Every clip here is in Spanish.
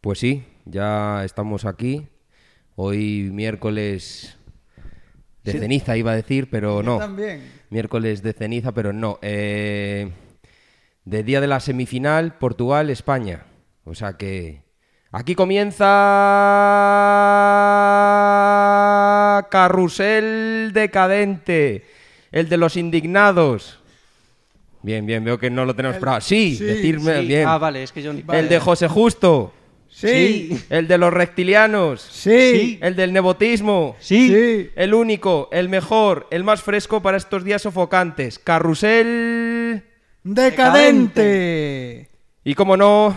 Pues sí, ya estamos aquí. Hoy miércoles de ceniza iba a decir, pero no. También. Miércoles de ceniza, pero no. De día de la semifinal, Portugal-España. O sea que aquí comienza Carrusel Decadente, el de los indignados. Bien, veo que no lo tenemos preparado. Sí, decirme sí. bien. Ah, vale, es que yo ni... El de José Justo. Sí. El de los reptilianos. Sí. El del nepotismo. Sí. El único, el mejor, el más fresco para estos días sofocantes. Carrusel Decadente. Y como no,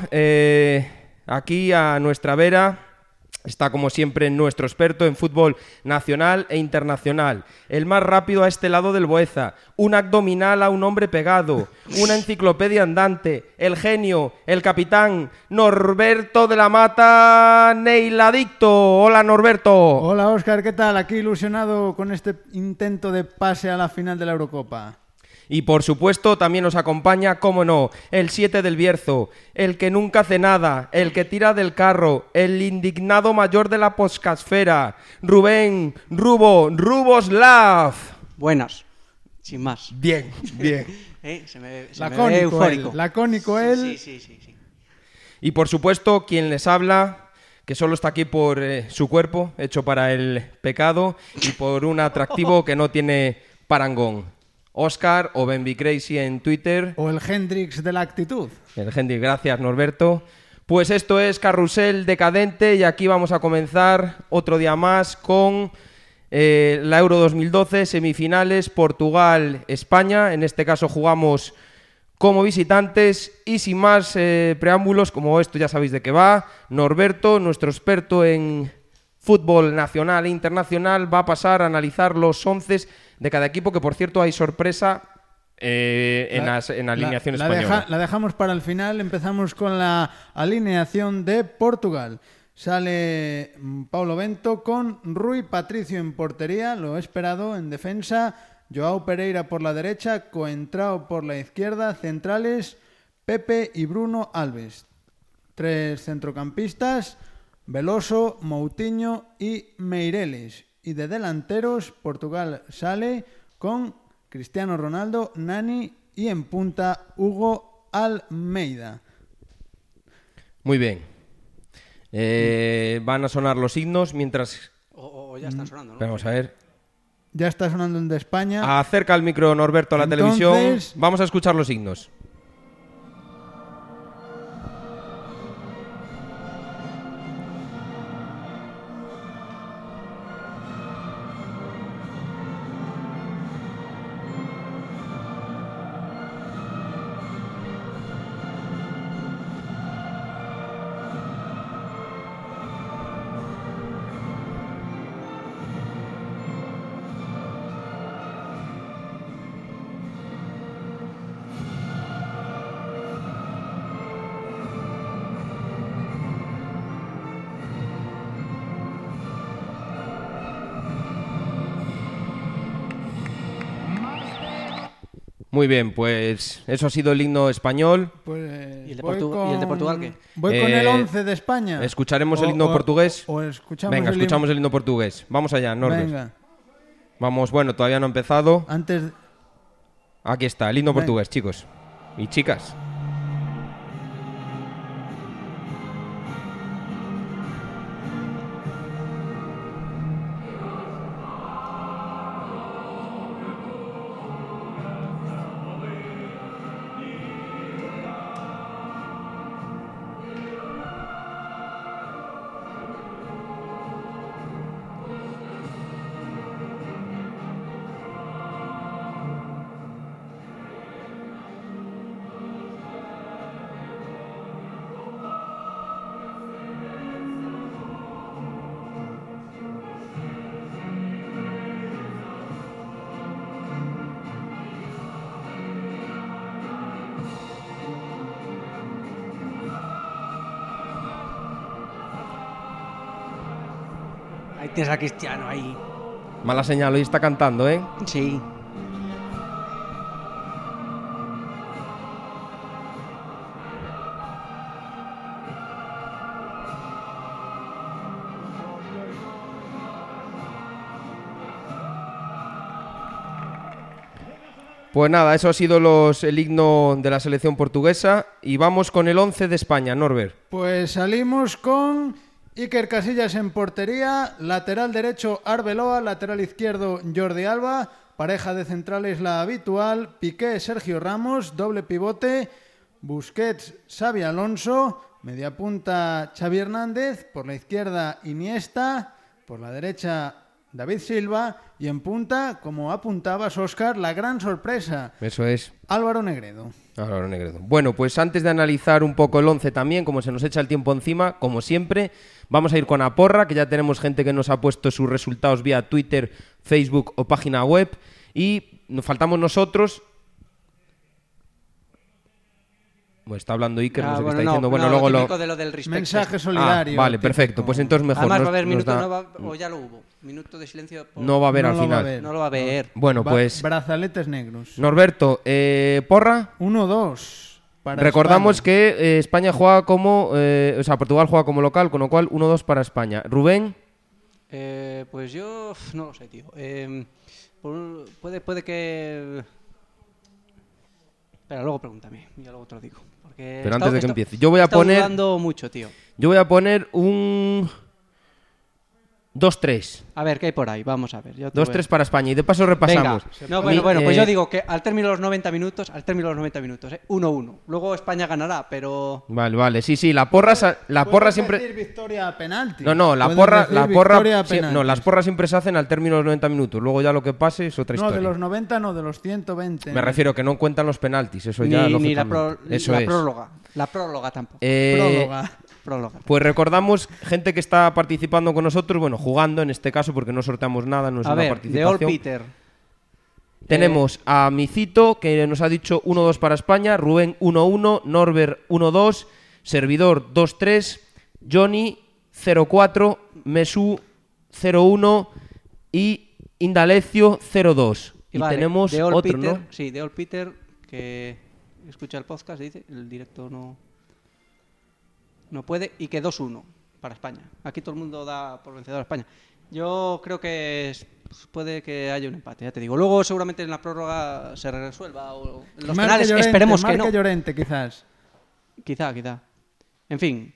aquí a nuestra vera está como siempre nuestro experto en fútbol nacional e internacional, el más rápido a este lado del Boeza, un abdominal a un hombre pegado, una enciclopedia andante, el genio, el capitán, Norberto de la Mata Neiladicto. Hola, Norberto. Hola, Óscar, ¿qué tal? Aquí ilusionado con este intento de pase a la final de la Eurocopa. Y por supuesto también nos acompaña, cómo no, el 7 del Bierzo, el que nunca hace nada, el que tira del carro, el indignado mayor de la poscasfera, Rubén Ruboslav. Buenas, sin más. Bien. Se me ve Lacónico eufórico. Lacónico él. Sí. Y por supuesto, quien les habla, que solo está aquí por su cuerpo, hecho para el pecado, y por un atractivo que no tiene parangón. Óscar o Benby Crazy en Twitter. O el Hendrix de la actitud. El Hendrix, gracias Norberto. Pues esto es Carrusel Decadente y aquí vamos a comenzar otro día más con la Euro 2012, semifinales, Portugal-España. En este caso jugamos como visitantes y sin más preámbulos, como esto ya sabéis de qué va, Norberto, nuestro experto en fútbol nacional e internacional, va a pasar a analizar los 11 de cada equipo, que por cierto hay sorpresa en alineación española. La dejamos para el final. Empezamos con la alineación de Portugal. Sale Paulo Bento con Rui Patricio en portería, lo esperado. En defensa, Joao Pereira por la derecha, Coentrao por la izquierda, centrales Pepe y Bruno Alves. 3 centrocampistas, Veloso, Moutinho y Meireles. Y de delanteros, Portugal sale con Cristiano Ronaldo, Nani y en punta Hugo Almeida. Muy bien. Van a sonar los himnos mientras... O ya están sonando, ¿no? Vamos a ver. Ya está sonando el de España. Acerca el micro, Norberto, a la televisión. Vamos a escuchar los himnos. Muy bien, pues eso ha sido el himno español. Pues ¿Y el de Portugal qué? Voy con el 11 de España. ¿Escucharemos el himno portugués? Escuchamos escuchamos el himno portugués. Vamos allá, Norbert. Venga. Vamos, bueno, todavía no ha empezado. Antes... Aquí está, el himno portugués, chicos y chicas. Ahí tienes a Cristiano ahí. Mala señal, hoy está cantando, ¿eh? Sí. Pues nada, eso ha sido el himno de la selección portuguesa y vamos con el 11 de España, Norbert. Pues salimos con Iker Casillas en portería, lateral derecho Arbeloa, lateral izquierdo Jordi Alba, pareja de centrales la habitual, Piqué, Sergio Ramos, doble pivote, Busquets, Xavi Alonso, media punta Xavi Hernández, por la izquierda Iniesta, por la derecha David Silva y en punta, como apuntabas, Óscar, la gran sorpresa. Eso es. Álvaro Negredo. Álvaro Negredo. Bueno, pues antes de analizar un poco el 11 también, como se nos echa el tiempo encima, como siempre, vamos a ir con Aporra, que ya tenemos gente que nos ha puesto sus resultados vía Twitter, Facebook o página web. Y nos faltamos nosotros. Bueno, está hablando Iker, no sé qué está diciendo. Bueno, luego de lo del respect. Mensaje solidario. Vale, perfecto. Pues entonces mejor. Además va a haber minuto, o ya lo hubo. Minuto de silencio. No va a haber al final. No lo va a haber. Bueno, pues. Brazaletes negros. Norberto, Porra. 1-2. Recordamos que España juega como. O sea, Portugal juega como local, con lo cual 1-2 para España. Rubén. Pues yo. No lo sé, tío. Puede que. Pero luego pregúntame, y luego te lo digo. Pero antes de que empiece, yo voy a poner. Dudando mucho, tío. Yo voy a poner un 2-3. A ver, ¿qué hay por ahí? Vamos a ver. 2-3 para España y de paso repasamos. Venga. No, bueno, pues yo digo que al término de los 90 minutos, 1-1. Luego España ganará, pero. Vale, sí, la porra siempre. Decir victoria a penalti. No, las porras siempre se hacen al término de los 90 minutos. Luego ya lo que pase es otra historia. No, de los 90 no, de los 120. Me refiero que no cuentan los penaltis, eso ya ni la eso es. próloga. La próloga tampoco. Próloga. Pues recordamos, gente que está participando con nosotros, bueno, jugando en este caso, porque no sorteamos nada, no es una participación. De All Peter. Tenemos a Micito, que nos ha dicho 1-2 para España, Rubén 1-1, Norbert 1-2, Servidor 2-3, Johnny 0-4, Mesú 0-1 y Indalecio 0-2. Y vale, tenemos otro, Peter, ¿no? Sí, de All Peter, que escucha el podcast, dice, el directo no puede, y que 2-1 para España. Aquí todo el mundo da por vencedor a España. Yo creo que puede que haya un empate, ya te digo. Luego seguramente en la prórroga se resuelva o en los penales, esperemos que no. Llorente, quizás. Quizá. En fin.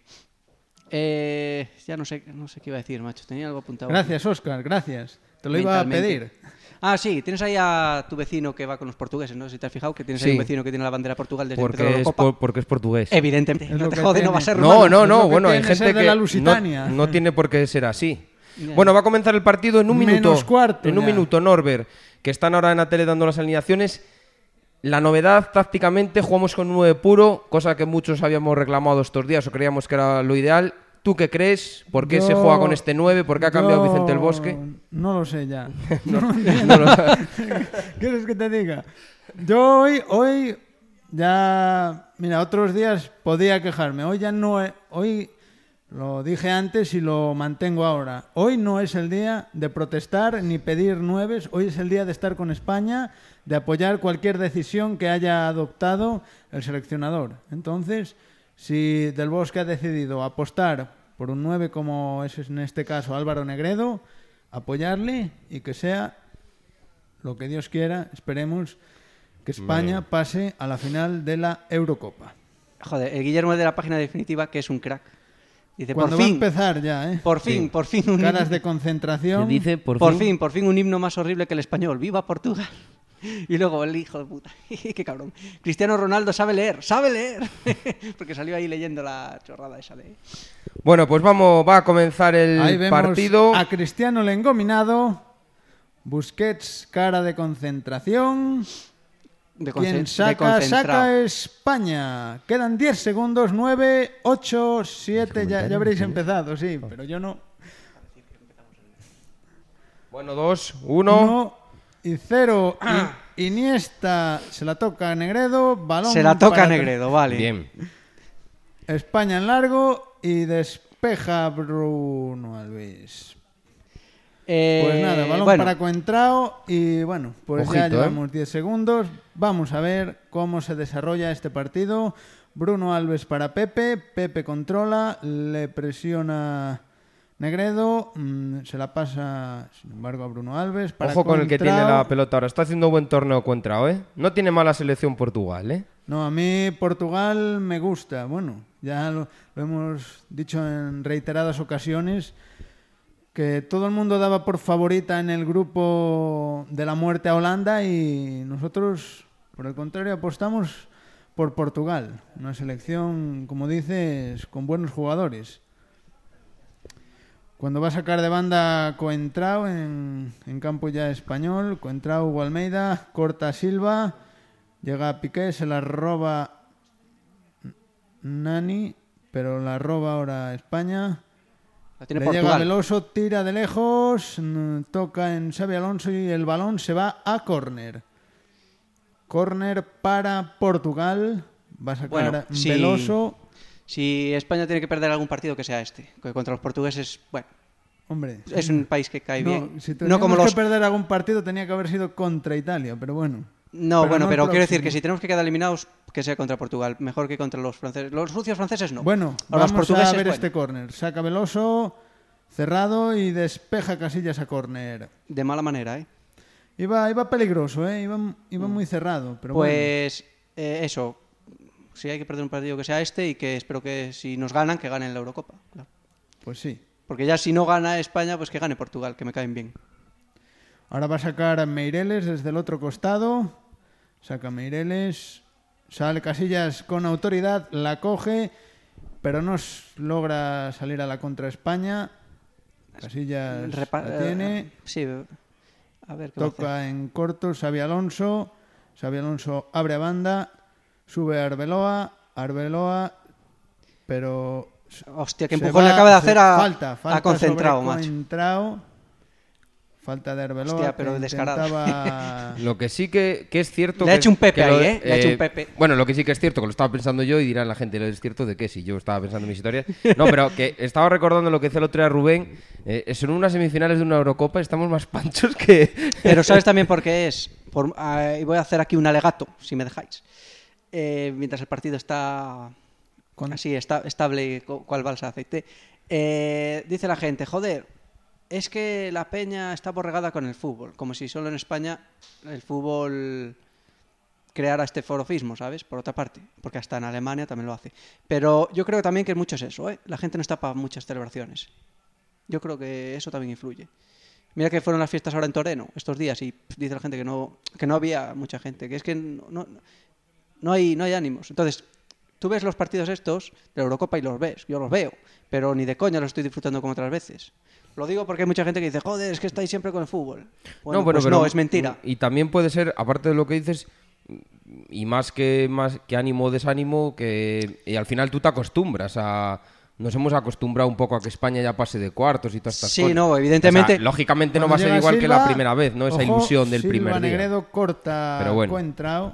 Ya no sé qué iba a decir, macho. Tenía algo apuntado. Gracias, Óscar, gracias. Te lo iba a pedir. Ah, sí, tienes ahí a tu vecino que va con los portugueses, ¿no? Si te has fijado que tienes ahí un vecino que tiene la bandera de Portugal desde que empezó la Copa. Porque es portugués. Evidentemente. No te jode, no va a ser No, bueno, hay gente que no tiene por qué ser así. Bueno, va a comenzar el partido en un minuto. Menos cuarto. En un minuto, Norbert, que están ahora en la tele dando las alineaciones. La novedad, tácticamente, jugamos con 9 puro, cosa que muchos habíamos reclamado estos días o creíamos que era lo ideal. ¿Tú qué crees? ¿Por qué se juega con este 9? ¿Por qué ha cambiado Vicente el Bosque? No lo sé ya. ¿Qué quieres que te diga? Yo hoy ya... Mira, otros días podía quejarme. Hoy ya no... Hoy lo dije antes y lo mantengo ahora. Hoy no es el día de protestar ni pedir 9. Hoy es el día de estar con España, de apoyar cualquier decisión que haya adoptado el seleccionador. Entonces... Si Del Bosque ha decidido apostar por un 9 como es en este caso Álvaro Negredo, apoyarle y que sea lo que Dios quiera, esperemos que España pase a la final de la Eurocopa. Joder, el Guillermo de la página definitiva, que es un crack. Dice, cuando por va fin, a empezar ya, ¿eh? Por fin un caras de concentración. Dice, por fin un himno más horrible que el español. ¡Viva Portugal! Y luego el hijo de puta, qué cabrón. Cristiano Ronaldo sabe leer, porque salió ahí leyendo la chorrada esa de... Bueno, pues va a comenzar el partido. A Cristiano le engominado, Busquets cara de concentración. Quien saca España. Quedan 10 segundos, 9, 8, 7, ya habréis empezado, sí, pero yo no. Bueno, 2, 1... Y 0, Iniesta se la toca a Negredo, balón. Se la toca a Negredo, vale. Bien. España en largo y despeja Bruno Alves. Pues nada, balón para Coentrao y bueno, pues ojito, ya llevamos 10 segundos. Vamos a ver cómo se desarrolla este partido. Bruno Alves para Pepe, Pepe controla, le presiona Negredo se la pasa, sin embargo, a Bruno Alves. Para Ojo con el que Contrao. tiene la pelota ahora. Está haciendo buen torneo Contrao, ¿eh? No tiene mala selección Portugal, ¿eh? No, a mí Portugal me gusta. Bueno, ya lo hemos dicho en reiteradas ocasiones, que todo el mundo daba por favorita en el grupo de la muerte a Holanda y nosotros, por el contrario, apostamos por Portugal. Una selección, como dices, con buenos jugadores. Cuando va a sacar de banda Coentrao en campo ya español, Coentrao, Hugo Almeida, corta Silva, llega Piqué, se la roba Nani, pero la roba ahora España. La tiene Le Portugal. llega Veloso, tira de lejos, toca en Xabi Alonso y el balón se va a córner. Córner para Portugal, va a sacar Bueno, sí. Veloso. Si España tiene que perder algún partido, que sea este. Que contra los portugueses, bueno, Hombre, es un país que cae bien. Si No teníamos como los... que perder algún partido tenía que haber sido contra Italia, pero bueno. No, bueno, el pero quiero decir próximo. que si tenemos que quedar eliminados, que sea contra Portugal. Mejor que contra los franceses. Los sucios franceses no. Bueno, Ahora, los vamos portugueses, a ver bueno, este córner. Saca Veloso, cerrado y despeja Casillas a córner. de mala manera, ¿eh? Iba peligroso, iba muy cerrado, pero bueno. Pues eso. Si hay que perder un partido, que sea este y que espero que si nos ganan, que ganen la Eurocopa. Claro. Pues sí. Porque ya si no gana España, pues que gane Portugal, que me caen bien. Ahora va a sacar a Meireles desde el otro costado. Saca Meireles. Sale Casillas con autoridad, la coge, pero no logra salir a la contra España. Casillas la tiene. Sí, a ver qué va a hacer. Toca en corto Xabi Alonso. Xabi Alonso abre a banda. Sube a Arbeloa, pero... Hostia, que se empujón le va, acaba de hacer a falta Concentrao, sobre macho. Coentrao. Falta de Arbeloa. Hostia, pero que descarado. intentaba- Lo que sí que es cierto... Le ha que- hecho un Pepe que lo ahí, de- ¿eh? Le ha hecho un Pepe. Bueno, lo que sí que es cierto, que lo estaba pensando yo y dirán la gente, lo es cierto de que si yo estaba pensando en mis historias. No, pero que estaba recordando lo que hizo el otro día Rubén. Son unas semifinales de una Eurocopa, estamos más panchos que... Pero ¿sabes también por qué es? Y voy a hacer aquí un alegato, si me dejáis. Mientras el partido está así estable, cual balsa de aceite, dice la gente, joder, es que la peña está borregada con el fútbol, como si solo en España el fútbol creara este forofismo, ¿sabes? Por otra parte, porque hasta en Alemania también lo hace. Pero yo creo también que mucho es eso, ¿eh? La gente no está para muchas celebraciones. Yo creo que eso también influye. Mira que fueron las fiestas ahora en Toreno estos días y dice la gente que no había mucha gente, que es que no hay ánimos. Entonces, tú ves los partidos estos de la Eurocopa y los ves, yo los veo, pero ni de coña los estoy disfrutando como otras veces. Lo digo porque hay mucha gente que dice, joder, es que estáis siempre con el fútbol. Bueno, pues pero no, es mentira. Y también puede ser, aparte de lo que dices, y más que ánimo o desánimo, que y al final tú te acostumbras a... Nos hemos acostumbrado un poco a que España ya pase de cuartos y todas estas Sí, cosas. no, evidentemente... O sea, lógicamente no Cuando va a ser llega igual que Silva, la primera vez, ¿no? Esa ojo, ilusión del Silva primer día. Negredo corta Pero bueno. Coentrao.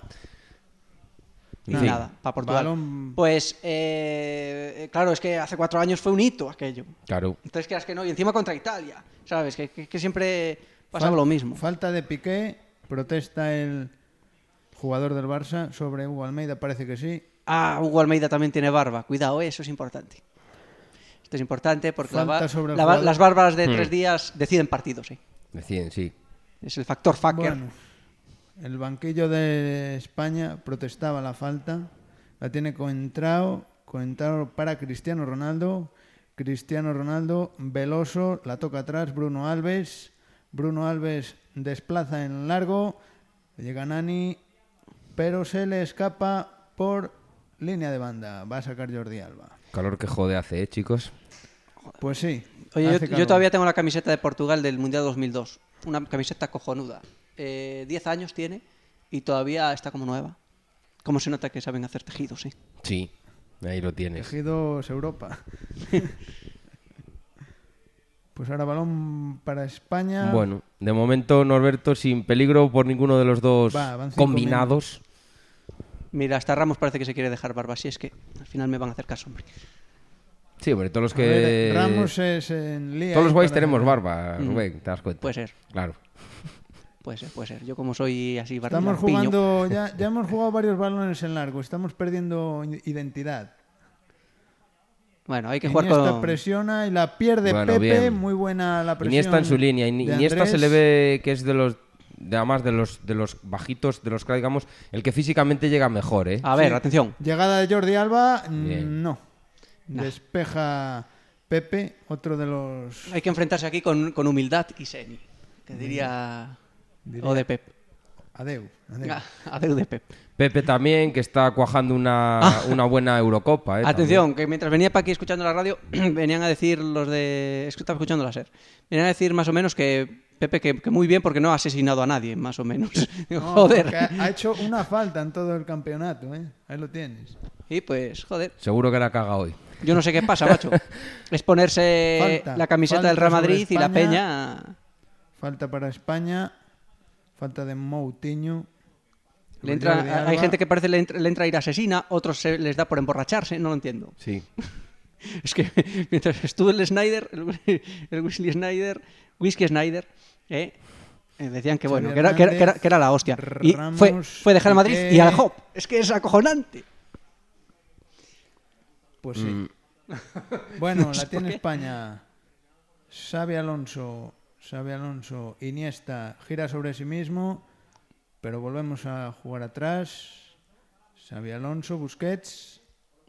Y Sí. nada, para Portugal. Balón- Pues, claro, es que hace 4 años fue un hito aquello. Claro. Entonces, quieras que no, y encima contra Italia, ¿sabes? Que siempre pasaba lo mismo. Falta de Piqué, protesta el jugador del Barça sobre Hugo Almeida, parece que sí. Ah, Hugo Almeida también tiene barba. Cuidado, eso es importante. Esto es importante porque Falta sobre el jugador. las barbas de 3 días deciden partidos, ¿eh? Deciden, sí. Es el factor fucker. Bueno, el banquillo de España protestaba la falta. La tiene Coentrao para Cristiano Ronaldo. Cristiano Ronaldo, Veloso, la toca atrás, Bruno Alves. Bruno Alves desplaza en largo. Llega Nani, pero se le escapa por línea de banda. Va a sacar Jordi Alba. Calor que jode hace, chicos. Pues sí. Oye, hace yo calor. todavía tengo la camiseta de Portugal del Mundial 2002. Una camiseta cojonuda. 10 años tiene y todavía está como nueva. Cómo se nota que saben hacer tejidos, ¿sí? Sí, ahí lo tienes. Tejidos Europa. Pues ahora balón para España. Bueno, de momento Norberto sin peligro por ninguno de los dos Van 5 combinados. Mira, hasta Ramos parece que se quiere dejar barba. Si es que al final me van a hacer caso, hombre. Sí, hombre, todos los A ver, que... Ramos es en Lía. Todos los ahí guays para- tenemos barba, Rubén, te das cuenta. Puede ser. Claro. Puede ser. Yo como soy así Estamos lampiño, jugando, ya hemos jugado varios balones en largo. Estamos perdiendo identidad. Bueno, hay que jugar Iniesta con... presiona y la pierde Pepe, bien. muy buena la presión. Iniesta en su línea. de Iniesta Andrés. se le ve que es además de los bajitos, de los que digamos, el que físicamente llega mejor, ¿eh? A ver, Sí. atención. Llegada de Jordi Alba, Bien. no. Despeja Pepe, otro de los... Hay que enfrentarse aquí con humildad y seni, que diría o de Pep. Adeu. Adeu de Pep. Pepe también, que está cuajando una buena Eurocopa, ¿eh? Atención, que mientras venía para aquí escuchando la radio, venían a decir los de... Es que estaba escuchando la SER. Venían a decir más o menos que Pepe que muy bien porque no ha asesinado a nadie, más o menos. No, Joder. porque ha hecho una falta en todo el campeonato, ¿eh? Ahí lo tienes. Y pues, joder. Seguro que la caga hoy. Yo no sé qué pasa, macho. Es ponerse Falta. la camiseta Falta del Real sobre Madrid y la España. Peña... Falta para España. Falta de Moutinho. Le entra, Jordi Alba. hay gente que parece le entra a ir asesina, otros les da por emborracharse, no lo entiendo. Sí. Es que mientras estuvo el Snyder, el Wesley Snyder, Whisky Snyder, decían que bueno, Xavi que era la hostia. Y Ramos, fue dejar el Madrid Piqué. y al Hop. Es que es acojonante. Pues sí. Bueno, la tiene España. Xavi Alonso, Iniesta gira sobre sí mismo, pero volvemos a jugar atrás. Xavi Alonso, Busquets.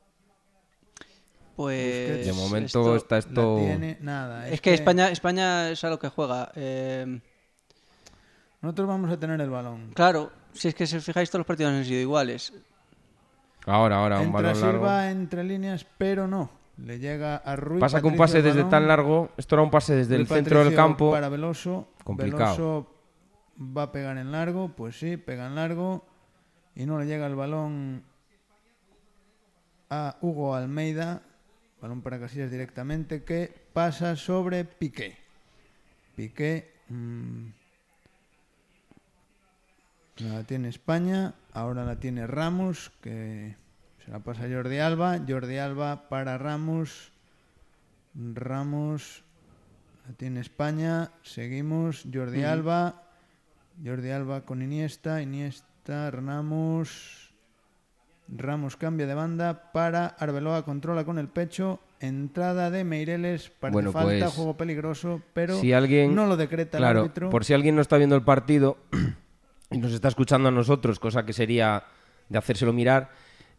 Pues De momento está esto... La tiene nada. Es que España es a lo que juega. Nosotros vamos a tener el balón. Claro, si es que si os fijáis todos los partidos han sido iguales. Ahora, un Entra balón largo. Silva entre líneas, pero no. Le llega a Rui Pasa que un Patricio pase el desde balón. tan largo, esto era un pase desde Rui el centro del Patricio campo. para Veloso. Complicado. Veloso va a pegar en largo, pues sí, pega en largo y no le llega el balón a Hugo Almeida, balón para Casillas directamente, que pasa sobre Piqué. Piqué la tiene España, ahora la tiene Ramos, que se la pasa a Jordi Alba para Ramos, la tiene España, seguimos, Jordi Alba con Iniesta, Ramos cambia de banda para Arbeloa, controla con el pecho, entrada de Meireles, parece Bueno, falta, pues, juego peligroso, pero si alguien, no lo decreta claro, el árbitro. por si alguien no está viendo el partido y nos está escuchando a nosotros, cosa que sería de hacérselo mirar,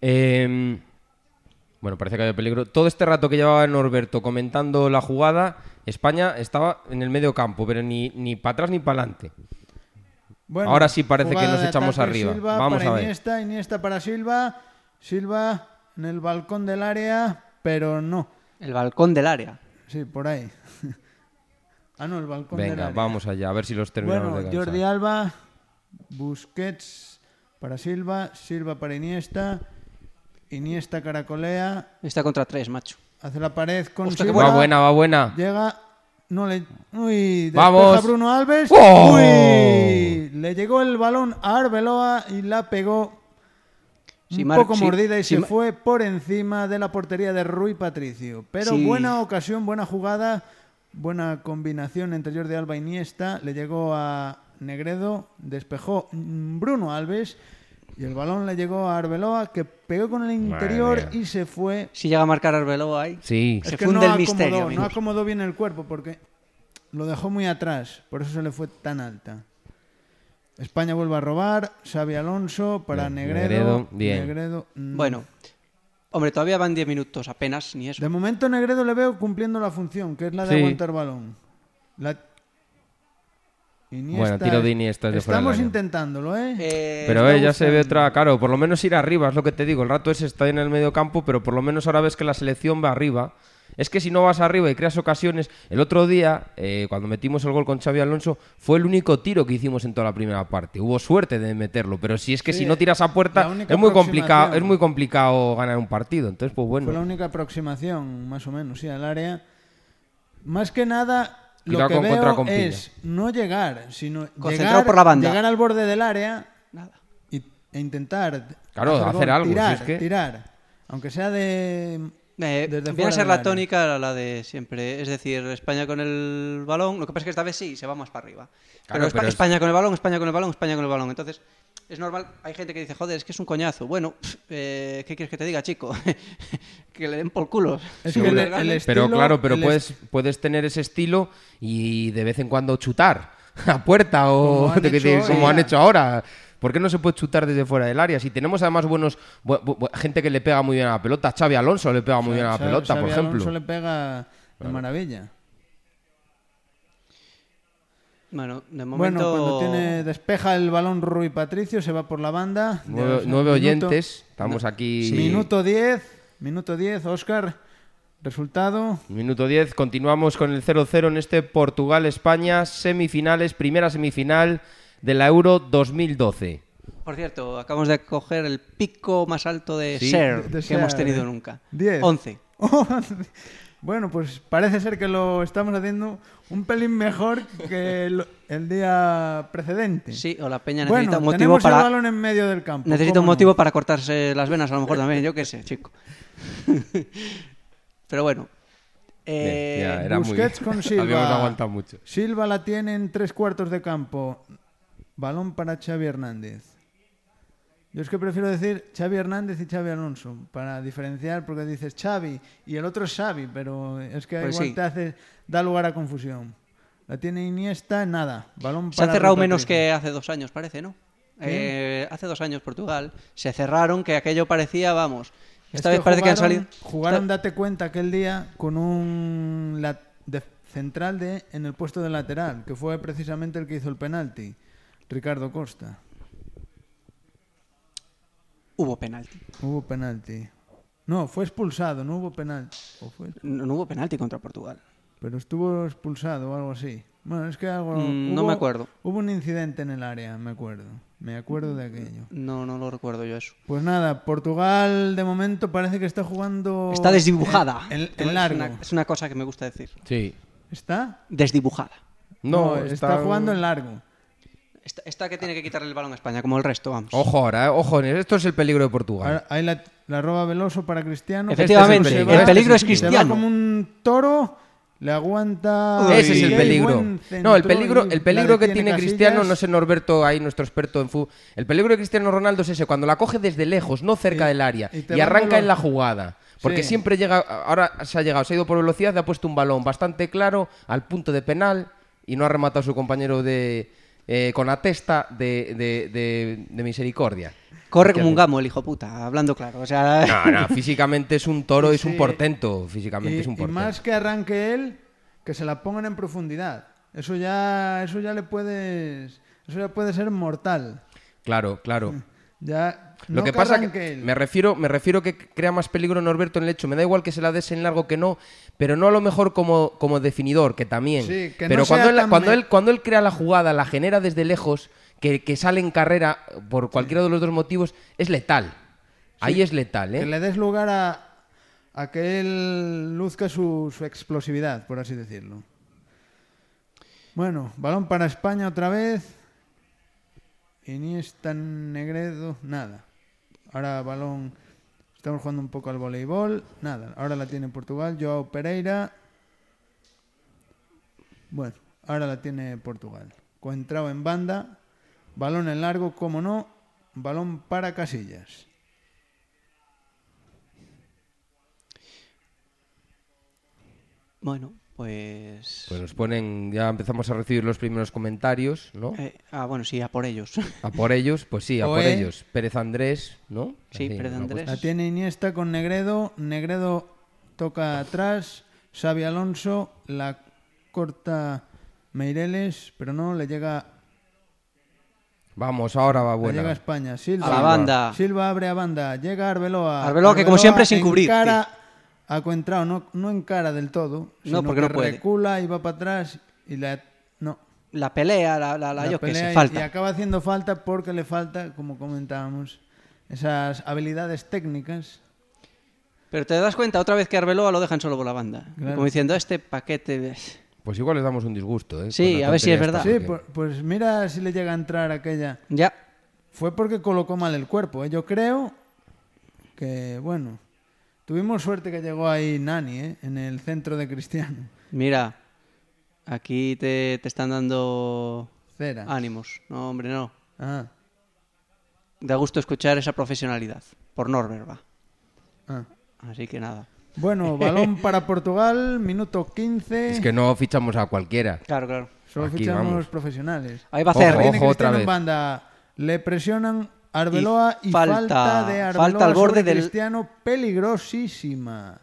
bueno, parece que había peligro. Todo este rato que llevaba Norberto comentando la jugada, España estaba en el medio campo, pero ni para atrás ni para adelante. Bueno, ahora sí parece que jugada nos de echamos ataque, arriba. Silva Vamos para a ver. Iniesta para Silva en el balcón del área, pero no. El balcón del área. Sí, por ahí. No, el balcón del Venga, área. vamos allá, a ver si los terminamos Bueno, de cansar. Jordi Alba, Busquets para Silva para Iniesta caracolea, Está contra 3, macho. hace la pared con Hostia, qué Silva. Va buena. Llega, no le... Uy, Vamos. despeja Bruno Alves. ¡Oh! Uy, le llegó el balón a Arbeloa y la pegó Si un Mar- poco si- mordida y si se Ma- fue por encima de la portería de Rui Patricio. Pero Sí. buena ocasión, buena jugada, buena combinación entre Jordi Alba y Iniesta. Le llegó a Negredo, despejó Bruno Alves y el balón le llegó a Arbeloa, que pegó con el interior mía. y se fue. Si llega a marcar Arbeloa ahí. Sí. Se Es que funde el acomodó, misterio, no amigos. acomodó bien el cuerpo porque lo dejó muy atrás, por eso se le fue tan alta. España vuelve a robar, Xavi Alonso para Bien, Negredo. Negredo, bien. Negredo, Bueno, hombre, todavía van 10 minutos, apenas, ni eso. de momento Negredo le veo cumpliendo la función, que es la de Sí. aguantar balón. Iniesta, Bueno, tiro de Iniesta desde fuera del estamos área. intentándolo, ¿eh? Pero está ya se ve buscando. otra, claro, por lo menos ir arriba, es lo que te digo. El rato ese está en el medio campo, pero por lo menos ahora ves que la selección va arriba. Es que si no vas arriba y creas ocasiones... El otro día, cuando metimos el gol con Xavi Alonso, fue el único tiro que hicimos en toda la primera parte. Hubo suerte de meterlo, pero si es que Sí, si no tiras a puerta, la única es aproximación. muy complicado ganar un partido. Entonces, pues Fue la bueno. única aproximación, más o menos, sí, al área. Más que nada, lo Cuidado que con veo contracompilla. es no llegar, sino Concentrado por la banda. llegar al borde del área Nada. e intentar Claro, hacer gol, algo, tirar, si es que- tirar. Aunque sea de... desde Viene fuera a ser del la área. tónica la de siempre. Es decir, España con el balón. Lo que pasa es que esta vez sí, se va más para arriba. Claro, pero pero es- España con el balón, España con el balón, España con el balón. Entonces, es normal. Hay gente que dice, joder, es que es un coñazo. Bueno, ¿qué quieres que te diga, chico? Que le den por culo. Es Sí, que bueno, el estilo, pero claro, puedes tener ese estilo y de vez en cuando chutar a puerta o como han hecho ahora. ¿Por qué no se puede chutar desde fuera del área? Si tenemos además gente que le pega muy bien a la pelota. Xavi Alonso le pega muy bien a la pelota, por ejemplo. Alonso le pega de maravilla. Bueno, de momento... cuando despeja el balón Rui Patricio, se va por la banda. 9 oyentes, estamos aquí... Sí. Minuto 10, Óscar, resultado... Minuto 10, continuamos con el 0-0 en este Portugal-España, semifinales, primera semifinal de la Euro 2012. Por cierto, acabamos de coger el pico más alto de share que hemos tenido nunca. 10. 11. Bueno, pues parece ser que lo estamos haciendo un pelín mejor que el día precedente. Sí, o la peña necesita un motivo tenemos para... el balón en medio del campo. Necesita un motivo para cortarse las venas, a lo mejor también, yo qué sé, chico. Pero bueno. Era Busquets con Silva. Habíamos aguantado mucho. Silva la tiene en 3/4 de campo. Balón para Xavi Hernández. Yo es que prefiero decir Xavi Hernández y Xavi Alonso para diferenciar, porque dices Xavi y el otro es Xavi, pero es que pues igual sí. da lugar a confusión. La tiene Iniesta, nada. Balón Se ha para cerrado Rui menos Patricio. que hace 2 años, parece, ¿no? Hace 2 años Portugal se cerraron, que aquello parecía, vamos. Esta vez parece que han salido. Jugaron, date cuenta, aquel día con un central en el puesto de lateral, que fue precisamente el que hizo el penalti, Ricardo Costa. Hubo penalti. No, fue expulsado, no hubo penalti. No hubo penalti contra Portugal. Pero estuvo expulsado o algo así. Bueno, es que no me acuerdo. Hubo un incidente en el área, me acuerdo. Me acuerdo de aquello. No lo recuerdo yo eso. Pues nada, Portugal de momento parece que está jugando... Está desdibujada. En largo. Es una cosa que me gusta decir. Sí. ¿Está? Desdibujada. No, está jugando en largo. Esta que tiene que quitarle el balón a España, como el resto, vamos. Ojo ahora, ojo, esto es el peligro de Portugal. Ahí la roba Veloso para Cristiano. Efectivamente, el peligro es Cristiano. Se va como un toro, le aguanta... Ese es el peligro. No, el peligro que tiene Cristiano, no sé, Norberto, ahí nuestro experto en fútbol. El peligro de Cristiano Ronaldo es ese, cuando la coge desde lejos, no cerca del área, y arranca en la jugada. Porque siempre llega, ahora se ha ido por velocidad, le ha puesto un balón bastante claro al punto de penal y no ha rematado su compañero con la testa de misericordia. Corre como un gamo el hijo puta, hablando claro. O sea... No, físicamente es un toro, es un portento. Físicamente es un portento. Y más que arranque él, que se la pongan en profundidad. Eso ya puede ser mortal. Claro. Lo que pasa que me refiero que crea más peligro Norberto en el hecho. Me da igual que se la des en largo que no, pero no a lo mejor como definidor, que también. Sí, que pero no cuando él crea la jugada, la genera desde lejos, que sale en carrera por cualquiera de los dos motivos, es letal. Ahí es letal, ¿eh? Que le des lugar a que él luzca su explosividad, por así decirlo. Bueno, balón para España otra vez. Iniesta, Negredo, nada. Ahora balón, estamos jugando un poco al voleibol, nada. Ahora la tiene Portugal, Joao Pereira. Bueno, ahora la tiene Portugal. Coentrao en banda, balón en largo, como no, balón para Casillas. Bueno, pues nos ponen, ya empezamos a recibir los primeros comentarios, ¿no? Bueno, sí, a por ellos. A por ellos, pues sí, a por ellos. Pérez Andrés, ¿no? Sí, así, Pérez Andrés. La tiene Iniesta con Negredo. Negredo toca atrás. Xavi Alonso la corta Meireles, pero no, le llega... Vamos, ahora va buena. Llega a España. Silva, a la banda. Silva abre a banda. Llega Arbeloa. Arbeloa que como siempre sin cubrir. A Coentrao, no encara del todo, sino porque que no puede. Recula y va para atrás y la pelea, yo que sé, falta. Y acaba haciendo falta porque le falta, como comentábamos, esas habilidades técnicas. Pero te das cuenta otra vez que Arbeloa lo dejan solo por la banda. Claro. Como diciendo, este paquete... Pues igual les damos un disgusto, ¿eh? Sí, a ver si es verdad. Sí, pues mira si le llega a entrar aquella. Ya. Fue porque colocó mal el cuerpo, ¿eh? Yo creo que, bueno... Tuvimos suerte que llegó ahí Nani, en el centro de Cristiano. Mira, aquí te están dando Cera. ánimos. No, hombre, no. Ah. da gusto escuchar esa profesionalidad. Por Norbert, va. Ah. Así que nada. Bueno, balón para Portugal, minuto 15. Es que no fichamos a cualquiera. Claro. Solo aquí fichamos vamos. profesionales. Ahí va a hacer. Viene Ojo, otra Cristiano en vez. banda. Le presionan Arbeloa y falta- falta de Arbeloa falta al borde sobre del- Cristiano. Peligrosísima.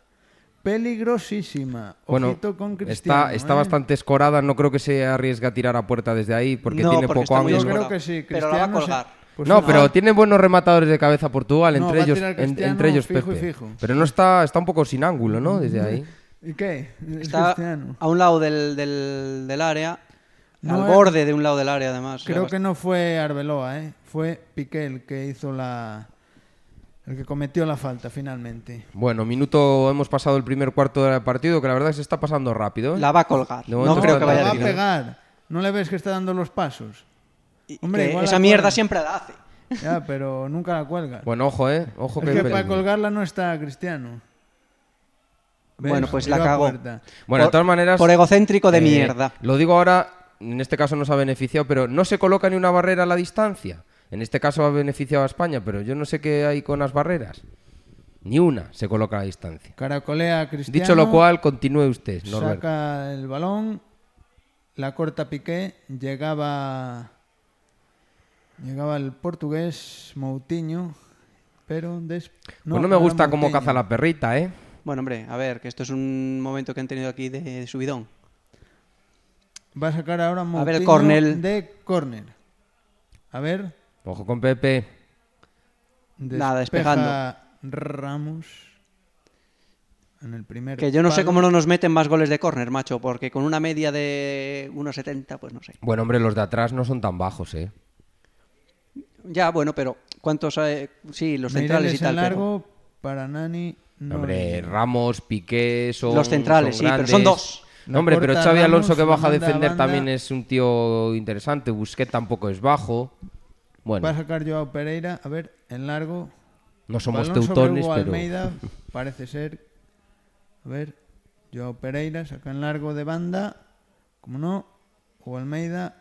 Bueno, Ojito con Cristiano. está bastante escorada, no creo que se arriesgue a tirar a puerta desde ahí porque No, tiene porque poco está muy Yo ángulo. creo que sí. Pero la va a Cristiano colgar. Pues No, ojalá. pero tiene buenos rematadores de cabeza Portugal, No, entre va a ellos, tirar Cristiano entre ellos fijo y Pepe. fijo. Pero no está un poco sin ángulo, ¿no? Desde ahí. ¿Y qué? Es Está Cristiano. a un lado del área. No, al borde de un lado del área, además. Creo que no fue Arbeloa, ¿eh? Fue Piqué el que hizo el que cometió la falta finalmente. Bueno, hemos pasado el primer cuarto del partido, que la verdad es que se está pasando rápido, ¿eh? La va a colgar. De No momento creo está que vaya la va a a tirar. pegar. ¿No le ves que está dando los pasos? Y Hombre, que igual esa la mierda cuelga. siempre la hace. Ya, pero nunca la cuelga. Bueno, ojo, ojo Es que que hay para peligro. colgarla no está Cristiano. ¿Ves? Bueno, pues Tiró la a cagó. puerta. Bueno, de todas maneras... Por egocéntrico de mierda. Lo digo ahora, en este caso nos ha beneficiado, pero no se coloca ni una barrera a la distancia. En este caso ha beneficiado a España, pero yo no sé qué hay con las barreras. Ni una se coloca a la distancia. Caracolea a Cristiano. Dicho lo cual, continúe usted, Norbert. Saca el balón. La corta Piqué. Llegaba el portugués Moutinho. Pero Pues no me gusta cómo Moutinho. caza la perrita, ¿eh? Bueno, hombre, a ver, que esto es un momento que han tenido aquí de subidón. Va a sacar ahora Moutinho ver el córner. de córner. A ver. Ojo con Pepe. Nada, despeja despejando. Ramos. En el primer Que yo no sé palo. cómo no nos meten más goles de córner, macho, porque con una media de 1,70, pues no sé. Bueno, hombre, los de atrás no son tan bajos, ¿eh? Ya, bueno, pero ¿cuántos hay? Sí, los centrales Meireles y tal. en pero- largo para Nani. No Hombre, hay. Ramos, Piqué son Los centrales, son sí, pero son grandes. dos. La Hombre, pero corta Xavi Ramos, Alonso que la baja a manda a defender banda. también es un tío interesante. Busquets tampoco es bajo. Bueno, Va a sacar Joao Pereira. A ver, en largo. no somos Balón sobre teutones, Hugo pero... Almeida, parece ser. A ver, Joao Pereira saca en largo de banda. Como no, Hugo Almeida.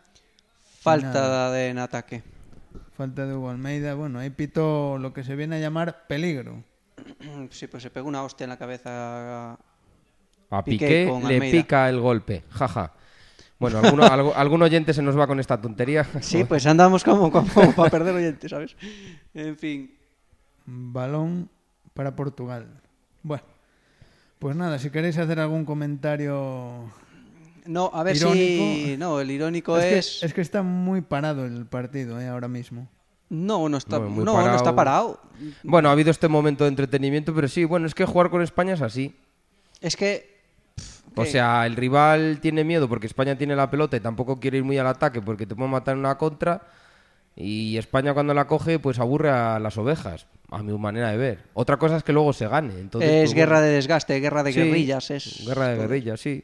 Falta en ataque. Falta de Hugo Almeida. Bueno, ahí pitó lo que se viene a llamar peligro. Sí, pues se pegó una hostia en la cabeza. A Piqué Piqué con le Almeida. pica el golpe. Jaja. Bueno, algún oyente se nos va con esta tontería. Sí, pues andamos como para perder oyentes, ¿sabes? En fin. Balón para Portugal. Bueno, pues nada, si queréis hacer algún comentario. No, a ver Irónico. si... No, el irónico es... Es que está muy parado el partido ahora mismo. No, no está, No, muy no está parado. Bueno, ha habido este momento de entretenimiento, pero sí, bueno, es que jugar con España es así. Es que... O sea, el rival tiene miedo porque España tiene la pelota y tampoco quiere ir muy al ataque porque te puede matar en una contra. Y España cuando la coge, pues aburre a las ovejas, a mi manera de ver. Otra cosa es que luego se gane. Entonces, es pues, guerra bueno. de desgaste, guerra de Sí, guerrillas. Es guerra de todo. guerrillas, sí.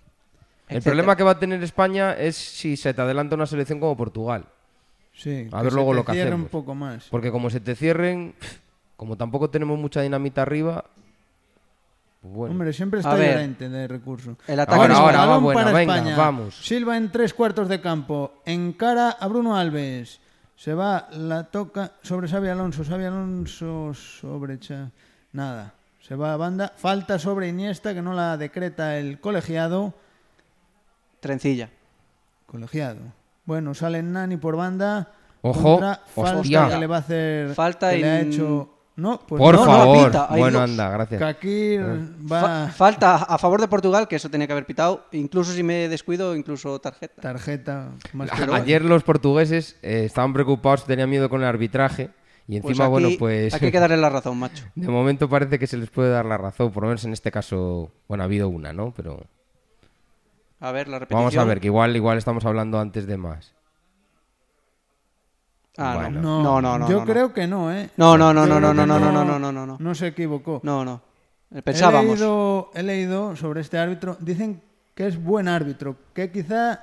El Etcétera. problema que va a tener España es si se te adelanta una selección como Portugal. Sí, A que ver se luego te lo que cierre hacemos. un poco más. Porque como se te cierren, como tampoco tenemos mucha dinamita arriba, pues bueno. Hombre, siempre A está ver. llorente de recurso. El ataque Ahora, de ahora, España. va balón buena, para venga, España. vamos. Silva en 3/4 de campo. Encara a Bruno Alves. Se va, la toca sobre Xavi Alonso. Xavi Alonso sobre... Nada. Se va a banda. Falta sobre Iniesta, que no la decreta el colegiado. Trencilla. Colegiado. Bueno, sale Nani por banda. Ojo, Contra, falta hostia. que le va a hacer... Falta que le ha en- hecho... No, pues Por no, favor. pita, hay Bueno, dos. anda, gracias. Kakir va... Falta a favor de Portugal, que eso tenía que haber pitado. Incluso si me descuido, incluso tarjeta. Tarjeta más que Ayer los portugueses estaban preocupados, tenían miedo con el arbitraje. Y Pues encima, aquí, bueno, pues aquí hay que darle la razón, macho. de momento parece que se les puede dar la razón. Por lo menos en este caso, bueno, ha habido una, ¿no? Pero A ver, la repetición. vamos a ver, que igual estamos hablando antes de más. Ah, Bueno. no. Yo creo que no, ¿eh? No. Yo creo que No. No se equivocó. No. Pensábamos. He leído sobre este árbitro. Dicen que es buen árbitro, que quizá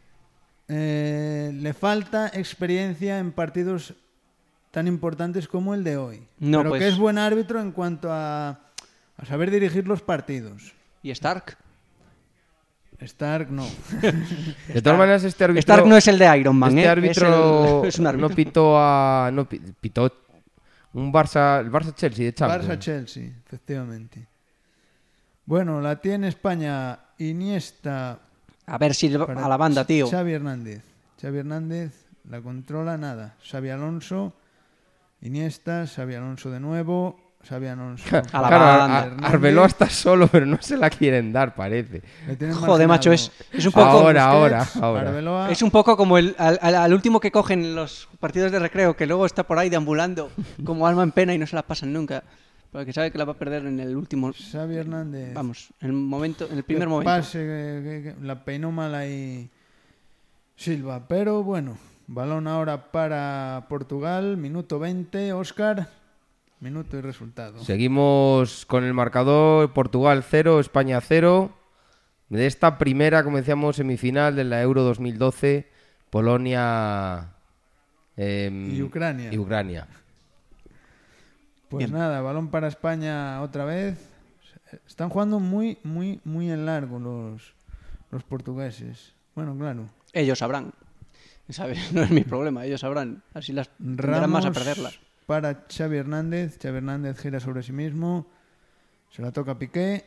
le falta experiencia en partidos tan importantes como el de hoy. No, pero pues- que es buen árbitro en cuanto a saber dirigir los partidos. ¿Y Stark? Stark no. De todas maneras, este árbitro... Stark no es el de Iron Man, Este árbitro es un árbitro. no pitó a... No, pitó un Barça... El Barça-Chelsea de Champions. Barça-Chelsea, efectivamente. Bueno, la tiene España. Iniesta... A ver si para a la banda, tío. Xavi Hernández. Xavi Hernández la controla, nada. Xavi Alonso, Iniesta, Xavi Alonso de nuevo, Xavi Alonso. A la Claro, banda. Arbeloa está solo, pero no se la quieren dar, parece. Le tienen Joder, marginado. macho, es un poco... Ahora. Arbeloa, Es un poco como al último que cogen en los partidos de recreo, que luego está por ahí deambulando como alma en pena y no se la pasan nunca. Porque sabe que la va a perder en el último... Xavi Hernández. Vamos, en el primer Que momento. pase, que la peinó mal ahí Silva. Pero bueno, balón ahora para Portugal. Minuto 20, Óscar. Minuto y resultado. Seguimos con el marcador. Portugal 0, España 0. De esta primera, como decíamos, semifinal de la Euro 2012, Polonia Y Ucrania. Pues Bien. nada, balón para España otra vez. Están jugando muy en largo los portugueses. Bueno, claro. Ellos sabrán. ¿Sabes? No es mi problema, ellos sabrán. Así las tendrán más a perderlas. Para Xavi Hernández. Xavi Hernández gira sobre sí mismo. Se la toca a Piqué.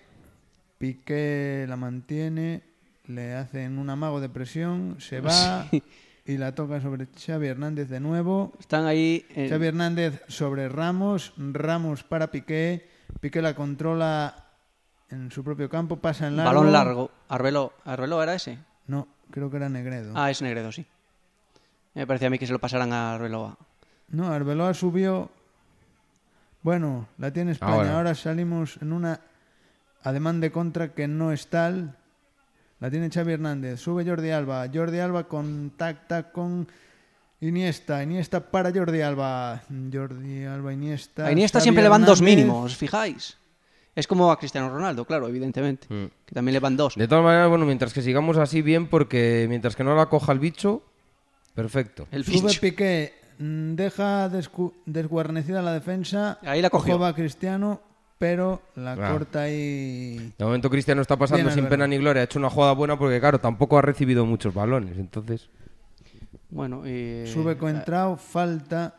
Piqué la mantiene. Le hacen un amago de presión. Se va. Sí. Y la toca sobre Xavi Hernández de nuevo. Están ahí... Xavi Hernández sobre Ramos. Ramos para Piqué. Piqué la controla en su propio campo. Pasa en largo. balón largo. ¿Arbeloa era ese? No, creo que era Negredo. Ah, es Negredo, sí. Me parecía a mí que se lo pasaran a Arbeloa. No, Arbeloa subió. Bueno, la tiene España. Ahora salimos en una ademán de contra que no es tal. La tiene Xavi Hernández. Sube Jordi Alba. Jordi Alba con tac con Iniesta. Iniesta para Jordi Alba. Jordi Alba, Iniesta. A Iniesta Xavi siempre le van dos Hernández. mínimos, ¿os fijáis? Es como a Cristiano Ronaldo, claro, evidentemente. Que también le van dos. De todas maneras, bueno, mientras que sigamos así bien, porque mientras que no la coja el bicho, perfecto. El Sube bicho. Piqué. Deja desguarnecida la defensa. Ahí la cogió. Ojo va Cristiano, pero la corta ahí. De momento Cristiano está pasando Bien, sin Alberto. pena ni gloria. Ha hecho una jugada buena porque, claro, tampoco ha recibido muchos balones. Entonces, Bueno, y... Sube Coentrao, falta,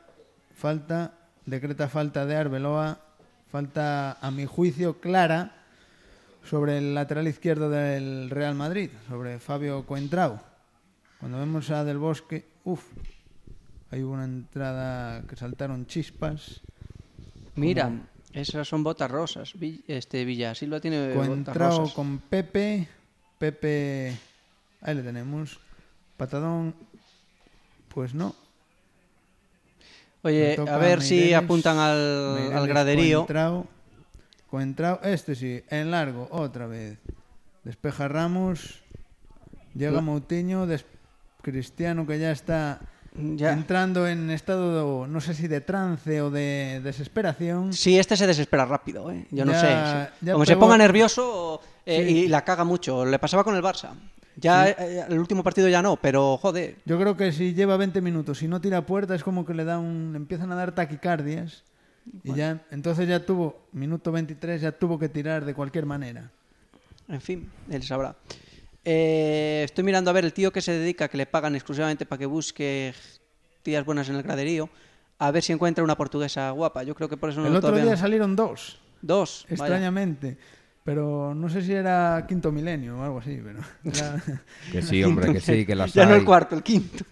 decreta falta de Arbeloa, falta a mi juicio clara sobre el lateral izquierdo del Real Madrid, sobre Fabio Coentrao. Cuando vemos a Del Bosque, hay una entrada que saltaron chispas. Mira, esas son botas rosas. Villasilva tiene botas Coentrao rosas. con Pepe, ahí le tenemos. Patadón, pues no. Oye, Le toca a ver si Meireles, apuntan al Meireles, graderío. Coentrao, este sí, en largo, otra vez. Despeja Ramos, llega Moutinho, Cristiano que ya está Ya. entrando en estado, no sé si de trance o de desesperación. Sí, este se desespera rápido, ¿eh? Yo no Ya- sé. ya Como se pegó- ponga nervioso Sí. y la caga mucho. Le pasaba con el Barça. Ya el último partido ya no, pero joder. Yo creo que si lleva 20 minutos y no tira puerta es como que le empiezan a dar taquicardias y ya entonces ya tuvo minuto 23 ya tuvo que tirar de cualquier manera. En fin, él sabrá. Estoy mirando a ver el tío que se dedica, que le pagan exclusivamente para que busque tías buenas en el graderío, a ver si encuentra una portuguesa guapa. Yo creo que por eso no El otro todavía día no. salieron dos, Dos. Vaya. extrañamente, pero no sé si era quinto milenio o algo así, pero era- que sí, hombre, que sí, que las Ya no hay. el cuarto, el quinto.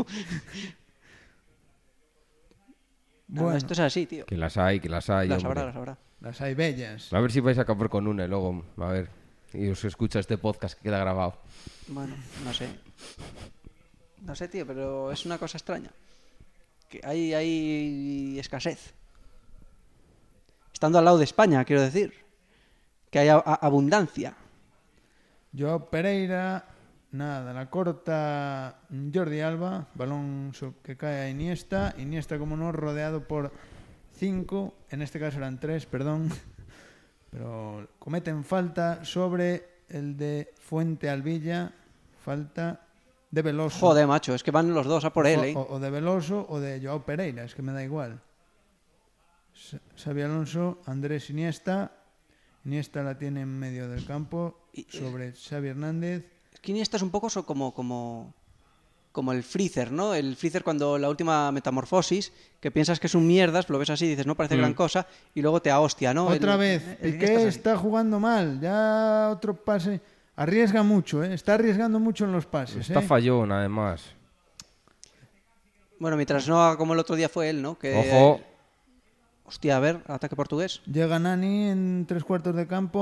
No, Bueno, esto es así, tío. Que las hay, La hombre. sabrá, la sabrá. las hay bellas. A ver si vais a acabar con una y luego, a ver, y os escucha este podcast que queda grabado. Bueno, no sé. No sé, tío, pero es una cosa extraña. Que hay escasez. Estando al lado de España, quiero decir. Que hay abundancia. Joao Pereira, nada, la corta Jordi Alba, balón que cae a Iniesta, Iniesta como no, rodeado por 5, en este caso eran 3, perdón, pero cometen falta sobre el de Fuente Alvilla, falta de Veloso. Joder, macho, es que van los dos a por él, ¿eh? O de Veloso o de Joao Pereira, es que me da igual. Xabi Alonso, Andrés Iniesta la tiene en medio del campo sobre Xavi Hernández. Es que Iniesta es un poco como el Freezer, ¿no? El Freezer cuando la última metamorfosis, que piensas que es un mierdas, lo ves así y dices, no parece gran cosa, y luego te ahostia, ¿no? Otra vez, Piqué está jugando mal, ya otro pase. Arriesga mucho, está arriesgando mucho en los pases. Está fallón, además. Bueno, mientras no haga como el otro día fue él, ¿no? Que... Ojo. Hostia, a ver, ataque portugués. Llega Nani en 3/4 de campo,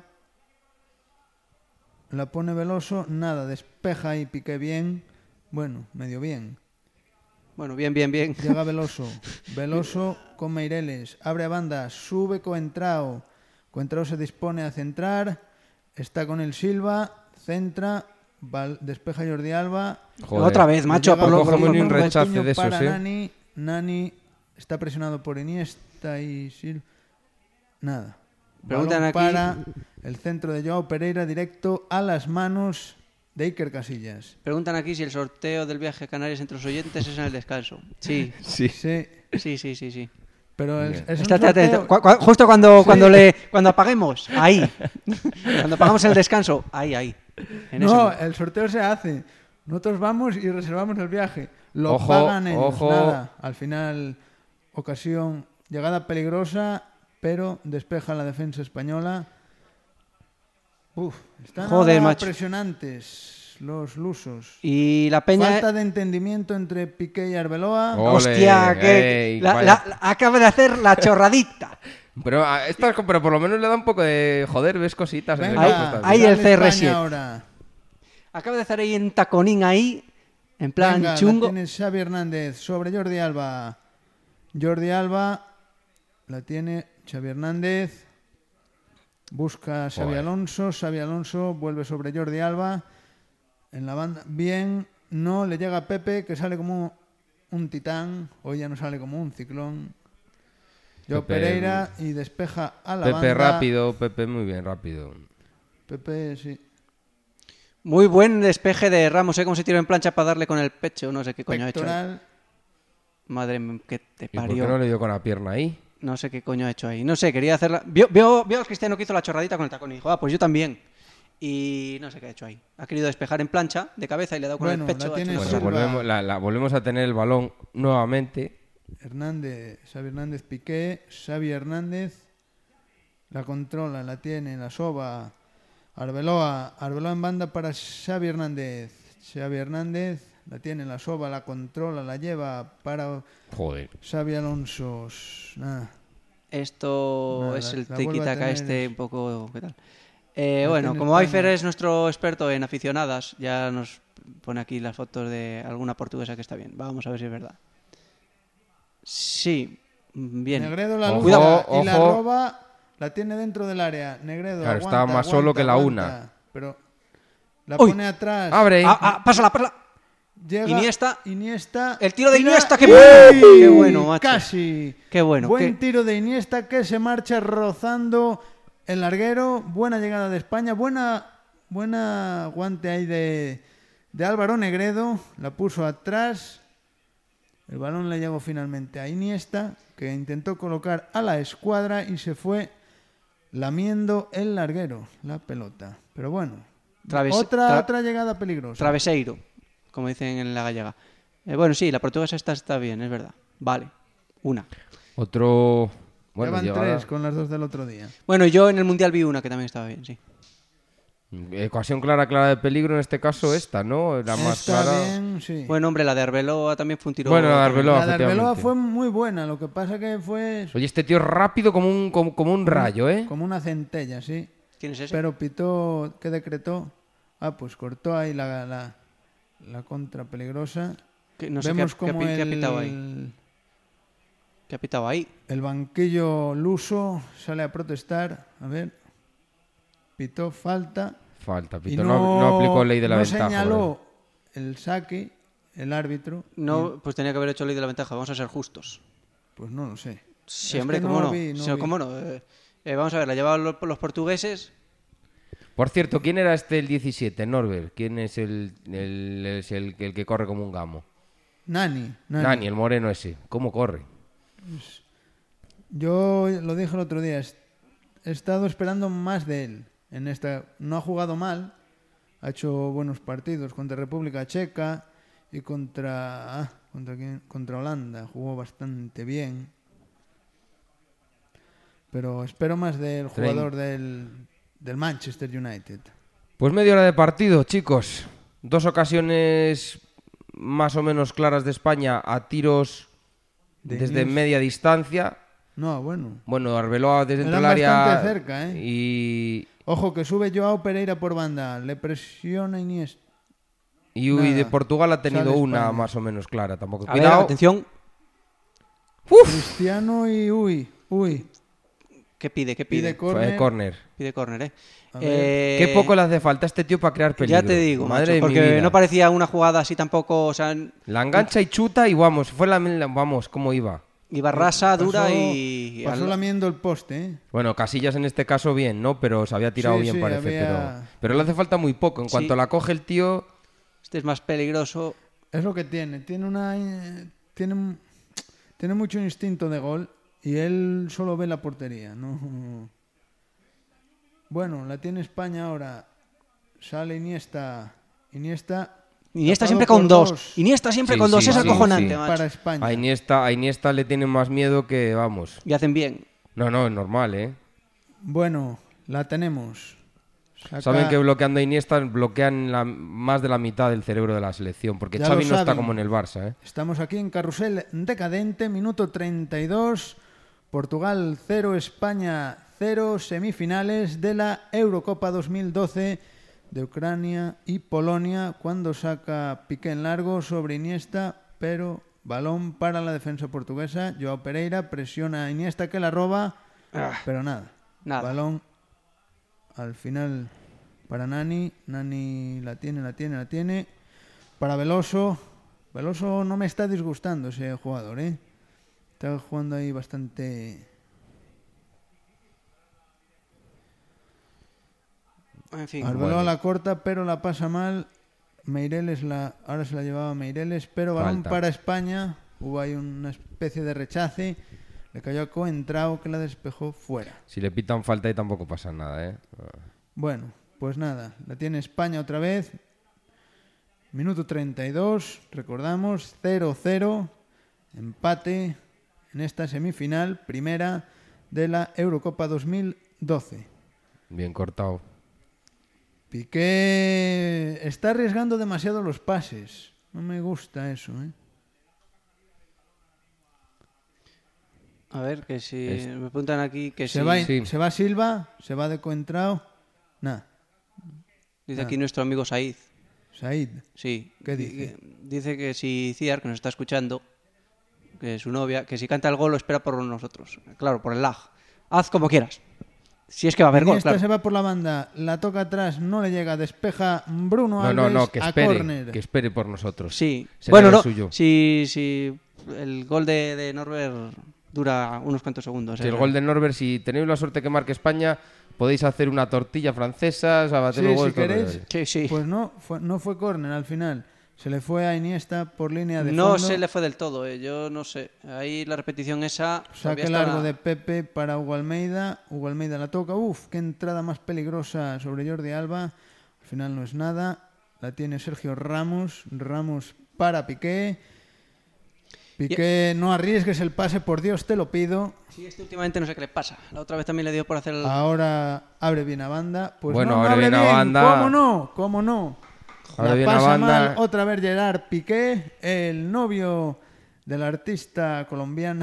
la pone Veloso, nada, despeja y Piqué bien. Bueno, medio bien. Bueno, bien. Llega Veloso con Meireles, abre a banda, sube Coentrao. Coentrao se dispone a centrar, está con el Silva, centra, despeja Jordi Alba. Joder. Otra vez, macho. Un rechace de esos, Nani está presionado por Iniesta y Silva. Nada. Preguntan aquí... para el centro de Joao Pereira directo a las manos de Iker Casillas. Preguntan aquí si el sorteo del viaje a Canarias entre los oyentes es en el descanso. Sí. Pero es estate atento. Justo cuando apaguemos, ahí. Cuando apagamos el descanso, ahí. No, el sorteo se hace. Nosotros vamos y reservamos el viaje. Lo pagan ellos. Nada. Al final, ocasión, llegada peligrosa, pero despeja la defensa española. Están impresionantes los lusos. Y la Peña... Falta de entendimiento entre Piqué y Arbeloa. Ole, ¡hostia! Que acaba de hacer la chorradita. Pero por lo menos le da un poco de... Joder, ves cositas. Venga, ahí el CR7. Ahora. Acaba de hacer ahí en taconín ahí, en plan chungo. La tiene Xavi Hernández sobre Jordi Alba. Jordi Alba la tiene Xavi Hernández. Busca a Xavi Alonso. Xavi Alonso vuelve sobre Jordi Alba. En la banda, bien, no le llega a Pepe, que sale como un titán. Hoy ya no sale como un ciclón. Joao Pereira y despeja a la banda. Pepe rápido, Pepe muy bien rápido. Pepe, sí. Muy buen despeje de Ramos, ¿eh? Como se tiró en plancha para darle con el pecho. No sé qué coño Pectoral. ha hecho ahí. Madre mía, que te parió. ¿Y por qué no le dio con la pierna ahí? No sé qué coño ha hecho ahí. No sé, quería hacerla... Vio al Cristiano que hizo la chorradita con el tacón y dijo, pues yo también. Y no sé qué ha hecho ahí. Ha querido despejar en plancha de cabeza y le ha dado con el pecho. Volvemos a tener el balón nuevamente. Xavi Hernández Piqué. Xavi Hernández la controla, la tiene, la soba. Arbeloa en banda para Xavi Hernández. Xavi Hernández la tiene, la soba, la controla, la lleva para Xavi Alonso. Esto es el tiki-taka un poco... ¿Qué tal? Bueno, como Aifer es nuestro experto en aficionadas, ya nos pone aquí las fotos de alguna portuguesa que está bien. Vamos a ver si es verdad. Sí, bien. Negredo la lucha y la roba, la tiene dentro del área. Negredo claro, está más solo que la una. Pero la pone atrás. Abre. Pásala. Llega Iniesta. El tiro de Iniesta, qué bueno, macho. Casi. Qué bueno. Buen tiro de Iniesta que se marcha rozando el larguero. Buena llegada de España. Buena guante ahí de Álvaro Negredo. La puso atrás. El balón le llegó finalmente a Iniesta, que intentó colocar a la escuadra y se fue lamiendo el larguero, la pelota. Pero bueno, otra llegada peligrosa. Traveseiro, como dicen en la gallega. Bueno, sí, la portuguesa está bien, es verdad. Vale, una. Bueno, ya van tres con las dos del otro día. Bueno, yo en el Mundial vi una que también estaba bien, sí. Ocasión clara de peligro en este caso esta, ¿no? La más clara. Bien, sí. Bueno, hombre, la de Arbeloa también fue un tiro. Bueno, la de Arbeloa fue muy buena, lo que pasa que fue... Oye, este tío es rápido como un rayo, ¿eh? Como una centella, sí. ¿Quién es ese? Pero pitó, ¿qué decretó? Pues cortó ahí la contra peligrosa. No sé Vemos qué ha pitado ahí. ¿Qué ha pitado ahí? El banquillo luso sale a protestar. A ver. Pitó falta. Pitó. No aplicó ley de la ventaja. No señaló el saque, el árbitro. No, pues tenía que haber hecho ley de la ventaja. Vamos a ser justos. Pues no lo sé. Sí, hombre, ¿cómo no? ¿Cómo no? Vamos a ver, la llevaban los portugueses. Por cierto, ¿quién era el 17, Norbert? ¿Quién es el que corre como un gamo? Nani, el moreno ese. ¿Cómo corre? Yo lo dije el otro día. He estado esperando más de él. No ha jugado mal, Ha hecho buenos partidos contra República Checa y contra Holanda. Jugó bastante bien. Pero espero más del jugador del Manchester United. Pues media hora de partido, chicos. 2 ocasiones más o menos claras de España a tiros desde media distancia. No, bueno. Bueno, Arbeloa desde dentro del área. Bastante cerca, ¿eh? Y... Ojo, que sube Joao Pereira por banda. Le presiona Iniesta. Y de Portugal ha tenido una más o menos clara. Tampoco. A ver, atención. Cristiano y Uy. ¿Qué pide? Pide córner. Pide córner, Qué poco le hace falta a este tío para crear peligro. Ya te digo, madre macho, porque no parecía una jugada así tampoco. O sea, la engancha y chuta y vamos. Vamos, cómo iba. Iba rasa, dura y... Pasó lamiendo el poste, ¿eh? Bueno, Casillas en este caso bien, ¿no? Pero se había tirado bien, parece. Pero le hace falta muy poco. En cuanto la coge el tío... Este es más peligroso. Es lo que tiene. Tiene mucho instinto de gol y él solo ve la portería, ¿no? Bueno, la tiene España ahora. Sale Iniesta siempre con dos. Iniesta siempre con dos. Es acojonante, macho. Para España. A Iniesta le tienen más miedo que, vamos. Y hacen bien. No, es normal, ¿eh? Bueno, la tenemos. Saben que bloqueando a Iniesta bloquean más de la mitad del cerebro de la selección, porque ya Xavi no está como en el Barça, ¿eh? Estamos aquí en Carrusel Decadente, minuto 32. Portugal 0, España 0, semifinales de la Eurocopa 2012 de Ucrania y Polonia, cuando saca Piqué en largo sobre Iniesta, pero balón para la defensa portuguesa. Joao Pereira presiona a Iniesta, que la roba, pero nada. Balón al final para Nani la tiene. Para Veloso no me está disgustando ese jugador, ¿eh? Está jugando ahí bastante... En fin. Arbeloa la corta, pero la pasa mal. Ahora se la llevaba Meireles, pero balón para España. Hubo ahí una especie de rechace. Le cayó a Coentrao, que la despejó fuera. Si le pitan falta ahí tampoco pasa nada, ¿eh? Bueno, pues nada. La tiene España otra vez. Minuto 32. Recordamos, 0-0. Empate en esta semifinal, primera de la Eurocopa 2012. Bien cortado. Piqué está arriesgando demasiado los pases. No me gusta eso, ¿eh? A ver, que si me preguntan aquí que se va Silva, se va de Coentrao. Nada. Dice aquí nuestro amigo Said. Said. Sí. ¿Qué dice? Dice que si Ciar, que nos está escuchando, que su novia, que si canta el gol lo espera por nosotros. Claro, por el lag. Haz como quieras. Si es que va a haber gol, claro. Se va por la banda, la toca atrás, no le llega, despeja Bruno Alves que a espere, córner. que espere por nosotros. Sí. Será bueno, no, suyo. Si el gol de Norbert dura unos cuantos segundos. Si el gol de Norbert, si tenéis la suerte que marque España, podéis hacer una tortilla francesa, bater el gol. Si queréis. Sí. Pues no fue córner al final. Se le fue a Iniesta por línea de fondo. No se le fue del todo, yo no sé. Ahí la repetición esa... Saque largo de Pepe para Hugo Almeida. Hugo Almeida la toca. Qué entrada más peligrosa sobre Jordi Alba. Al final no es nada. La tiene Sergio Ramos. Ramos para Piqué. Piqué, no arriesgues el pase, por Dios, te lo pido. Sí, últimamente no sé qué le pasa. La otra vez también le dio por hacer el... Ahora abre bien a banda. Pues bueno, no abre bien a banda. ¿Cómo no? Ahora la pasa mal otra vez Gerard Piqué, el novio de la artista colombiana.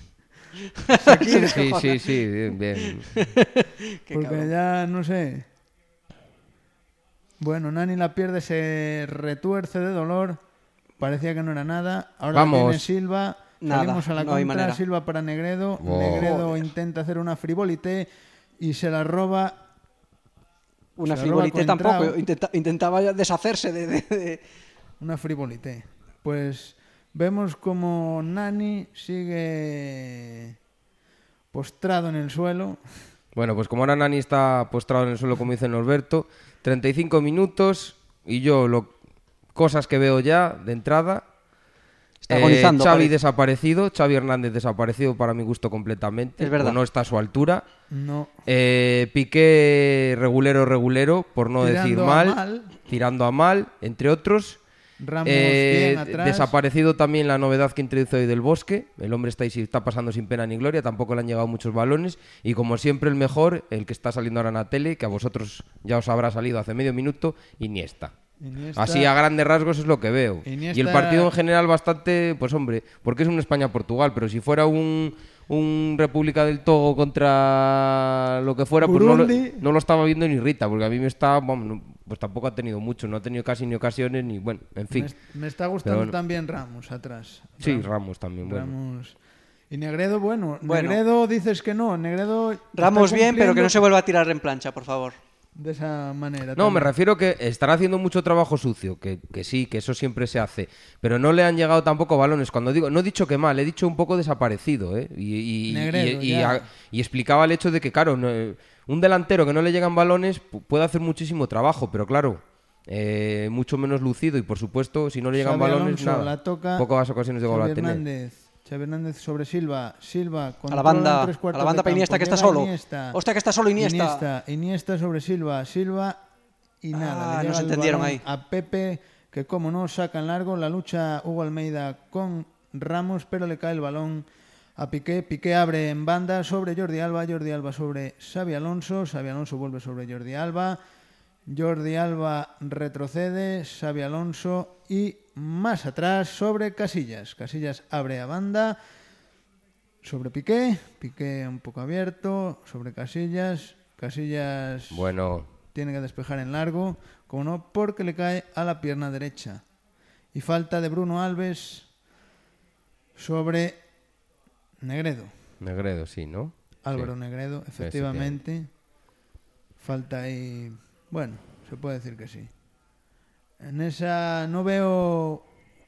Sí, bien. Porque ya no sé. Bueno, Nani la pierde, se retuerce de dolor. Parecía que no era nada. Ahora viene Silva. Salimos a la contra. Silva para Negredo. Negredo intenta hacer una frivolité y se la roba. Una frivolité tampoco. Intentaba deshacerse de... Una frivolité. Pues vemos como Nani sigue postrado en el suelo. Bueno, pues como ahora Nani está postrado en el suelo, como dice Norberto, 35 minutos y yo cosas que veo ya de entrada. Está agonizando. Xavi desaparecido, Xavi Hernández desaparecido para mi gusto completamente. Es verdad. No está a su altura. No. Piqué regulero, por no Tirando decir a mal, tirando a mal, entre otros. Ramos bien atrás. Desaparecido también la novedad que introduce hoy Del Bosque. El hombre está pasando sin pena ni gloria, tampoco le han llegado muchos balones. Y como siempre el mejor, el que está saliendo ahora en la tele, que a vosotros ya os habrá salido hace medio minuto, Iniesta. Así a grandes rasgos es lo que veo. Iniesta... Y el partido en general bastante, pues hombre, porque es un España-Portugal, pero si fuera un República del Togo contra lo que fuera, pues no lo estaba viendo ni Rita, porque a mí me está, pues tampoco ha tenido mucho, no ha tenido casi ni ocasiones, ni bueno, en fin. Me está gustando también Ramos atrás. Sí, Ramos también, bueno. Ramos. Y Negredo, bueno, Negredo dices que no, Negredo... Ramos bien, pero que no se vuelva a tirar en plancha, por favor. De esa manera. No, me refiero que estará haciendo mucho trabajo sucio, que sí, que eso siempre se hace, pero no le han llegado tampoco balones. Cuando digo, no he dicho que mal, he dicho un poco desaparecido, ¿eh? Y explicaba el hecho de que, claro, un delantero que no le llegan balones puede hacer muchísimo trabajo, pero claro, mucho menos lucido y por supuesto, si no le llegan balones, Alonso, nada, la toca, pocas ocasiones de gol va a tener. Xavi Hernández sobre Silva a la banda para Iniesta, que está solo. Hostia, que está solo Iniesta sobre Silva y nada. No se entendieron ahí. A Pepe, que como no saca en largo, la lucha Hugo Almeida con Ramos, pero le cae el balón a Piqué. Piqué abre en banda sobre Jordi Alba sobre Xavi Alonso vuelve sobre Jordi Alba retrocede, Xavi Alonso y más atrás sobre Casillas. Casillas abre a banda sobre Piqué un poco abierto sobre Casillas. Bueno, tiene que despejar en largo, como no, porque le cae a la pierna derecha. Y falta de Bruno Alves sobre Negredo. Negredo, sí, ¿no? Álvaro sí. Negredo, efectivamente. Falta ahí... Bueno, se puede decir que sí. En esa no veo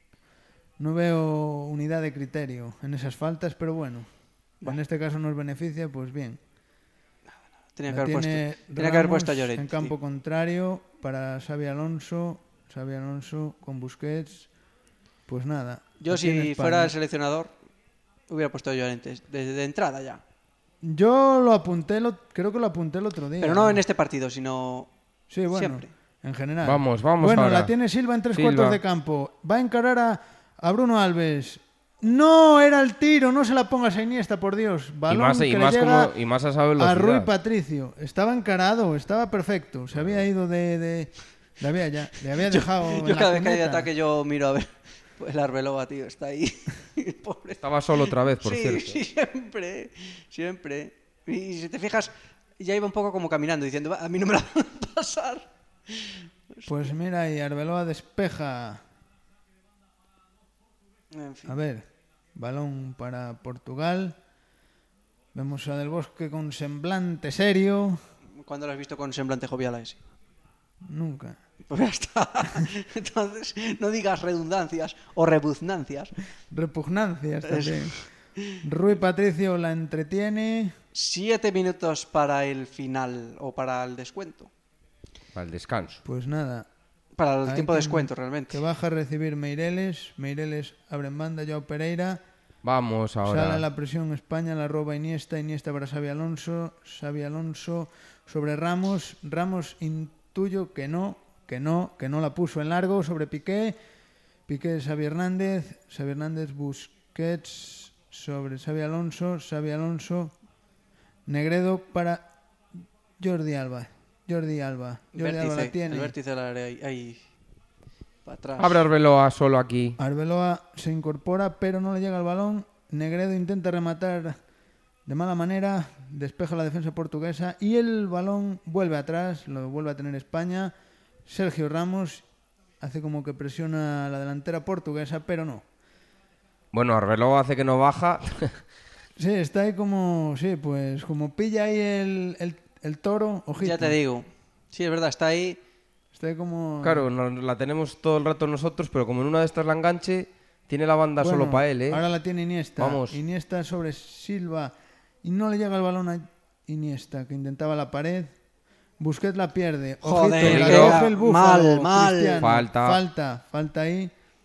unidad de criterio en esas faltas, pero bueno, en este caso nos beneficia, pues bien. Tenía que haber puesto a Llorente. En campo contrario para Xavi Alonso con Busquets, pues nada. Yo si fuera el seleccionador hubiera puesto a Llorente de entrada ya. Yo lo apunté, creo que lo apunté el otro día. Pero no en este partido, sino sí, bueno, siempre. En general. Vamos bueno, ahora. La tiene Silva en 3/4 de campo. Va a encarar a Bruno Alves. No era el tiro, no se la pongas a Iniesta, por Dios. Balón y más a saber velocidad. A Rui Patricio. Estaba encarado, estaba perfecto. Se había ido le había dejado. Yo cada vez que hay ataque yo miro a ver. Pues el Arbeloa, tío, está ahí. Pobre. Estaba solo otra vez, por cierto. Sí, siempre. Y si te fijas, ya iba un poco como caminando, diciendo, a mí no me la van a pasar. Pues mira, y Arbeloa despeja. En fin. A ver, balón para Portugal. Vemos a Del Bosque con semblante serio. ¿Cuándo lo has visto con semblante jovial a ese? Nunca. Pues ya está. Entonces, no digas redundancias o repugnancias. Repugnancias también. Rui Patricio la entretiene. 7 minutos para el final o para el descuento. Para el descanso. Pues nada. Para el tiempo de descuento, realmente. Que baja a recibir Meireles. Meireles abre en banda, Joao Pereira. Vamos ahora. Sale la presión España, la roba Iniesta para Xavi Alonso sobre Ramos. Ramos intuyo que no la puso en largo sobre Piqué. Xavi Hernández Busquets sobre Xavi Alonso. Negredo para Jordi Alba la tiene. El vértice de la área ahí para atrás. Abre Arbeloa solo aquí. Arbeloa se incorpora, pero no le llega el balón. Negredo intenta rematar de mala manera, despeja la defensa portuguesa y el balón vuelve atrás, lo vuelve a tener España. Sergio Ramos hace como que presiona la delantera portuguesa, pero no. Bueno, Arbeloa hace que no baja. Sí, está ahí como pilla ahí el toro, ojito. Ya te digo. Sí, es verdad, está ahí. Está ahí como... Claro, la tenemos todo el rato nosotros, pero como en una de estas la enganche, tiene la banda solo para él, ¿eh? Ahora la tiene Iniesta. Vamos. Iniesta sobre Silva. Y no le llega el balón a Iniesta, que intentaba la pared. Busquets la pierde. Joder, ojito, la coge el búfalo. mal. Cristiano. Falta ahí.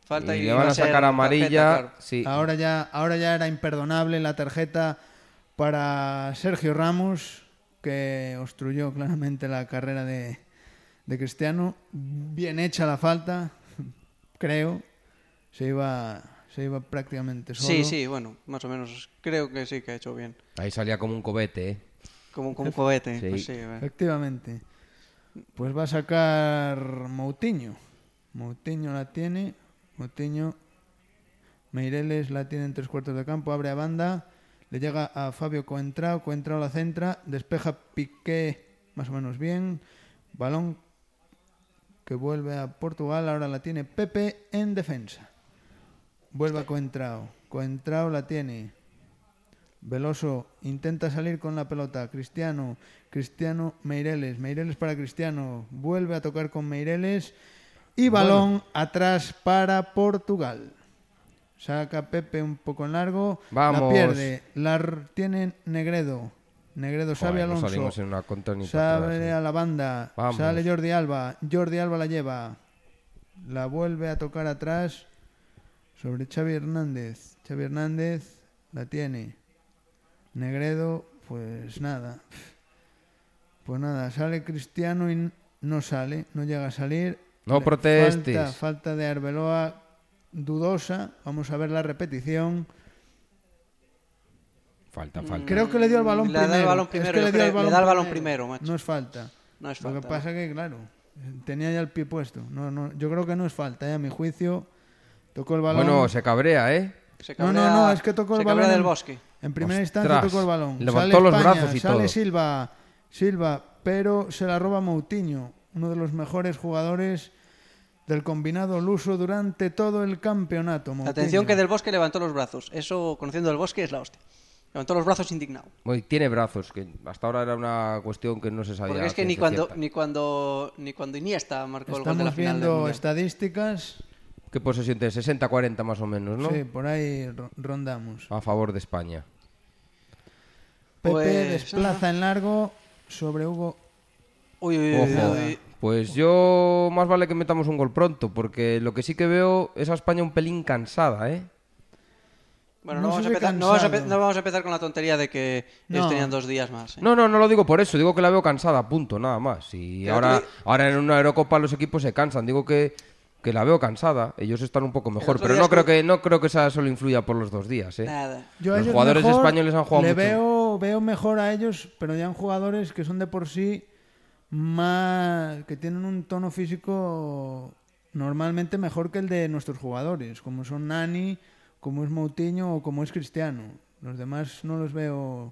Falta y y le va van a a ser sacar amarilla. tarjeta, claro. Sí. Ahora ya era imperdonable la tarjeta para Sergio Ramos, que obstruyó claramente la carrera de Cristiano. Bien hecha la falta, creo. Se iba prácticamente solo. Sí, bueno, más o menos. Creo que sí que ha hecho bien. Ahí salía como un cobete, ¿eh? Como un cohete. Sí. Pues sí, Efectivamente. Pues va a sacar Moutinho. Moutinho la tiene. Moutinho. Meireles la tiene en 3/4 de campo. Abre a banda. Le llega a Fabio Coentrao. Coentrao la centra. Despeja Piqué más o menos bien. Balón que vuelve a Portugal. Ahora la tiene Pepe en defensa. Vuelve a Coentrao. Coentrao la tiene. Veloso intenta salir con la pelota. Cristiano, Meireles para Cristiano. Vuelve a tocar con Meireles. Y balón atrás para Portugal. Saca Pepe un poco en largo. Vamos. La pierde. La tiene Negredo. Negredo sabe Joder, no Alonso. salimos en una contra ni para Sale atrás, a la banda. Vamos. Sale Jordi Alba. Jordi Alba la lleva. La vuelve a tocar atrás. Sobre Xavi Hernández. Xavi Hernández la tiene. Negredo, pues nada. Pues nada, sale Cristiano y no sale, no llega a salir. No protestes. Falta de Arbeloa dudosa. Vamos a ver la repetición. Falta. Creo que le dio el balón Le primero. da el balón primero, Es que yo le dio creo. el balón Le da el balón primero. primero, macho. No es falta. No es Lo falta. que pasa que, claro, tenía ya el pie puesto. No, yo creo que no es falta, a mi juicio. Tocó el balón. Bueno, se cabrea, ¿eh? No, es que tocó el balón. del Bosque. En primera Ostras, instancia tocó el balón. levantó Sale los España, brazos y sale todo. Silva, pero se la roba Moutinho, uno de los mejores jugadores del combinado luso durante todo el campeonato. Moutinho. Atención que Del Bosque levantó los brazos. Eso, conociendo Del Bosque, es la hostia. Levantó los brazos indignado. Bueno, tiene brazos, que hasta ahora era una cuestión que no se sabía. Porque es que ni cuando Iniesta marcó el gol de la Estamos final del viendo Mundial. estadísticas. ¿Qué posesión tiene? 60-40 más o menos, ¿no? Sí, por ahí rondamos. A favor de España. Pepe Pues, desplaza en largo sobre Hugo. Uy. Ojo. Pues yo más vale que metamos un gol pronto, porque lo que sí que veo es a España un pelín cansada, ¿eh? Bueno, No no, sé vamos a si empezar, cansado. no vamos a empezar con la tontería de que ellos No. tenían 2 días más. ¿eh? No lo digo por eso, digo que la veo cansada, punto, nada más. Y Que ahora, otro ahora en una Eurocopa los equipos se cansan, digo que la veo cansada, ellos están un poco mejor, otro pero día no creo que esa solo influya por los 2 días, ¿eh? Nada. Yo a Los ellos jugadores mejor españoles han jugado le mucho. veo mejor a ellos, pero ya en jugadores que son de por sí más, que tienen un tono físico normalmente mejor que el de nuestros jugadores, como son Nani, como es Moutinho o como es Cristiano. Los demás no los veo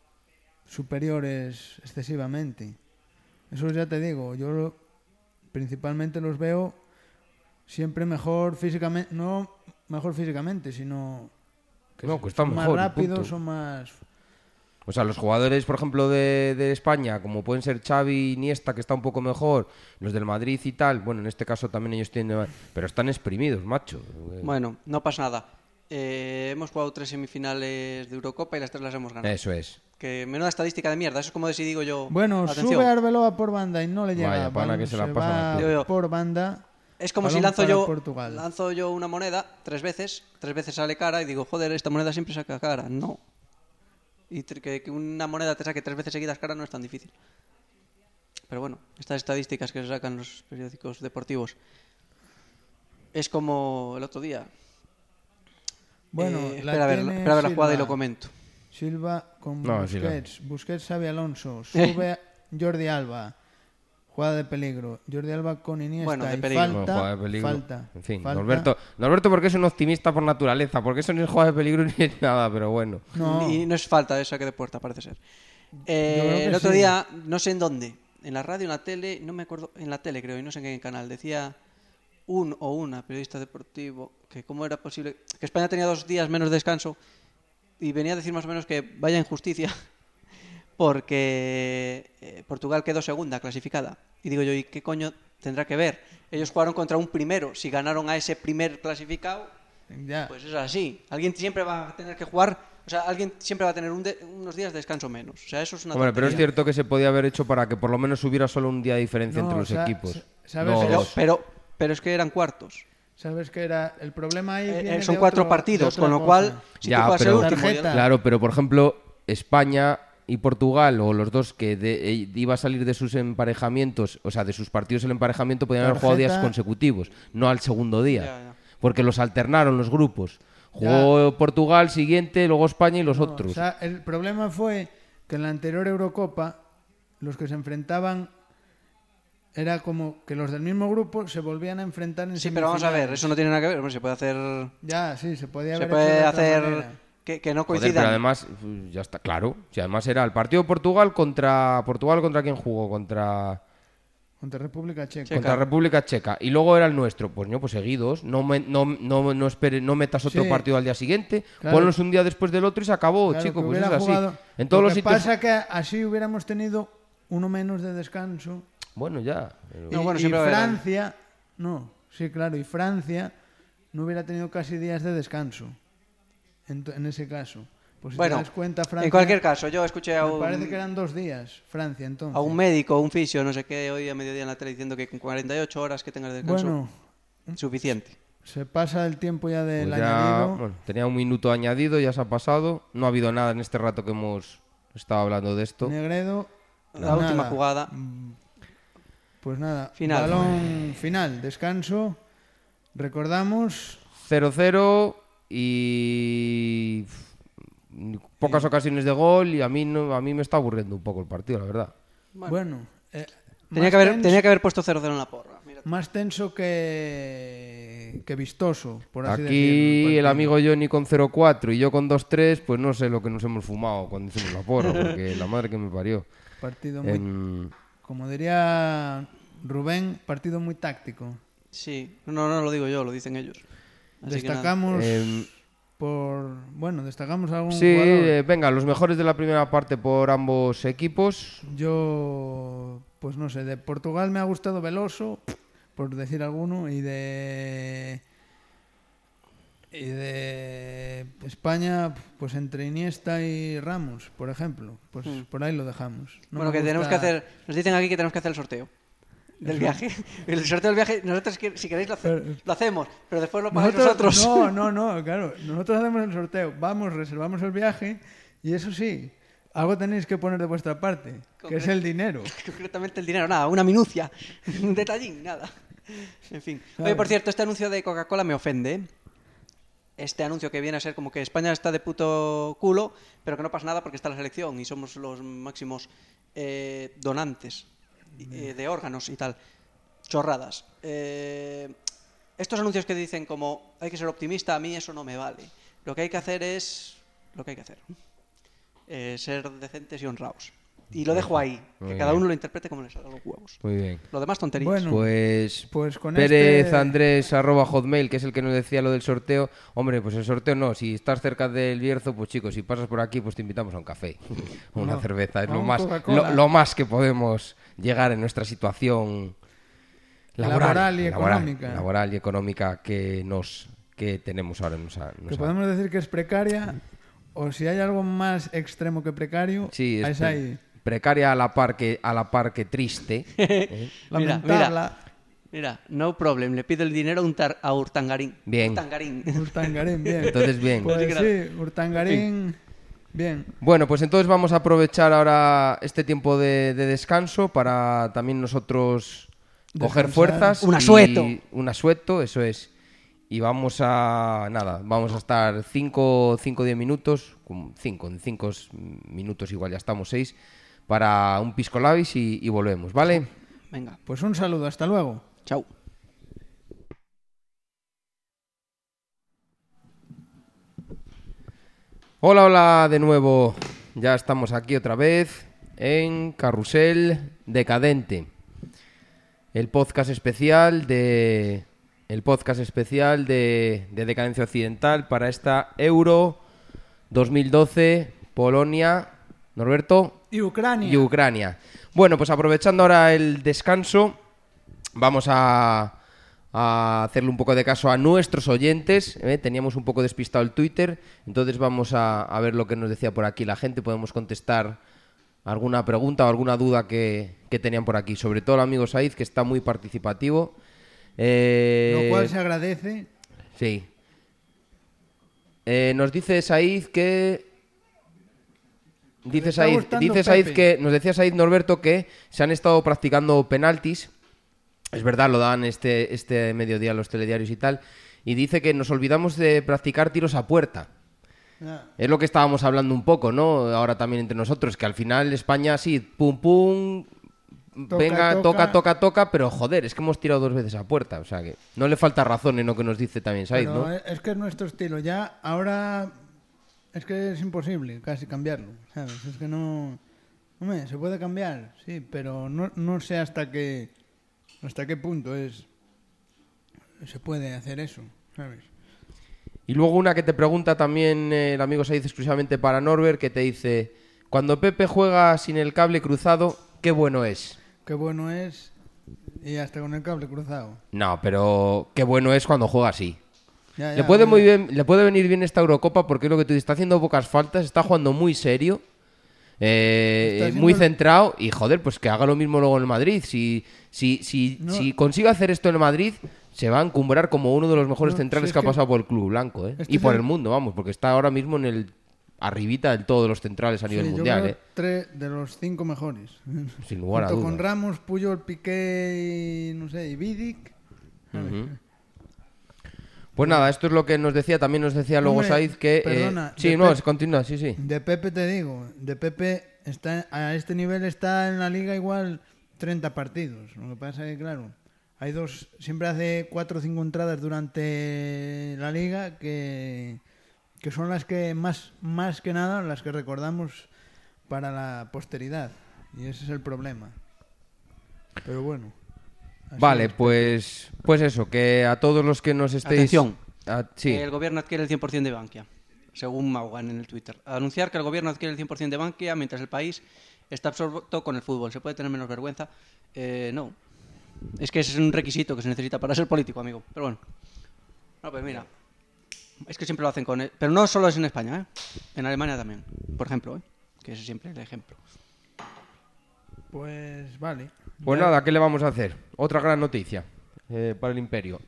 superiores excesivamente. Eso ya te digo, yo principalmente los veo siempre mejor físicamente, no mejor físicamente, sino que No, que están son mejor, más y rápidos, punto. son más... O sea, los jugadores, por ejemplo, de España, como pueden ser Xavi, Iniesta, que está un poco mejor, los del Madrid y tal, bueno, en este caso también ellos tienen... Pero están exprimidos, macho. Bueno, no pasa nada. Hemos jugado 3 semifinales de Eurocopa y las 3 las hemos ganado. Eso es. Que menuda estadística de mierda. Eso es como de si digo yo. Bueno, atención. sube Arbeloa por banda y no le llega. Vaya, pana que se la se pasan va aquí. Yo. por banda. Es como balón si lanzo para Portugal. lanzo yo una moneda 3 veces sale cara y digo, joder, esta moneda siempre saca cara. No. Y que una moneda te saque 3 veces seguidas cara no es tan difícil. Pero bueno, estas estadísticas que se sacan los periódicos deportivos. Es como el otro día. Bueno, espera a ver la jugada y lo comento. Silva con No, Busquets. Busquets, Xavi Alonso. Sube Jordi Alba. Jugada de peligro. Jordi Alba con Iniesta. Bueno, de y peligro. No, falta, jugada de peligro. falta. En fin, falta. Norberto porque es un optimista por naturaleza, porque eso no es jugada de peligro ni es nada, pero bueno. No, Y no es falta esa que de puerta, parece ser. que El otro sí. día, no sé en dónde, en la radio, en la tele, no me acuerdo, en la tele creo, y no sé en qué canal, decía un o una periodista deportivo que cómo era posible, que España tenía 2 días menos de descanso y venía a decir más o menos que vaya injusticia porque Portugal quedó segunda clasificada. Y digo yo, ¿y qué coño tendrá que ver? Ellos jugaron contra un primero, si ganaron a ese primer clasificado, ya. pues es así. Alguien siempre va a tener que jugar, o sea, alguien siempre va a tener unos días de descanso menos. O sea, eso es una Hombre, pero es tontería. cierto que se podía haber hecho para que por lo menos hubiera solo un día de diferencia No, entre los equipos. ¿sabes? No, Pero es que eran cuartos. ¿Sabes qué era? El problema ahí viene son de 4 otro- partidos, de otra con lo cosa. cual, si Ya, tú pasas el pero- último... Tarjeta. Claro, pero por ejemplo, España y Portugal, o los dos que iba a salir de sus emparejamientos, o sea, de sus partidos el emparejamiento, podían haber jugado días Tarjeta. consecutivos, no al segundo día. Ya. Porque los alternaron los grupos. Jugó Portugal siguiente, luego España y los No, otros. o sea, el problema fue que en la anterior Eurocopa los que se enfrentaban era como que los del mismo grupo se volvían a enfrentar en Sí, pero vamos a ver, semifinales. eso no tiene nada que ver. Hombre, se puede hacer... Ya, sí, se podía Se haber puede hecho de otra hacer manera. que no Joder, coincidan. pero además, ya está claro. Si además era el partido de Portugal contra quién jugó, contra Contra República Checa. Checa. contra República Checa. Y luego era el nuestro. Pues no, pues seguidos. No metas otro Sí. partido al día siguiente. Claro. Ponlos un día después del otro y se acabó, Claro, chico. que Pues es hubiera así. jugado- En todos Lo los que sitios. pasa que así hubiéramos tenido uno menos de descanso. Bueno, ya. pero- No, bueno, y siempre va a haber- Francia, no, sí, claro, y Francia no hubiera tenido casi días de descanso en ese caso. Pues si Bueno, te das cuenta, Francia, en cualquier caso, yo escuché a me un, parece que eran 2 días, Francia, entonces. a un médico, un fisio, no sé qué, hoy a mediodía en la tele diciendo que con 48 horas que tengas de descanso, Bueno, suficiente. se pasa el tiempo ya del Pues ya, añadido. bueno, tenía un minuto añadido, ya se ha pasado. No ha habido nada en este rato que hemos estado hablando de esto. Negredo. La última nada. jugada. Pues nada, Final. balón final, descanso. Recordamos 0-0 y pocas ocasiones de gol, y a mí me está aburriendo un poco el partido, la verdad. Bueno, Tenía que haber puesto 0-0 en la porra. Mira. más tenso que vistoso, por así Aquí decirlo. el amigo Johnny con 0-4 y yo con 2-3, pues no sé lo que nos hemos fumado cuando hicimos la porra, porque la madre que me parió. Partido muy, Em, como diría Rubén, partido muy táctico. Sí, no lo digo yo, lo dicen ellos. Así que nada. Destacamos Em, destacamos algún sí, jugador. venga, los mejores de la primera parte por ambos equipos. Yo, pues no sé, de Portugal me ha gustado Veloso, por decir alguno, y de España, pues entre Iniesta y Ramos, por ejemplo. Pues por ahí lo dejamos. No Bueno, me que tenemos que gusta- hacer... Nos dicen aquí que tenemos que hacer el sorteo del viaje. El sorteo del viaje, nosotros si queréis lo hacemos, pero después lo pagáis vosotros. No, claro. Nosotros hacemos el sorteo. Vamos, reservamos el viaje y eso sí, algo tenéis que poner de vuestra parte, que es el dinero. Concretamente el dinero, nada, una minucia, un detallín, nada. En fin. Oye, por cierto, este anuncio de Coca-Cola me ofende, ¿eh? Este anuncio que viene a ser como que España está de puto culo, pero que no pasa nada porque está la selección y somos los máximos donantes de órganos y tal. Chorradas. Estos anuncios que dicen como hay que ser optimista, a mí eso no me vale. Lo que hay que hacer es lo que hay que hacer. Ser decentes y honrados. Y lo dejo ahí, Muy que cada bien. uno lo interprete como le salga los huevos. Muy bien. Lo demás tonterías. Bueno, Pues con Pérez este- Andrés @hotmail, que es el que nos decía lo del sorteo. Hombre, pues el sorteo no. Si estás cerca del Bierzo, pues chicos, si pasas por aquí, pues te invitamos a un café, o una No, cerveza. Es a lo un más, Coca-Cola. lo más que podemos llegar en nuestra situación Laboral y económica. laboral y económica que tenemos ahora. que podemos decir que es precaria, o si hay algo más extremo que precario, Sí, es ahí. precaria a la par que triste. Lamentarla. Mira, no problem. Le pido el dinero a Urtangarín. Bien. Urtangarín. Urtangarín, bien. Entonces, bien. Pues sí, Urtangarín, bien. Bueno, pues entonces vamos a aprovechar ahora este tiempo de descanso para también nosotros coger Descansar. fuerzas. Un y- asueto. Un asueto, eso es. Y vamos a estar 5 o 10 minutos, en 5 minutos igual ya estamos 6, para un pisco labis y volvemos, ¿vale? Venga, Pues un saludo, hasta luego. chao. Hola de nuevo. Ya estamos aquí otra vez en Carrusel Decadente. El podcast especial de Decadencia Occidental para esta Euro 2012, Polonia, Norberto Y Ucrania. y Ucrania. Bueno, pues aprovechando ahora el descanso, vamos a hacerle un poco de caso a nuestros oyentes. Teníamos un poco despistado el Twitter, entonces vamos a ver lo que nos decía por aquí la gente. Podemos contestar alguna pregunta o alguna duda que tenían por aquí. Sobre todo el amigo Saiz, que está muy participativo. Lo cual se agradece. Sí. Nos dice Said que... Dice Said que... Nos decía Said Norberto que se han estado practicando penaltis. Es verdad, lo dan este mediodía los telediarios y tal. Y dice que nos olvidamos de practicar tiros a puerta. Es lo que estábamos hablando un poco, ¿no? Ahora también entre nosotros, que al final España sí, pum, pum... Toca, pero joder, es que hemos tirado 2 veces a puerta, o sea que no le falta razón en lo que nos dice también Said, pero ¿no? Es que es nuestro estilo, ya ahora es que es imposible casi cambiarlo, ¿sabes? Es que no... Hombre, se puede cambiar, sí, pero no sé hasta qué punto se puede hacer eso, ¿sabes? Y luego una que te pregunta también el amigo Said exclusivamente para Norbert, que te dice, cuando Pepe juega sin el cable cruzado, qué bueno es. Qué bueno es, y hasta con el cable cruzado. No, pero qué bueno es cuando juega así. Ya, Le puede venir bien esta Eurocopa porque es lo que tú dices, está haciendo pocas faltas, está jugando muy serio, muy centrado y joder, pues que haga lo mismo luego en el Madrid. Si consigue hacer esto en el Madrid, se va a encumbrar como uno de los mejores centrales que ha pasado por el club blanco, y por el mundo, vamos, porque está ahora mismo en el arribita del todo de los centrales a nivel mundial. Yo creo 3 de los 5 mejores. Sin lugar a dudas. Con Ramos, Puyol, Piqué y Vidic. Pues nada, esto es lo que nos decía. También nos decía luego Said que... Perdona, continúa, sí. De Pepe te digo, está a este nivel está en la liga igual 30 partidos. Lo que pasa es que, claro, siempre hace 4 o 5 entradas durante la liga que son las que más que nada las que recordamos para la posteridad, y ese es el problema. Pero bueno, vale, pues eso, que a todos los que nos estéis... Atención, sí. El gobierno adquiere el 100% de Bankia, según Maugan en el Twitter. Anunciar que el gobierno adquiere el 100% de Bankia mientras el país está absorto con el fútbol. ¿Se puede tener menos vergüenza? No. Es que ese es un requisito que se necesita para ser político, amigo. Pero bueno. No, pues mira. Es que siempre lo hacen con... Pero no solo es en España, en Alemania también, por ejemplo, que ese es siempre el ejemplo. Pues vale. Pues nada, ¿qué le vamos a hacer? Otra gran noticia para el Imperio.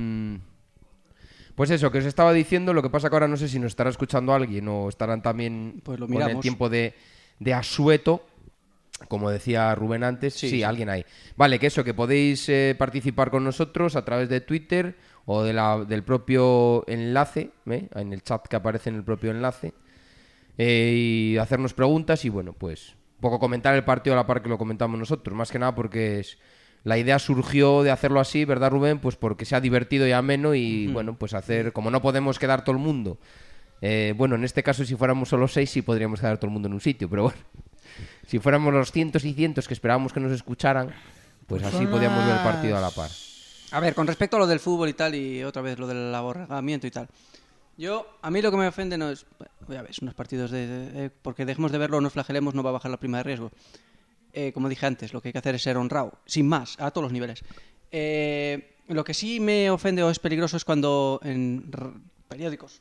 Pues eso, que os estaba diciendo, lo que pasa que ahora no sé si nos estará escuchando alguien o estarán también pues con el tiempo de asueto, como decía Rubén antes. Sí, alguien ahí. Vale, que eso, que podéis participar con nosotros a través de Twitter o del propio enlace, en el chat que aparece en el propio enlace, y hacernos preguntas y bueno, pues un poco comentar el partido a la par que lo comentamos nosotros, más que nada porque la idea surgió de hacerlo así, ¿verdad, Rubén? Pues porque sea divertido y ameno y bueno, pues hacer, como no podemos quedar todo el mundo, bueno, en este caso si fuéramos solo 6 sí podríamos quedar todo el mundo en un sitio, pero bueno, si fuéramos los cientos y cientos que esperábamos que nos escucharan, pues así podíamos ver el partido a la par. A ver, con respecto a lo del fútbol y tal, y otra vez lo del aborregamiento y tal, a mí lo que me ofende no es, ya ves, unos partidos porque dejemos de verlo, nos flagelemos, no va a bajar la prima de riesgo. Como dije antes, lo que hay que hacer es ser honrado, sin más, a todos los niveles. Lo que sí me ofende o es peligroso es cuando en periódicos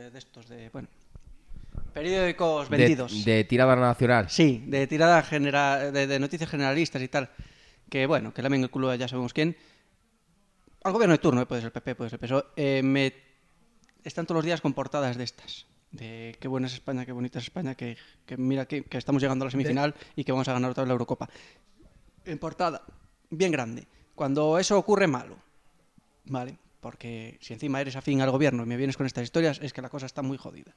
periódicos vendidos. De tirada nacional. Sí, de tirada de noticias generalistas y tal, que bueno, que lamen el culo ya sabemos quién. Al gobierno de turno, puede ser el PP, puede ser el PSOE, están todos los días con portadas de estas. De qué buena es España, qué bonita es España, que mira que estamos llegando a la semifinal y que vamos a ganar otra vez la Eurocopa. En portada, bien grande. Cuando eso ocurre, malo. ¿Vale? Porque si encima eres afín al gobierno y me vienes con estas historias, es que la cosa está muy jodida.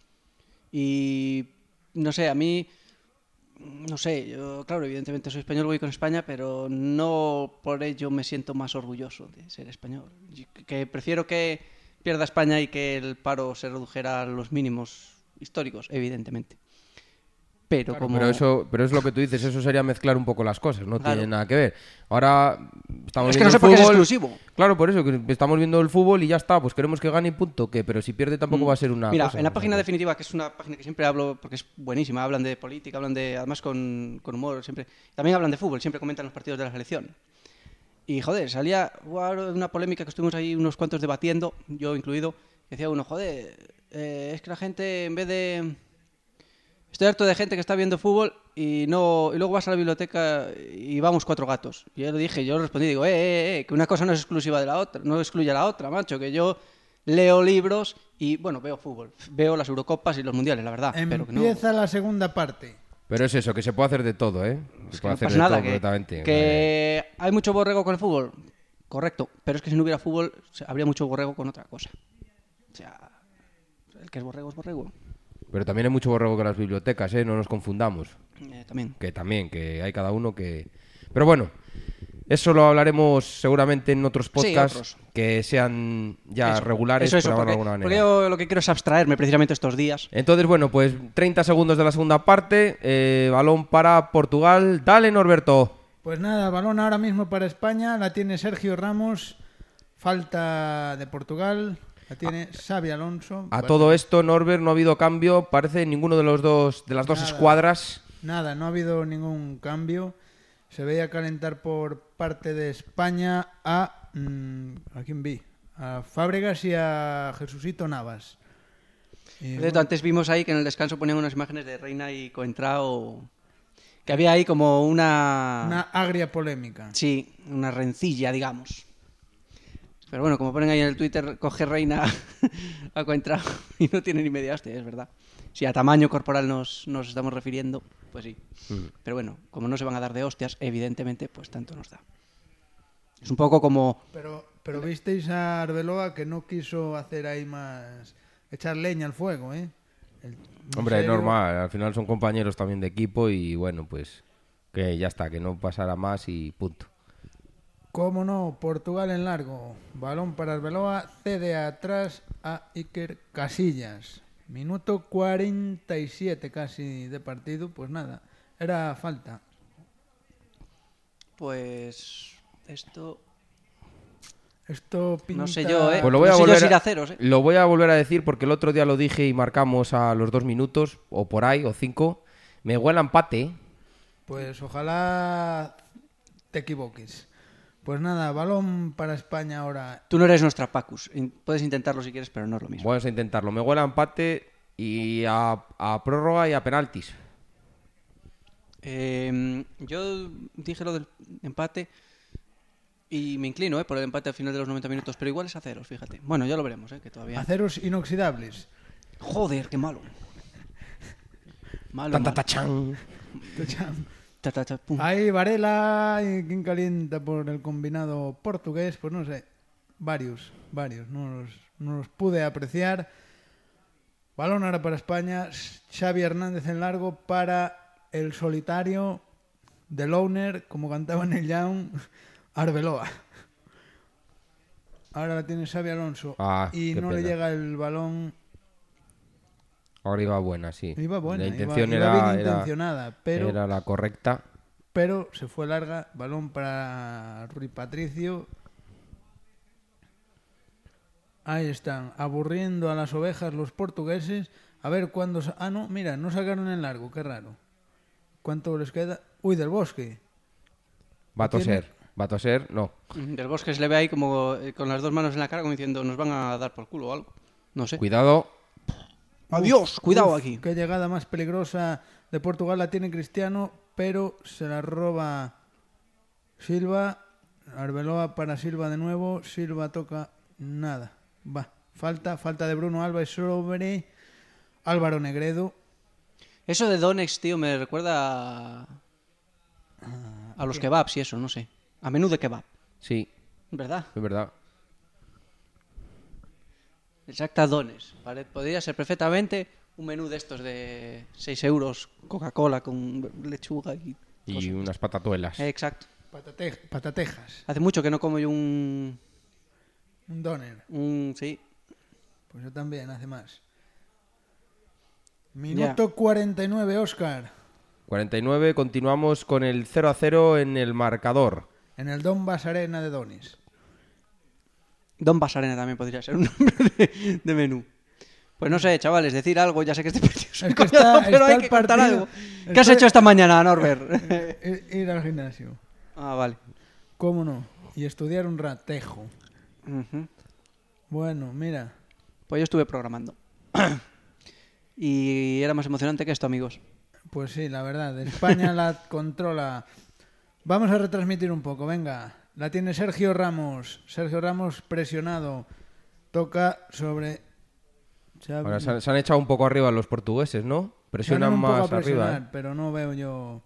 Y no sé, a mí... No sé, yo, claro, evidentemente soy español, voy con España, pero no por ello me siento más orgulloso de ser español. Que prefiero que pierda España y que el paro se redujera a los mínimos históricos, evidentemente. Pero claro, pero es lo que tú dices, eso sería mezclar un poco las cosas, no tiene nada que ver. Ahora estamos viendo el fútbol. Es que no sé por qué es exclusivo. Claro, por eso, que estamos viendo el fútbol y ya está, pues queremos que gane y punto, pero si pierde tampoco va a ser una Mira, cosa. En la página definitiva, que es una página que siempre hablo, porque es buenísima, hablan de política, además con humor, siempre. También hablan de fútbol, siempre comentan los partidos de la selección. Y joder, salía una polémica que estuvimos ahí unos cuantos debatiendo, yo incluido, que decía uno, joder, es que la gente en vez de... Estoy harto de gente que está viendo fútbol y luego vas a la biblioteca y vamos 4 gatos. Y yo respondí, digo, que una cosa no es exclusiva de la otra, no excluye a la otra, macho, que yo leo libros y, bueno, veo fútbol. Veo las Eurocopas y los Mundiales, la verdad. Empieza la segunda parte. Pero es eso, que se puede hacer de todo, ¿eh? Se puede hacer de todo completamente. Que hay mucho borrego con el fútbol, correcto. Pero es que si no hubiera fútbol, habría mucho borrego con otra cosa. O sea, el que es borrego es borrego. Pero también hay mucho borrego con las bibliotecas, ¿eh? No nos confundamos. También. Que hay cada uno que... Pero bueno, eso lo hablaremos seguramente en otros podcasts que sean ya regulares. Eso, por alguna manera. Porque yo lo que quiero es abstraerme precisamente estos días. Entonces, bueno, pues 30 segundos de la segunda parte. Balón para Portugal. Dale, Norberto. Pues nada, balón ahora mismo para España. La tiene Sergio Ramos. Falta de Portugal. La tiene Xabi Alonso. A todo esto, Norbert, no ha habido cambio, parece, en ninguno de las dos escuadras. Nada, no ha habido ningún cambio. Se veía calentar por parte de España ¿a quién vi? A Fábregas y a Jesucito Navas. Antes vimos ahí que en el descanso ponían unas imágenes de Reina y Coentrao, que había ahí como una agria polémica. Sí, una rencilla, digamos. Pero bueno, como ponen ahí en el Twitter, coge Reina a Coentrao y no tiene ni media hostia, es verdad. Si a tamaño corporal nos estamos refiriendo, pues sí. Pero bueno, como no se van a dar de hostias, evidentemente, pues tanto nos da. Es un poco como... Pero visteis a Arbeloa que no quiso hacer ahí más... echar leña al fuego, ¿eh? Hombre, es normal, al final son compañeros también de equipo y bueno, pues que ya está, que no pasará más y punto. Cómo no, Portugal en largo. Balón para Arbeloa, cede atrás a Iker Casillas. Minuto 47 casi de partido, pues nada, era falta. Pues esto pinta... No sé yo, Pues lo voy a volver a decir porque el otro día lo dije y marcamos a los 2 minutos, o por ahí, o 5. Me huele a empate. Pues ojalá te equivoques. Pues nada, balón para España ahora. Tú no eres nuestra Pacus. Puedes intentarlo si quieres, pero no es lo mismo. Vamos a intentarlo. Me huele a empate y a prórroga y a penaltis. Yo dije lo del empate y me inclino por el empate al final de los 90 minutos, pero igual es a ceros, fíjate. Bueno, ya lo veremos, que todavía... A ceros inoxidables. Joder, qué malo. Tachán. Ahí Varela y quien calienta por el combinado portugués, pues no sé, varios, no los pude apreciar. Balón ahora para España, Xavi Hernández en largo para el solitario de Loner, como cantaba en el Young, Arbeloa. Ahora la tiene Xabi Alonso y no le llega el balón. Ahora iba buena, sí. Iba buena, la intención iba bien intencionada, pero era la correcta. Pero se fue larga. Balón para Rui Patricio. Ahí están, aburriendo a las ovejas los portugueses. A ver cuándo... no, mira, no sacaron en largo, qué raro. ¿Cuánto les queda? Uy, Del Bosque. Va a toser, no. Del Bosque se le ve ahí como con las 2 manos en la cara, como diciendo, nos van a dar por culo o algo. No sé. Cuidado. Adiós, cuidado aquí. Qué llegada más peligrosa de Portugal la tiene Cristiano, pero se la roba Silva. Arbeloa para Silva de nuevo. Silva toca nada. Va. Falta de Bruno Alves sobre Álvaro Negredo. Eso de Donex, tío, me recuerda a los kebabs y eso, no sé. A menú de kebab. Sí. ¿Verdad? Es verdad. Exacta Dones. ¿Vale? Podría ser perfectamente un menú de estos de 6 euros, Coca-Cola con lechuga y unas patatuelas. Exacto. Patatejas. Hace mucho que no como yo un doner. Sí. Pues yo también, hace más. Minuto 49, Óscar. 49, continuamos con el 0-0 en el marcador. En el Donbass Arena de Donis. Donbass Arena también podría ser un nombre de menú. Pues no sé, chavales, decir algo, ya sé que este partido es un coñazo, pero hay que contar algo. ¿Qué has hecho esta mañana, Norbert? Ir al gimnasio. Ah, vale. ¿Cómo no? Y estudiar un ratejo. Uh-huh. Bueno, mira. Pues yo estuve programando. y era más emocionante que esto, amigos. Pues sí, la verdad. España la controla. Vamos a retransmitir un poco, venga. La tiene Sergio Ramos. Sergio Ramos presionado. Toca sobre... Ahora se han echado un poco arriba los portugueses, ¿no? Presionan un más poco a presionar, arriba. pero no veo yo...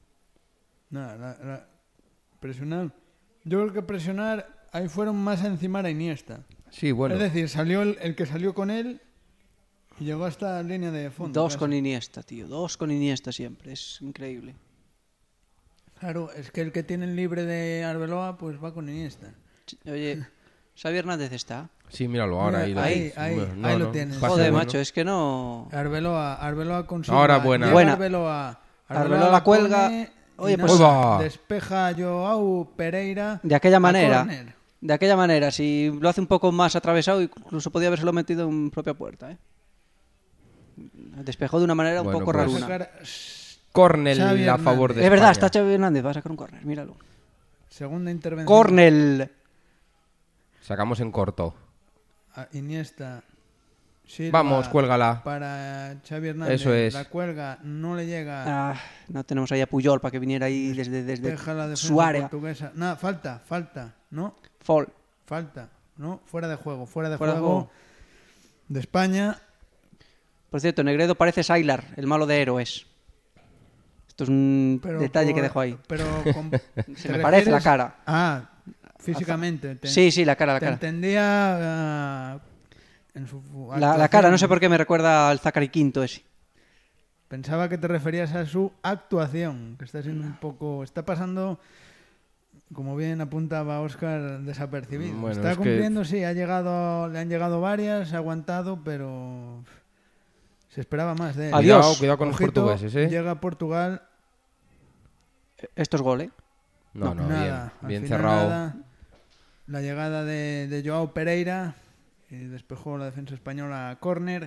Nada, presionar... Yo creo que presionar... Ahí fueron más a encimar a Iniesta. Sí, bueno. Es decir, salió el que salió con él y llegó hasta la línea de fondo. Dos casi. con Iniesta, tío. Dos con Iniesta siempre. Es increíble. Claro, es que el que tiene el libre de Arbeloa, pues va con Iniesta. Oye, ¿Xavi Hernández está? Sí, míralo ahora. Mira, ahí lo tienes. Joder, macho, es que no... Arbeloa con Silva. Ahora buena. Buena. Arbeloa la cuelga. pone Oye, y pues... nada, despeja Joao Pereira. De aquella a manera. córner. De aquella manera. Si lo hace un poco más atravesado, incluso podía habérselo metido en propia puerta, ¿eh? Despejó de una manera un Bueno, poco pues- raruna. Sacar Córner Xavi a favor de Es España. verdad, está Xavi Hernández. Va a sacar un córner, míralo. segunda intervención. ¡Córner! Sacamos en corto. A Iniesta. Silva Vamos, cuélgala. Para Xavi Hernández. Eso es. La cuelga, no le llega. Ah, no tenemos ahí a Puyol para que viniera ahí desde Deja la defensa su área. portuguesa. No, falta. ¿No? Fall. Falta. ¿No? Fuera de juego. Fuera de Fuera de juego. juego. De España. Por cierto, Negredo parece Sylar, el malo de Héroes. Esto es un Pero detalle que dejo ahí. Pero Se me parece la cara. Ah, físicamente. Sí, la cara. Te entendía en su La cara, no sé por qué me recuerda al Zachary Quinto ese. Pensaba que te referías a su actuación, que está siendo un poco... Está pasando, como bien apuntaba Óscar, desapercibido. Bueno, Está es que- cumpliendo, sí, le han llegado varias, ha aguantado, pero se esperaba más de él. Adiós. Cuidado con los Ojito, portugueses, ¿eh? Llega a Portugal. Esto es gol, ¿eh? No, Nada, al bien final cerrado. nada. La llegada de Joao Pereira y despejó la defensa española a córner.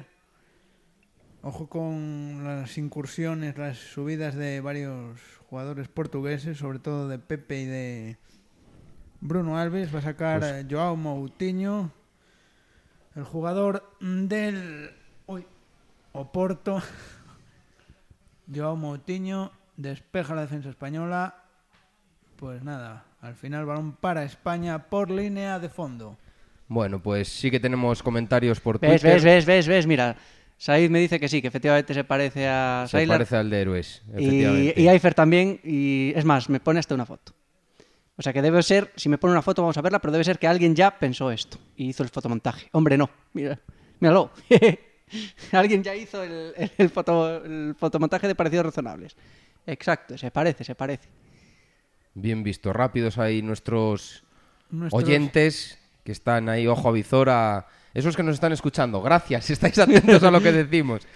Ojo con las incursiones, las subidas de varios jugadores portugueses, sobre todo de Pepe y de Bruno Alves. Va a sacar Joao Moutinho, el jugador del Oporto. Joao Moutinho despeja la defensa española. Pues nada, al final balón para España por línea de fondo. Bueno, pues sí que tenemos comentarios por Twitter. ¿Ves? Mira, Said me dice que sí, que efectivamente se parece a Se Sylar. parece al de Héroes, efectivamente. Y Aifer también. Y es más, me pone hasta una foto. O sea que debe ser, si me pone una foto vamos a verla, pero debe ser que alguien ya pensó esto y hizo el fotomontaje. Hombre, no, míralo. Alguien ya hizo el fotomontaje de parecidos razonables. Exacto, se parece. Bien visto, rápidos ahí nuestros oyentes que están ahí, ojo a visor a... Esos que nos están escuchando, gracias, estáis atentos a lo que decimos.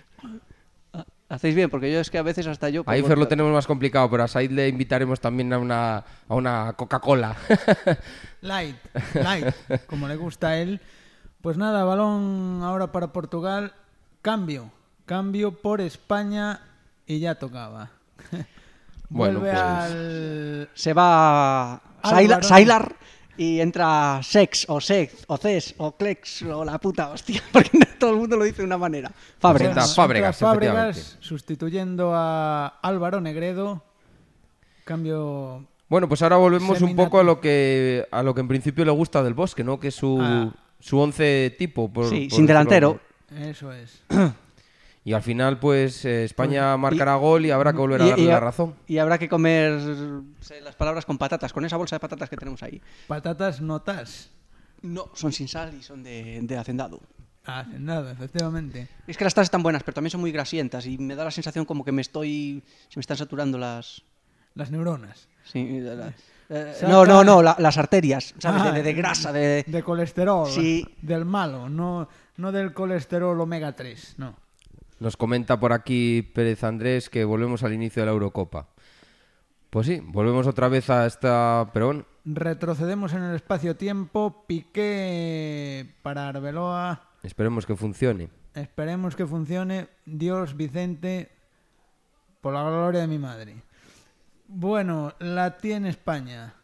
Hacéis bien, porque yo es que a veces hasta yo... A Aifer lo tenemos más complicado, pero a Said le invitaremos también a una Coca-Cola. Light, como le gusta a él. Pues nada, balón ahora para Portugal. Cambio por España y ya tocaba. Bueno, Vuelve pues- al... Se va Álvaro. Sylar y entra Sex o Ces o Clex o la puta hostia, porque todo el mundo lo dice de una manera. Fábregas. Fábregas, Fábregas, efectivamente. sustituyendo a Álvaro Negredo. Cambio... Bueno, pues ahora volvemos un poco a Seminati. lo que en principio le gusta del Bosque, ¿no? Que es su 11 tipo. Sí, por sin decirlo delantero. así. Eso es. Y al final, pues España marcará gol y habrá que volver a darle la razón. Y habrá que comer las palabras con patatas, con esa bolsa de patatas que tenemos ahí. Patatas notas. No, son sin sal y son de hacendado. Nada, efectivamente. Es que las tasas están buenas, pero también son muy grasientas y me da la sensación como que se me están saturando las... Las neuronas. Sí, Saca- no, las arterias, ¿sabes? De grasa, De colesterol. Sí. Del malo, no del colesterol omega 3, no. Nos comenta por aquí Pérez Andrés que volvemos al inicio de la Eurocopa. Pues sí, volvemos otra vez a esta... Pero bueno, Retrocedemos en el espacio-tiempo. Piqué para Arbeloa. esperemos que funcione. Esperemos que funcione. Dios, Vicente, por la gloria de mi madre. Bueno, la tiene España.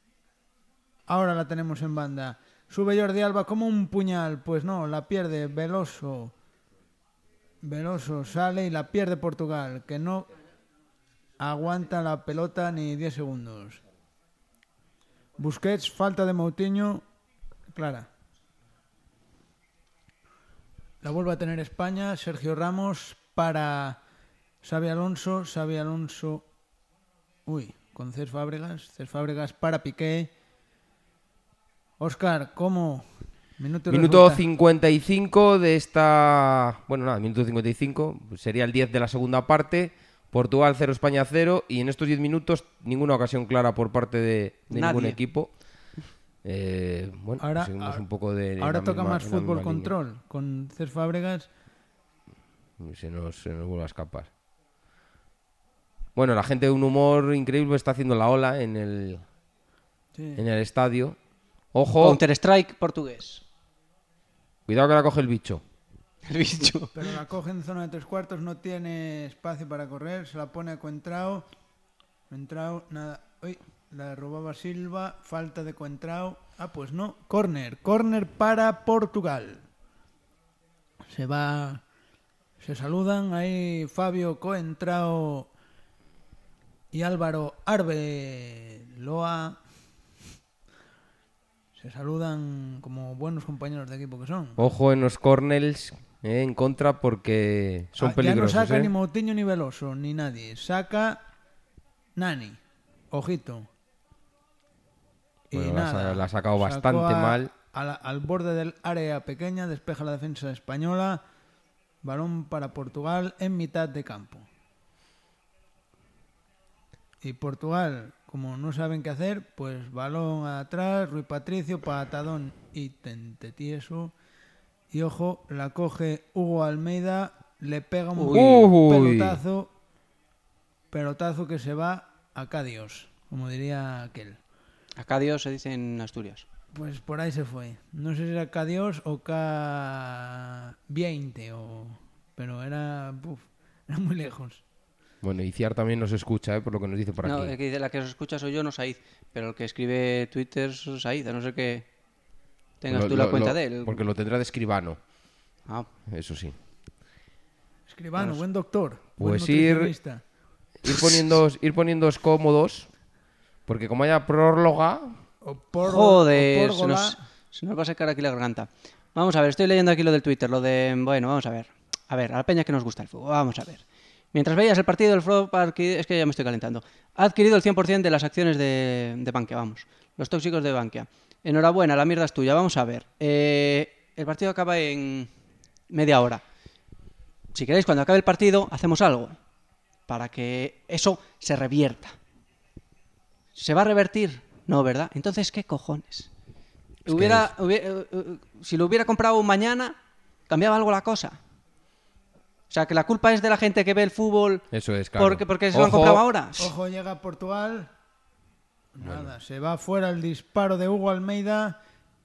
Ahora la tenemos en banda. Sube Jordi Alba como un puñal. Pues no, la pierde Veloso. Veloso sale y la pierde Portugal, que no aguanta la pelota ni 10 segundos. Busquets, falta de Moutinho, clara. La vuelve a tener España. Sergio Ramos para Xavi Alonso. Con Cés Fábregas para Piqué. Óscar, ¿cómo? Minuto 55 de esta... Bueno, nada, minuto 55. Sería el 10 de la segunda parte. Portugal 0, España 0. Y en estos 10 minutos ninguna ocasión clara por parte de ningún equipo. Bueno, ahora, seguimos un poco de... Ahora toca más fútbol control. Con Cés Fábregas. Se nos vuelve a escapar. Bueno, la gente de un humor increíble está haciendo la ola en el estadio. Ojo. Counter-Strike portugués. Cuidado que la coge el bicho. El bicho. Pero la coge en zona de 3/4, no tiene espacio para correr, se la pone a Coentrao. Coentrao, nada. Uy, la robaba Silva, falta de Coentrao. Pues no, córner para Portugal. Se saludan ahí Fabio Coentrao y Álvaro Arbeloa. Se saludan como buenos compañeros de equipo que son. Ojo en los corners en contra porque son peligrosos. Ya no saca ni Moutinho ni Veloso, ni nadie. Saca Nani. Ojito. Bueno, la ha sacado bastante mal. Al borde del área pequeña, despeja la defensa española. Balón para Portugal en mitad de campo. Y Portugal, como no saben qué hacer, pues balón atrás, Rui Patricio, patadón y tentetieso. Y ojo, la coge Hugo Almeida, le pega un pelotazo que se va acá Dios, como diría aquel. Acá Dios se dice en Asturias. Pues por ahí se fue. No sé si era K-Dios o K20, pero era muy lejos. Bueno, Iciar también nos escucha, por lo que nos dice por aquí. No, el que dice la que os escucha soy yo, no Said. Pero el que escribe Twitter es Said, a no ser que tengas tú la cuenta de él. Porque lo tendrá de escribano. Ah. Eso sí. Escribano, buen doctor. Pues buen ir poniéndoos cómodos, porque como haya prórroga... Joder, se nos va a secar aquí la garganta. Vamos a ver, estoy leyendo aquí lo del Twitter, lo de... Bueno, vamos a ver. A ver, a la peña que nos gusta el fútbol, vamos a ver. Mientras veías el partido, el Flop es que ya me estoy calentando. Ha adquirido el 100% de las acciones de Bankia, vamos. Los tóxicos de Bankia. Enhorabuena, la mierda es tuya. Vamos a ver. El partido acaba en media hora. Si queréis, cuando acabe el partido, hacemos algo para que eso se revierta. ¿Se va a revertir? No, ¿verdad? Entonces, ¿qué cojones? Si lo hubiera comprado mañana, ¿cambiaba algo la cosa? O sea, que la culpa es de la gente que ve el fútbol. Eso es, claro. Porque se lo han comprado ahora. Ojo, llega Portugal. Nada, se va fuera el disparo de Hugo Almeida.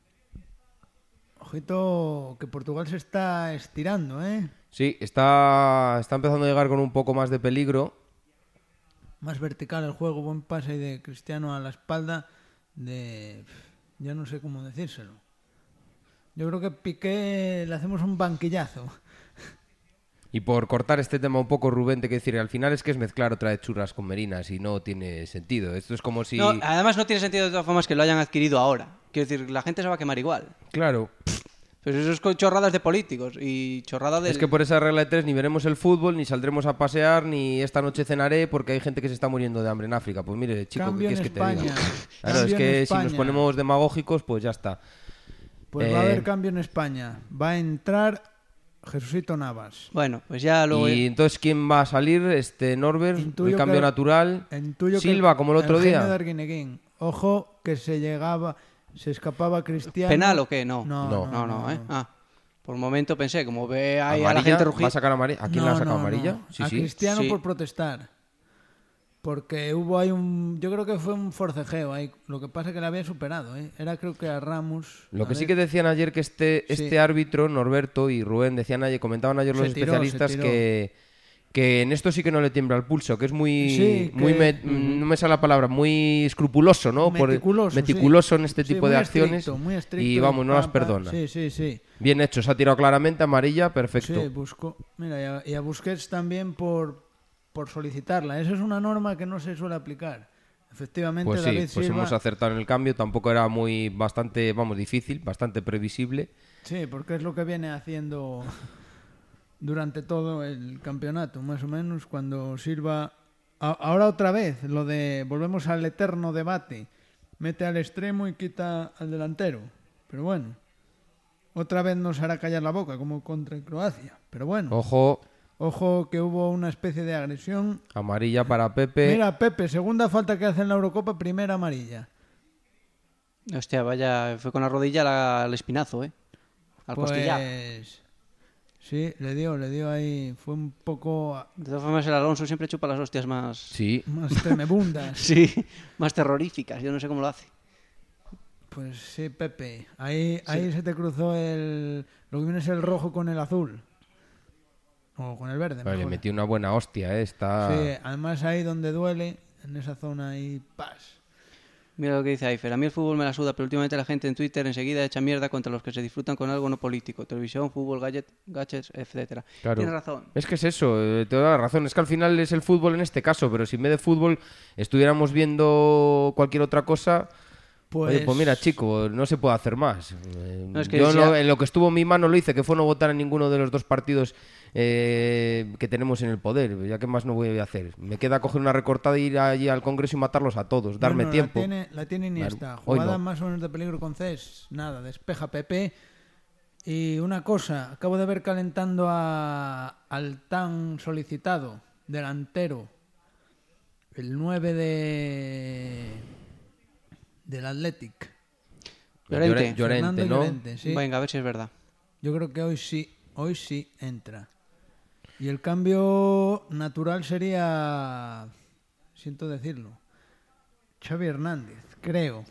Ojito, que Portugal se está estirando, ¿eh? Sí, está empezando a llegar con un poco más de peligro. Más vertical el juego, buen pase de Cristiano a la espalda de... Ya no sé cómo decírselo. Yo creo que Piqué le hacemos un banquillazo. Y por cortar este tema un poco, Rubén, te quiero decir, al final es que es mezclar otra vez churras con merinas y no tiene sentido. Esto es como si... No, además no tiene sentido de todas formas que lo hayan adquirido ahora. Quiero decir, la gente se va a quemar igual. Claro. Pero eso es con chorradas de políticos y chorradas de... Es que por esa regla de 3 ni veremos el fútbol, ni saldremos a pasear, ni esta noche cenaré porque hay gente que se está muriendo de hambre en África. Pues mire, chico, Cambio ¿qué quieres que te diga? Claro, Cambio es que en si España. nos ponemos demagógicos, pues ya está. Pues va a haber cambio en España. Va a entrar Jesucito Navas. Bueno, pues ya luego... Y entonces, ¿quién va a salir? Norbert, el cambio natural. Silva, como el otro día. De Arguineguín. Ojo, que se escapaba Cristiano. ¿Penal o qué? No. No. Ah, por un momento pensé, como ve ahí ¿Amarilla? a la gente rugir... ¿Va a sacar amarilla? ¿A quién le ha sacado amarilla? No. Sí, a sí. Cristiano Sí. por protestar. Porque hubo ahí yo creo que fue un forcejeo ahí. Lo que pasa es que la había superado, ¿eh? Era creo que a Ramos. Lo que sí que decían ayer que este árbitro, Norberto y Rubén, comentaban ayer los especialistas que en esto sí que no le tiembla el pulso, que es muy, Sí, no me sale la palabra, muy escrupuloso, ¿no? Meticuloso en este tipo de acciones. Muy estricto, y vamos, no las perdona. Sí. Bien hecho, se ha tirado claramente, amarilla, perfecto. Sí, buscó. Mira, y a Busquets también por solicitarla. Esa es una norma que no se suele aplicar. Efectivamente, Pues sí, David pues Silva... hemos acertado en el cambio, tampoco era bastante difícil, bastante previsible. Sí, porque es lo que viene haciendo durante todo el campeonato, más o menos, cuando Silva... Ahora otra vez, volvemos al eterno debate. Mete al extremo y quita al delantero. Pero bueno, otra vez nos hará callar la boca, como contra Croacia. Pero bueno, ojo que hubo una especie de agresión. Amarilla para Pepe. Mira, Pepe, segunda falta que hace en la Eurocopa, primera amarilla. Hostia, vaya, fue con la rodilla al espinazo, al costillar. Sí, le dio ahí, fue un poco... De todas formas, el Alonso siempre chupa las hostias más tremebundas. Sí, más terroríficas, yo no sé cómo lo hace. Pues sí, Pepe, ahí se te cruzó lo que viene a ser el rojo con el azul. O con el verde. Vale, le metió una buena hostia, está... Sí, además ahí donde duele, en esa zona ahí, ¡pas! Mira lo que dice Aifer. A mí el fútbol me la suda, pero últimamente la gente en Twitter enseguida echa mierda contra los que se disfrutan con algo no político. Televisión, fútbol, gadgets, etcétera. Claro. Tienes razón. Es que es eso, te doy la razón. Es que al final es el fútbol en este caso, pero si en vez de fútbol estuviéramos viendo cualquier otra cosa... Oye, pues mira, chico, no se puede hacer más. No, es que yo en lo que estuvo en mi mano lo hice, que fue no votar en ninguno de los dos partidos que tenemos en el poder. Ya que más no voy a hacer. Me queda coger una recortada e ir allí al Congreso y matarlos a todos, darme tiempo. La tiene Iniesta. Claro. Jugada No. más o menos de peligro con Cés. Nada, despeja Pepe. Y una cosa, acabo de ver calentando al tan solicitado delantero, el 9 del Athletic. Llorente, ¿no? Llorente, sí. Venga, a ver si es verdad. Yo creo que hoy sí entra. Y el cambio natural sería, siento decirlo, Xavi Hernández, creo.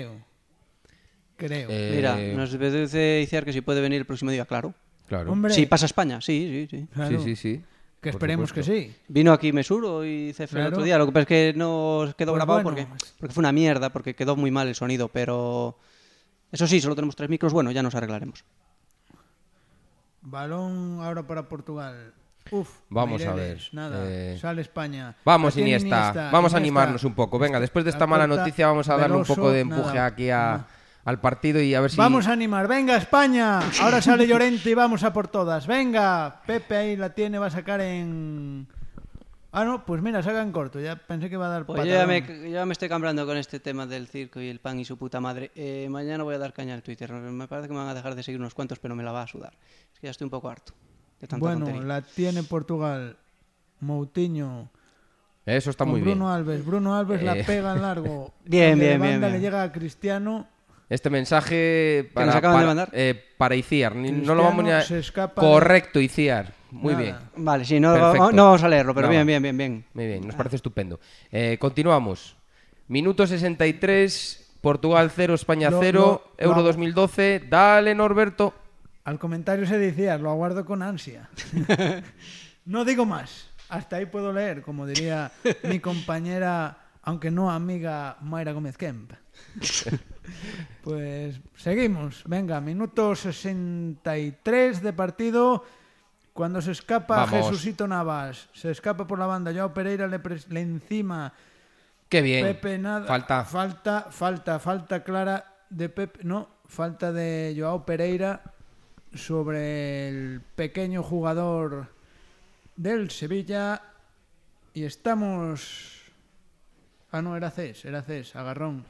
Mira, nos dice Iciar que si puede venir el próximo día, claro. Hombre, Sí, pasa a España, sí. claro. Sí. Que esperemos que sí. Vino aquí Mesuro y Cefe el otro día. Lo que pasa es que no quedó Pues grabado bueno. porque fue una mierda, porque quedó muy mal el sonido, pero... Eso sí, solo tenemos 3 micros, bueno, ya nos arreglaremos. Balón ahora para Portugal. Vamos a Meireles, ver. Nada, sale España. Vamos, La tiene Iniesta. Vamos a animarnos un poco. Venga, después de esta mala noticia vamos a darle un poco de empuje aquí al partido y a ver si... Vamos a animar. Venga, España. Ahora sale Llorente y vamos a por todas. Venga. Pepe ahí la tiene, va a sacar en... Ah, no, pues mira, saca en corto. Ya pensé que iba a dar Pues patadón. ya me estoy cambrando con este tema del circo y el pan y su puta madre. Mañana voy a dar caña al Twitter. Me parece que me van a dejar de seguir unos cuantos, pero me la va a sudar. Es que ya estoy un poco harto de tanta Bueno, tontería. la tiene Portugal. Moutinho. Eso está Con muy Bruno bien. Alves. Bruno Alves la pega en largo. Bien, De bien, banda bien. Le llega a Cristiano. Este mensaje nos acaban de mandar? para Iciar. No Cristiano lo vamos ni a... se escapa Correcto, Iciar. Muy Nada. bien. Vale, sí, no Perfecto. vamos a leerlo, pero Nada. bien. Muy bien, nos parece estupendo. Continuamos. Minuto 63, Portugal 0, España 0, Euro 2012. Dale, Norberto. Al comentario se decía, lo aguardo con ansia. No digo más. Hasta ahí puedo leer, como diría mi compañera, aunque no amiga, Mayra Gómez Kemp. Pues seguimos. Venga, minuto 63 de partido. Cuando se escapa Vamos. Jesucito Navas, se escapa por la banda, Joao Pereira le encima. Qué bien. Pepe nada. Falta clara de Pepe. No, falta de Joao Pereira sobre el pequeño jugador del Sevilla. Y estamos... Ah, no, era Cés. Agarrón.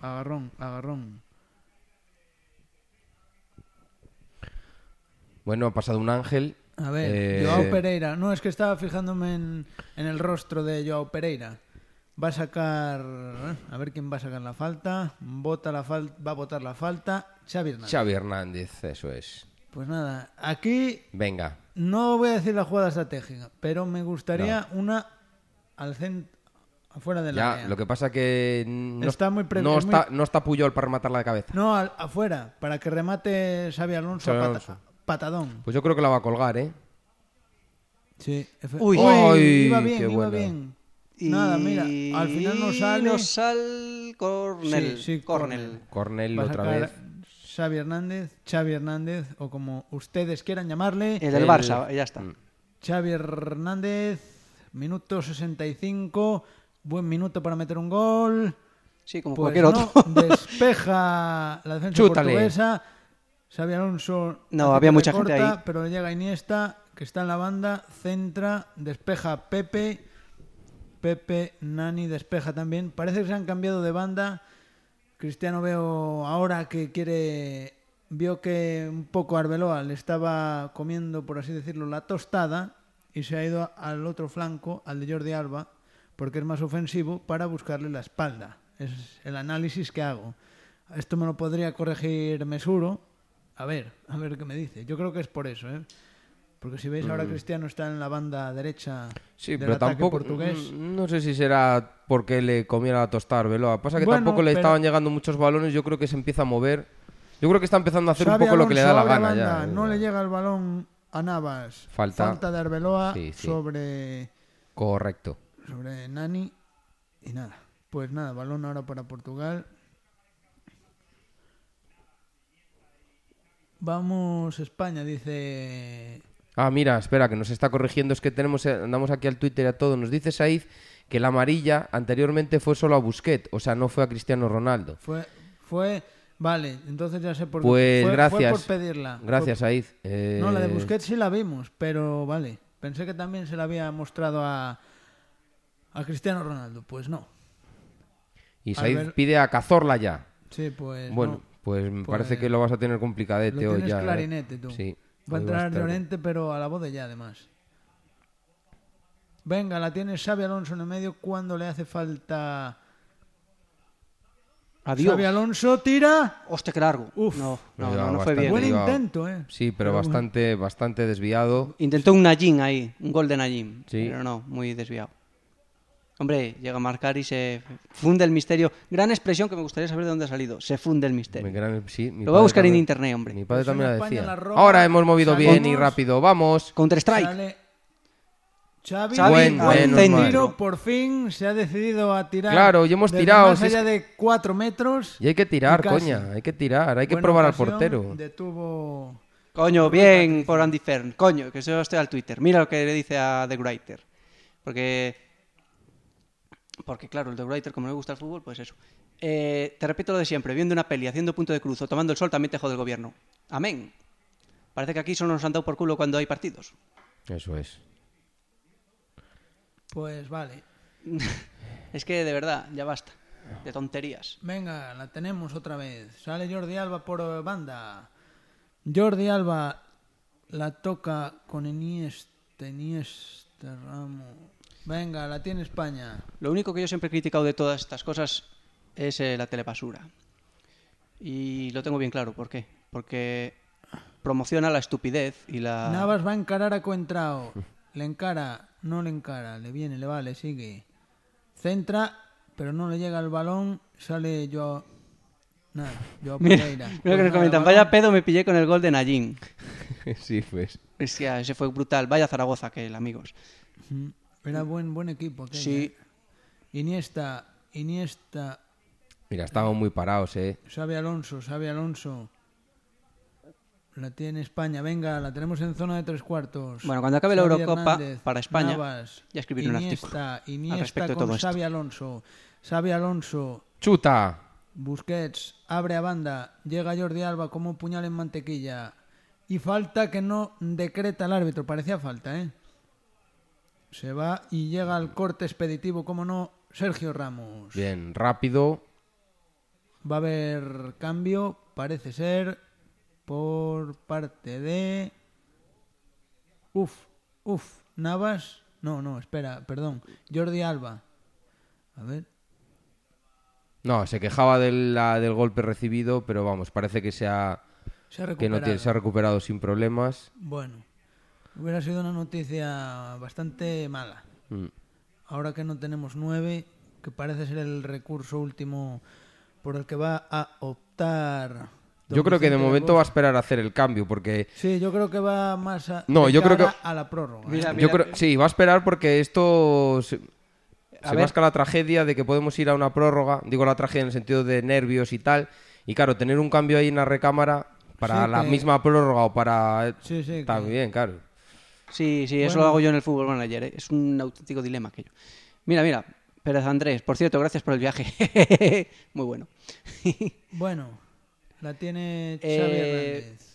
Bueno, ha pasado un ángel. A ver, Joao Pereira. No, es que estaba fijándome en el rostro de Joao Pereira. Va a sacar... A ver quién va a sacar la falta. Va a votar la falta. Xavi Hernández, eso es. Pues nada, aquí Venga. no voy a decir la jugada estratégica, pero me gustaría una al centro, afuera del área. Lo que pasa que no Está muy no está Puyol para rematarla de cabeza. No, afuera, para que remate Xabi Alonso, Xabi Alonso. patadón. Pues yo creo que la va a colgar, ¿eh? Sí. Uy. Ay, iba qué bien, iba buena. bien. Nada, mira, al final no sale. No sale Cornell. Sí, Cornell. Cornell Va a otra sacar vez. Xavi Hernández, o como ustedes quieran llamarle. El del Barça, ya está. Xavi Hernández, minuto 65. Buen minuto para meter un gol. Sí, como Pues cualquier no, otro. despeja la defensa Chútale. portuguesa. Xavi Alonso No, hace había que mucha gente recorta, ahí. pero le llega Iniesta, que está en la banda, centra, despeja Pepe. Pepe, Nani despeja también. Parece que se han cambiado de banda. Cristiano veo ahora que vio que un poco Arbeloa le estaba comiendo, por así decirlo, la tostada y se ha ido al otro flanco, al de Jordi Alba, porque es más ofensivo, para buscarle la espalda. Es el análisis que hago. Esto me lo podría corregir Mesuro. A ver qué me dice. Yo creo que es por eso, ¿eh? Porque si veis ahora Cristiano está en la banda derecha Sí, del pero ataque tampoco. portugués. No sé si será porque le comiera la tostada a Arbeloa. Pasa que Bueno, tampoco le pero- estaban llegando muchos balones. Yo creo que se empieza a mover. Yo creo que está empezando a hacer Xavi un poco lo que le da la Alonso abre gana banda, ya. no le llega el balón a Navas. Falta. De Arbeloa Sí, sí. sobre Correcto. Nani. Y nada. Pues nada, balón ahora para Portugal. Vamos España, dice. Ah, mira, espera, que nos está corrigiendo. Es que andamos aquí al Twitter y a todo. Nos dice Said que la amarilla anteriormente fue solo a Busquets, o sea, no fue a Cristiano Ronaldo. Fue. Vale, entonces ya sé por qué. Pues Fue gracias. por pedirla. Gracias, Said. No, la de Busquets sí la vimos, pero vale. Pensé que también se la había mostrado a Cristiano Ronaldo. Pues no. Y Said Albert- pide a Cazorla ya. Sí, pues Bueno, no. pues me Pues parece que lo vas a tener complicadete Lo hoy tienes ya. clarinete, tú. Sí. Va a hoy entrar estar- Llorente, pero a la voz de ya, además. Venga, la tiene Xavi Alonso en el medio cuando le hace falta. Adiós. Xavi Alonso tira. Hostia, qué largo. Uf. No No, fue bastante bien. Buen derivado. intento, ¿eh? Sí, pero bastante desviado. Intentó un Najim ahí, un gol de Najim. Sí. Pero no, muy desviado. Hombre, llega a marcar y se funde el misterio. Gran expresión que me gustaría saber de dónde ha salido. Se funde el misterio. Sí, mi Lo voy a padre buscar en también- internet, hombre. Mi padre Pues en también la España decía. la Roma, Ahora hemos movido bien y salimos. rápido. Vamos. Counter-Strike. Sale Xavi, Buen, buen menos tiro, mal. por fin se ha decidido a tirar. Claro, y hemos desde tirado, más si es allá de 4 metros. Y hay que tirar, Y casi. coña. Hay que tirar. Hay que Buena probar al ocasión, portero. Detuvo. Coño, bien por Andy Fern. Coño, que yo estoy al Twitter. Mira lo que le dice a The Greater. Porque claro, el The Greater, como no le gusta el fútbol, pues eso. Te repito lo de siempre. Viendo una peli, haciendo punto de cruz o tomando el sol, también te jode el gobierno. Amén. Parece que aquí solo nos han dado por culo cuando hay partidos. Eso es. Pues vale. Es que de verdad, ya basta. De tonterías. Venga, la tenemos otra vez. Sale Jordi Alba por banda. Jordi Alba la toca con Iniesta, Ramos. Venga, la tiene España. Lo único que yo siempre he criticado de todas estas cosas es la telepasura. Y lo tengo bien claro. ¿Por qué? Porque promociona la estupidez y la... Navas va a encarar a Coentrao. Le encara, no le encara, le viene, le vale, sigue. Centra, pero no le llega el balón. Sale Joao Pereira. Mira que Pues nos nada, comentan, balón. vaya pedo me pillé con el gol de Najim. Sí, pues. Hostia, ese fue brutal. Vaya Zaragoza aquel, amigos. Era buen equipo. aquel, Sí. Iniesta. Mira, estamos muy parados, Xavi Alonso. La tiene España. Venga, la tenemos en zona de 3/4. Bueno, cuando acabe la Xavi Eurocopa, Hernández, para España, Navas, ya escribiré un artículo Iniesta al respecto de con todo esto. Xavi Alonso. ¡Chuta! Busquets abre a banda. Llega Jordi Alba como un puñal en mantequilla. Y falta que no decreta el árbitro. Parecía falta, ¿eh? Se va y llega al corte expeditivo, como no, Sergio Ramos. Bien, rápido. Va a haber cambio, parece ser, por parte de... Navas. No, espera, perdón. Jordi Alba. A ver. No, se quejaba del golpe recibido, pero vamos, parece que Se ha recuperado. se ha recuperado sin problemas. Bueno, hubiera sido una noticia bastante mala. Ahora que no tenemos 9, que parece ser el recurso último por el que va a optar Yo creo que de Vicente momento del va a Bosque. esperar a hacer el cambio, porque... Sí, yo creo que va más No, de yo creo cara que- a la prórroga. Mira, Yo creo, sí, va a esperar porque esto se ver. masca la tragedia de que podemos ir a una prórroga. Digo la tragedia en el sentido de nervios y tal. Y claro, tener un cambio ahí en la recámara para Sí, la que- misma prórroga o para... Sí, sí, Está que- bien, claro. Sí, eso Bueno. lo hago yo en el fútbol manager, ¿eh? Es un auténtico dilema aquello. Mira, Pérez Andrés, por cierto, gracias por el viaje. Muy bueno. Bueno, la tiene Xavi Hernández.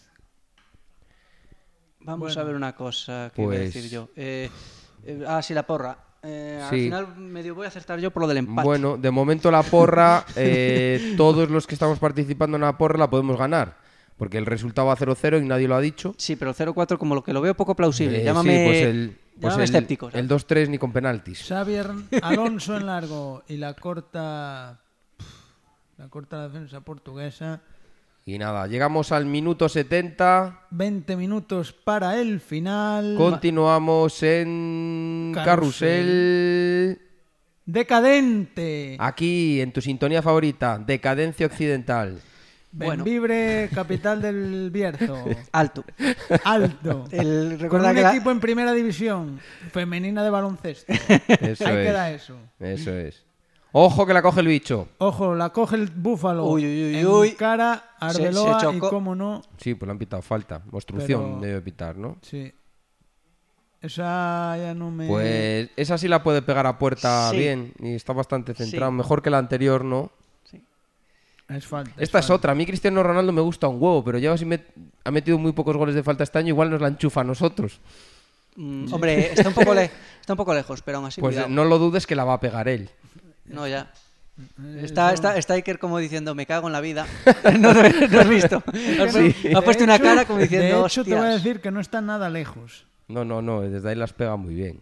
Vamos Bueno. a ver una cosa que iba a Pues- decir yo. Sí, la porra. Al Sí. final medio voy a acertar yo por lo del empate. Bueno, de momento la porra, todos los que estamos participando en la porra la podemos ganar. Porque el resultado va 0-0 y nadie lo ha dicho. Sí, pero el 0-4 como lo que lo veo poco plausible. Sí, Llámame, pues el escéptico. ¿sabes? el 2-3 ni con penaltis. Xavi Alonso en largo y la corta la defensa portuguesa. Y nada, llegamos al minuto 70. 20 minutos para el final. Continuamos en Carrusel. Decadente. Aquí, en tu sintonía favorita, Decadencia Occidental. Bueno. Benvibre, capital del Bierzo. Alto. Alto. Con Recuerda un que equipo en primera división femenina de baloncesto. Eso Ahí es. queda eso. Eso es. Ojo que la coge el bicho. Ojo, la coge el Búfalo. Uy, uy, uy, en uy. cara a Arbeloa se y chocó. cómo no. Sí, pues le han pitado falta. Obstrucción Pero- debe pitar, ¿no? Sí. Esa ya no me... Pues esa sí la puede pegar a puerta Sí. bien y está bastante centrado. Sí. Mejor que la anterior, ¿no? Es falta. Esta es falta. otra. A mí Cristiano Ronaldo me gusta un huevo, pero ya si ha metido muy pocos goles de falta este año, igual nos la enchufa a nosotros. Hombre, está un poco lejos, pero aún así Pues cuidado. no lo dudes que la va a pegar él. No, ya. Eso- Está Iker como diciendo, me cago en la vida. No has visto. Ha puesto una cara como diciendo, De hecho, te voy a hostias. decir que no está nada lejos. No, desde ahí las pega muy bien.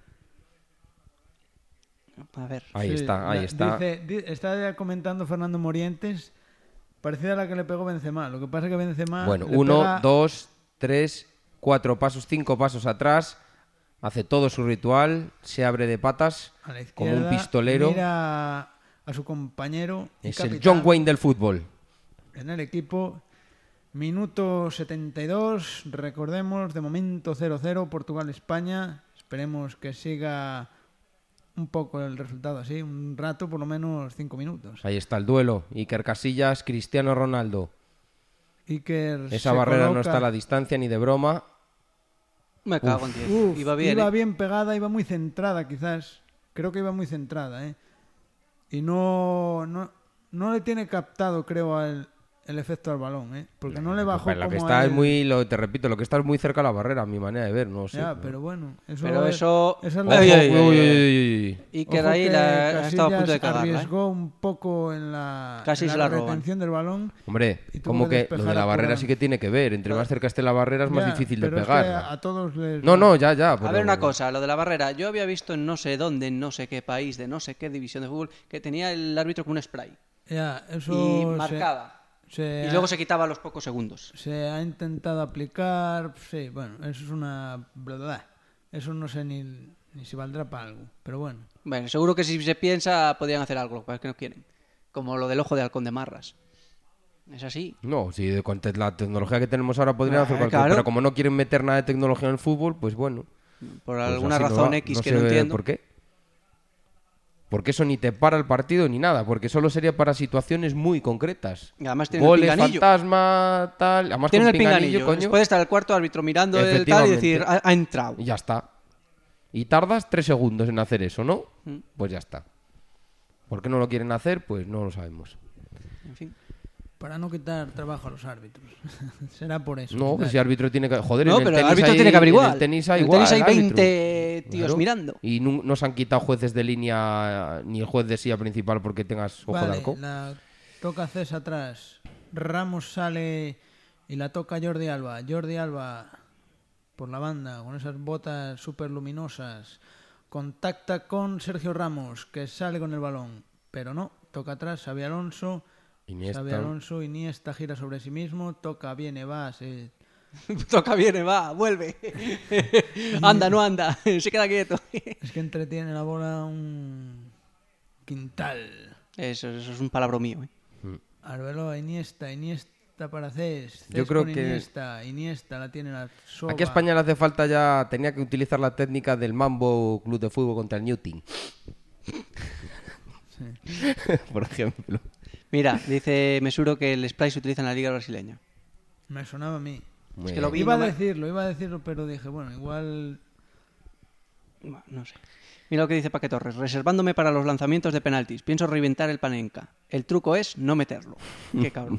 A ver. Ahí Sí, está, ahí está. Está comentando Fernando Morientes, parecida a la que le pegó Benzema. Lo que pasa es que Benzema Bueno, le 1, pega 2, 3, 4 pasos, 5 pasos atrás. Hace todo su ritual, se abre de patas a la como un izquierda, pistolero. mira a su compañero y Es el capitán John Wayne del fútbol. en el equipo. Minuto 72, recordemos, de momento 0-0, Portugal-España. Esperemos que siga un poco el resultado así, un rato, por lo menos 5 minutos. Ahí está el duelo. Iker Casillas, Cristiano Ronaldo. Iker Esa se barrera no coloca- está a la distancia ni de broma. Me cago en 10. Uf, Iba bien. ¿eh? bien pegada, iba muy centrada quizás. Creo que iba muy centrada, ¿eh? Y no le tiene captado, creo, el efecto al balón, ¿eh? Porque no le bajó Lo que como está a es él. muy, te repito, lo que está es muy cerca de la barrera, a mi manera de ver, no sé. Ya, pero bueno. Pero es- eso... esa es Ojo, la- Ay, ay, uy, ay, uy, ay. uy, uy. Iker Ojo ahí que ha estado a punto de Casillas cagarla. ¿eh? arriesgó un poco en la, Casi en se la la roban. retención del balón. Hombre, Y tuvo como que que lo despejar de la a barrera Turán. sí que tiene que ver. Entre más cerca esté la barrera es más Ya, difícil de pero es que pegarla. a todos les... No, ya. A pero- ver una cosa, lo de la barrera. Yo había visto en no sé dónde, en no sé qué país, de no sé qué división de fútbol, que tenía el árbitro con un spray. Ya, eso Y marcaba. Y luego se quitaba a los pocos segundos. se ha intentado aplicar. Sí, bueno, eso es una... Eso no sé ni si valdrá para algo. Pero bueno. Bueno, seguro que si se piensa podrían hacer algo, lo que pasa es que no quieren. Como lo del ojo de halcón de Marras. Es así. No, si con la tecnología que tenemos ahora podrían hacer cualquier claro. pero como no quieren meter nada de tecnología en el fútbol, pues bueno. Por pues alguna así no razón va. X No que sé no entiendo. ¿Por qué? Porque eso ni te para el partido ni nada, porque solo sería para situaciones muy concretas. Y además tienen Goles, el pinganillo. fantasma, tal. Además Tienen con el pinganillo. coño. Puede estar el cuarto árbitro mirando el tal y Efectivamente. decir, ha entrado. Y ya está. Y tardas 3 segundos en hacer eso, ¿no? Mm. Pues ya está. ¿Por qué no lo quieren hacer? Pues no lo sabemos. En fin. Para no quitar trabajo a los árbitros. Será por eso. No, que quizás. ese árbitro tiene que... Joder, No, en el pero el tenis árbitro hay- tiene que averiguar. En el tenis hay En el igual, tenis hay árbitro. 20 tíos Claro. mirando. Y no se han quitado jueces de línea ni el juez de silla principal porque tengas ojo de Vale, halcón. la toca Cés atrás. Ramos sale y la toca Jordi Alba. Jordi Alba por la banda con esas botas súper luminosas. Contacta con Sergio Ramos que sale con el balón. Pero no, toca atrás Xabi Alonso. Iniesta. Xabi Alonso, Iniesta gira sobre sí mismo. Toca, viene, va, se... Toca, viene, va, vuelve. Anda, no anda. Se queda quieto. Es que entretiene la bola un quintal. Eso es un palabro mío. ¿eh? Arbeloa, Iniesta Esta para Cés. Yo creo que Iniesta la tiene la soba. aquí a España le hace falta ya, tenía que utilizar la técnica del Mambo Club de Fútbol contra el Newton. Por ejemplo. Mira, dice Mesuro que el spray se utiliza en la liga brasileña. Me sonaba a mí. Muy Es que bien. lo vi, Iba no a me- decirlo, pero dije, bueno, igual... Bueno, no sé. Mira lo que dice Paque Torres. Reservándome para los lanzamientos de penaltis. Pienso reventar el Panenka. El truco es no meterlo. Qué cabrón.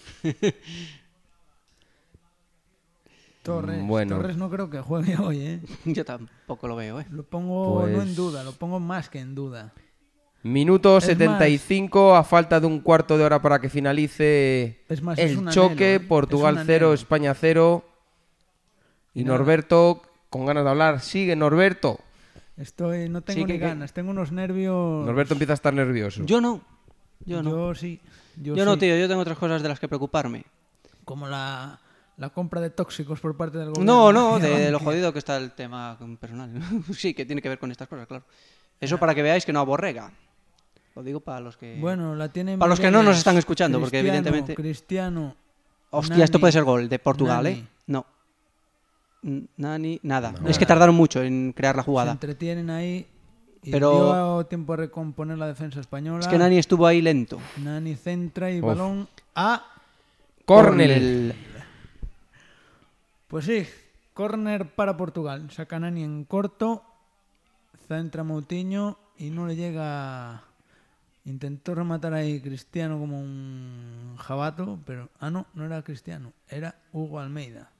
Bueno. Torres no creo que juegue hoy, ¿eh? Yo tampoco lo veo, ¿eh? Lo pongo Pues- no en duda, lo pongo más que en duda. Minuto Es 75, a falta de un cuarto de hora para que finalice Es más, es el un choque. anhelo, ¿eh? Portugal Es un 0, anhelo. España 0. Y Nada. Norberto, con ganas de hablar. Sigue, Norberto. No tengo Sí, ni que- ganas, tengo unos nervios... Norberto empieza a estar nervioso. Yo no. Yo no. Yo sí. Yo no, sí. tío. Yo tengo otras cosas de las que preocuparme. Como la compra de tóxicos por parte del gobierno. No, de de lo Bankia. jodido que está el tema personal. Sí, que tiene que ver con estas cosas, claro. Eso para que veáis que no aborrega. Lo digo para los que... Bueno, la tienen... Para los que no nos están escuchando, porque evidentemente- Cristiano... Hostia, esto Nani, puede ser gol de Portugal, Nani. ¿eh? No. Nani, nada. No. Es que tardaron mucho en crear la Se jugada. entretienen ahí y Pero- dio tiempo a recomponer la defensa española. Es que Nani estuvo ahí lento. Nani centra y Uf. balón a... Cornel. Pues sí, córner para Portugal. Saca Nani en corto, centra Moutinho y no le llega... Intentó rematar ahí Cristiano como un jabato, pero... Ah, no era Cristiano, era Hugo Almeida.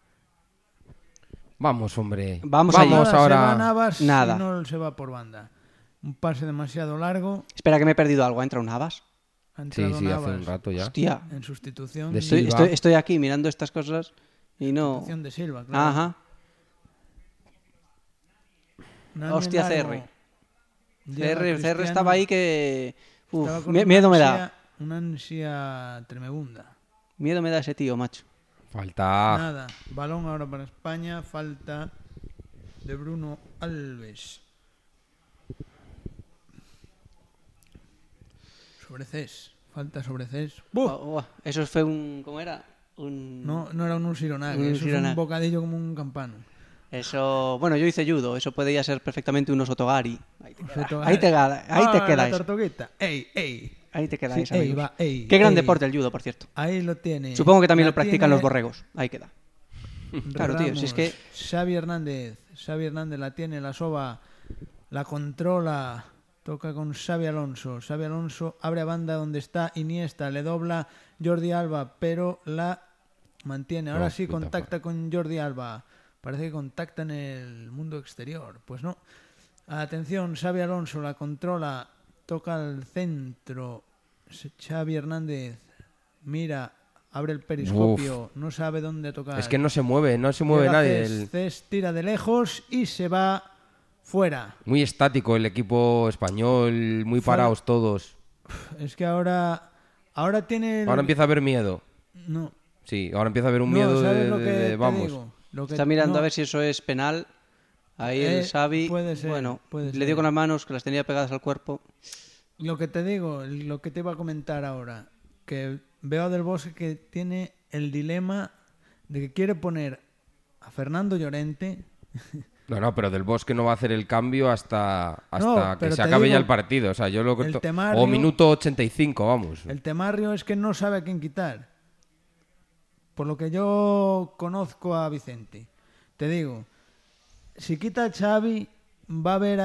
Vamos, hombre. Vamos Nada, se ahora. va Navas Nada. y no se va por banda. Un pase demasiado largo. Espera, que me he perdido algo. ¿Ha entrado un Navas? Ha Sí, entrado sí, hace Navas un rato ya. Hostia. en sustitución De de, Silva. Estoy aquí mirando estas cosas y no... sustitución de Silva, claro. Ajá. Nani Hostia, largo. CR. Llega CR Cristiano, estaba ahí que... Uf, estaba con miedo me da. Una ansia tremenda. Miedo me da ese tío, macho. Falta. Nada, balón ahora para España, falta de Bruno Alves. Sobre Cés, falta sobre Cés. ¡Buh! Eso fue un... ¿Cómo era? No era un Usironague, Un eso es un Usironague. bocadillo como un campano. Eso... Bueno, yo hice judo. Eso podría ser perfectamente un osotogari. Ahí te queda. Sotogar- Ahí te queda. Ahí te La quedáis. tortuguita. ¡Ey! Ahí te quedáis, Sí, ey, amigos. va, ey, Qué gran ey. deporte el judo, por cierto. Ahí lo tiene. Supongo que también La lo practican tiene los borregos. Ahí queda. Claro, tío, si es que... Xavi Hernández la tiene, la soba, la controla, toca con Xavi Alonso. Xavi Alonso abre a banda donde está Iniesta, le dobla Jordi Alba, pero la mantiene. Ahora sí puta contacta con Jordi Alba. Parece que contacta en el mundo exterior. Pues no. Atención, Xavi Alonso la controla, toca al centro. Xavi Hernández mira, abre el periscopio, no sabe dónde tocar. Es que no se mueve Llega nadie. Cés tira de lejos y se va fuera. Muy estático el equipo español, muy Fuera. parados todos. Es que ahora tiene... Ahora empieza a haber miedo. No, Sí, ahora empieza a haber un no, miedo ¿sabes de, lo que de- te vamos. digo? Lo que- Está mirando no, a ver si eso es penal. Ahí el Xavi... puede ser, bueno, puede le ser. dio con las manos que las tenía pegadas al cuerpo. Lo que te digo, lo que te iba a comentar ahora, que veo a Del Bosque que tiene el dilema de que quiere poner a Fernando Llorente... No, pero Del Bosque no va a hacer el cambio hasta No, que pero se te acabe digo, ya el partido. O sea, yo lo que el temario- o minuto 85, vamos. El temarrio es que no sabe a quién quitar. Por lo que yo conozco a Vicente. Te digo, si quita a Xavi, va a haber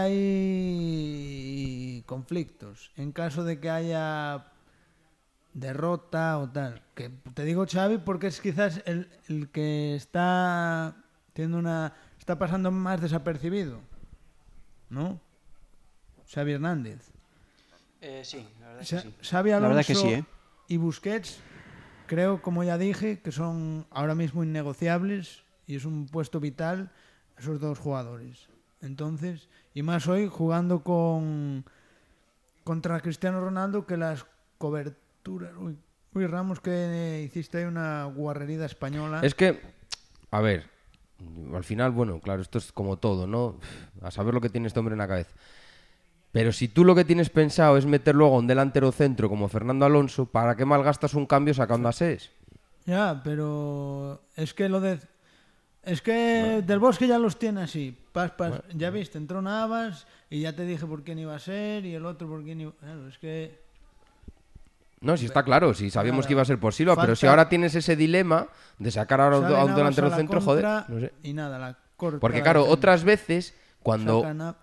ahí conflictos. En caso de que haya derrota o tal. Que te digo Xavi porque es quizás el que está está pasando más desapercibido. ¿No? Xavi Hernández. Sí, la verdad Xavi La Alonso verdad que sí, ¿eh? y Busquets, creo, como ya dije, que son ahora mismo innegociables y es un puesto vital esos dos jugadores. Entonces, y más hoy jugando contra Cristiano Ronaldo, que las coberturas... Uy, Ramos, que hiciste ahí una guarrería española. Es que, a ver, al final, bueno, claro, esto es como todo, ¿no? A saber lo que tiene este hombre en la cabeza. Pero si tú lo que tienes pensado es meter luego a un delantero centro como Fernando Alonso, ¿para qué malgastas un cambio sacando a Sés? Ya, pero es que Del Bosque ya los tiene así. Ya viste, entró Navas y ya te dije por quién iba a ser y el otro por quién iba... Claro, es que... No, sí está claro, sí sabíamos que iba a ser por Silva, pero si Falta- ahora tienes ese dilema de sacar ahora Sale a un Navas delantero a la centro, joder, contra no sé. Y nada, la corta. Porque claro, otras veces cuando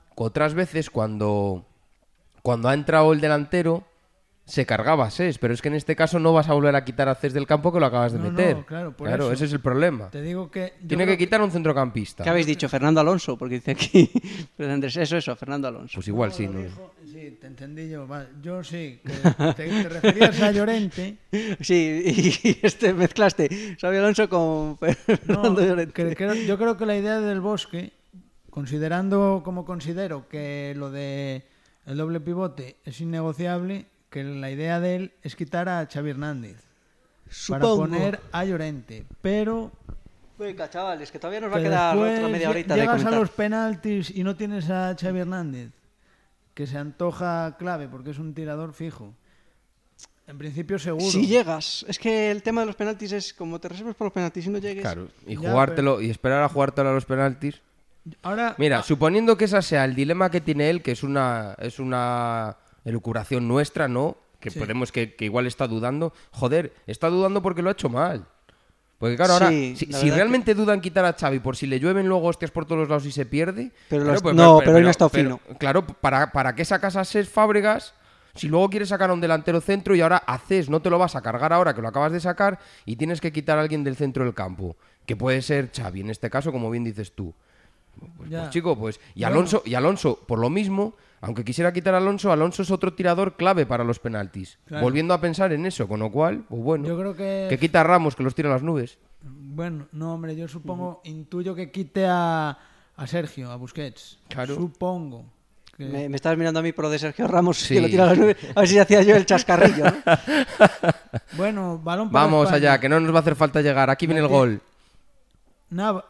ha entrado el delantero se cargaba a Cés, pero es que en este caso no vas a volver a quitar a Cés del campo que lo acabas de meter. No, claro, por eso. ese es el problema. Te digo que... Tiene que quitar a un centrocampista. ¿Qué habéis dicho? Fernando Alonso, porque dice aquí. Pero Andrés, eso, Fernando Alonso. Pues igual sí, ¿no? Sí, te entendí yo. Vale, yo sí. Que te referías a Llorente. Sí, y mezclaste Xabi Alonso con Fernando No, Llorente. yo creo que la idea del Bosque, considerando como considero que lo de el doble pivote es innegociable, que la idea de él es quitar a Xavi Hernández para poner a Llorente, pero Venga, chavales, que todavía nos va que a quedar después otra media horita de llegas comentar. a los penaltis y no tienes a Xavi Hernández, que se antoja clave porque es un tirador fijo. En principio seguro. Si llegas, es que el tema de los penaltis es como te reserves por los penaltis y no llegues. Claro, y Ya, jugártelo y esperar a jugártelo a los penaltis. Ahora, Mira, suponiendo que esa sea el dilema que tiene él, que es una elucubración nuestra, ¿no? Que Sí. podemos que igual está dudando. Joder, está dudando porque lo ha hecho mal. Porque claro, ahora, Sí, si la verdad realmente dudan quitar a Xavi por si le llueven luego hostias por todos los lados y se pierde... Pero claro, pero hoy no ha estado fino. Claro, ¿para qué sacas a Cés Fábregas si luego quieres sacar a un delantero centro y ahora haces, no te lo vas a cargar ahora que lo acabas de sacar y tienes que quitar a alguien del centro del campo? Que puede ser Xavi en este caso, como bien dices tú. ya. Pues chico, pues... Y Alonso, por lo mismo, aunque quisiera quitar a Alonso es otro tirador clave para los penaltis. Claro. Volviendo a pensar en eso, con lo cual, pues bueno... Yo creo que quita a Ramos, que los tira a las nubes. bueno, no, hombre, yo supongo, intuyo que quite a Sergio, a Busquets. Claro. Supongo. Que... Me estabas mirando a mí por lo de Sergio Ramos, Sí. que lo tira a las nubes. A ver si hacía yo el chascarrillo, ¿no? Bueno, balón para Vamos España. allá, que no nos va a hacer falta llegar. Aquí viene el gol. Nada.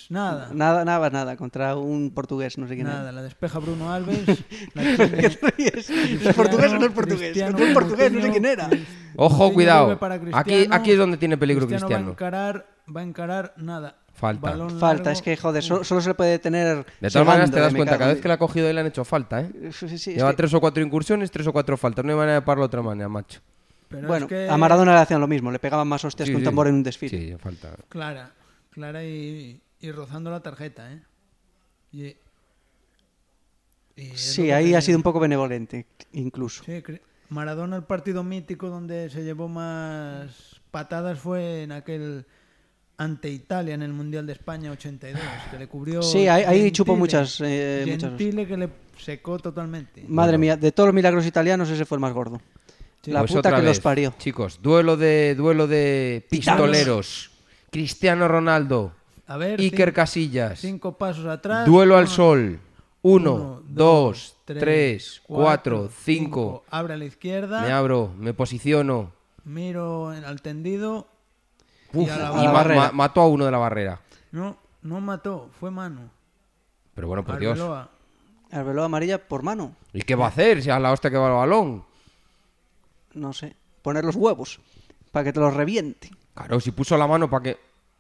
Nada, contra un portugués, no sé quién Nada, era. la despeja Bruno Alves. La ¿Qué te ríes? ¿Es portugués o no es portugués? Cristiano, Contra un portugués, no sé quién era. Ojo, Coutinho cuidado. vuelve para Aquí Cristiano. es donde tiene peligro Cristiano. Va a encarar nada. Falta. Balón Falta, largo. es que, joder, solo se le puede tener. De todas maneras, te das segando, cuenta, me cada cago vez que le ha cogido él le han hecho falta, ¿eh? en- Sí, es Lleva que- 3 o 4 incursiones, 3 o 4 faltas. No hay manera de pararlo de otra manera, macho. Pero Bueno, es que a Maradona le hacían lo mismo, le pegaban más hostias Sí, que un sí. tambor en un desfile. Sí, falta. Clara y rozando la tarjeta, ¿eh? Y es Sí, lo que ahí te ha sido digo. un poco benevolente, incluso. Sí, Maradona, el partido mítico donde se llevó más patadas fue en aquel ante Italia en el Mundial de España 82, que le cubrió. Sí, ahí Gentile, chupó muchas. Gentile que le secó totalmente. Madre mía, de todos los milagros italianos, ese fue el más gordo. Sí. La Pues puta otra que vez, los parió. Chicos, duelo de pistoleros. Cristiano Ronaldo, A ver, Iker Casillas. 5 pasos atrás. Duelo al Uno, sol. 1, 1, 2, 3, 4, 5. Abre a la izquierda. Me abro, me posiciono. Miro al tendido. Uf, Y a la y barrera. mató a uno de la barrera. No mató, fue mano. Pero bueno, por Dios. Arbeloa. Arbeloa amarilla por mano. ¿Y qué va a hacer si a la hostia que va el balón? No sé. Poner los huevos para que te los reviente. Claro, si puso la mano para que...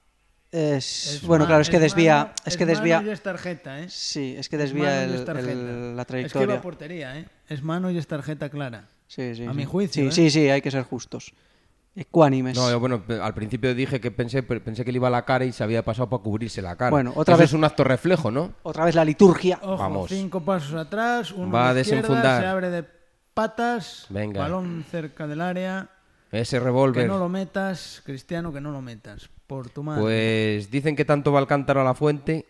Bueno, claro, es que desvía. Es que mano desvía. y es tarjeta, ¿eh? Sí, es que Es desvía mano y es tarjeta. la Es que trayectoria. iba a portería, ¿eh? Es mano y es tarjeta clara. Sí, sí, a sí. mi juicio, Sí, ¿eh? sí, hay que ser justos. Ecuánimes. No, yo, bueno, al principio dije que pensé que le iba a la cara y se había pasado para cubrirse la cara. Bueno, otra Eso vez- es un acto reflejo, ¿no? Otra vez la liturgia. Ojo, Vamos. 5 pasos atrás, uno Va a a la izquierda, desenfundar. se abre de patas, Venga. balón cerca del área, Ese que revólver. no lo metas, Cristiano, que no lo metas, por tu madre. Pues dicen que tanto va el cántaro a la fuente.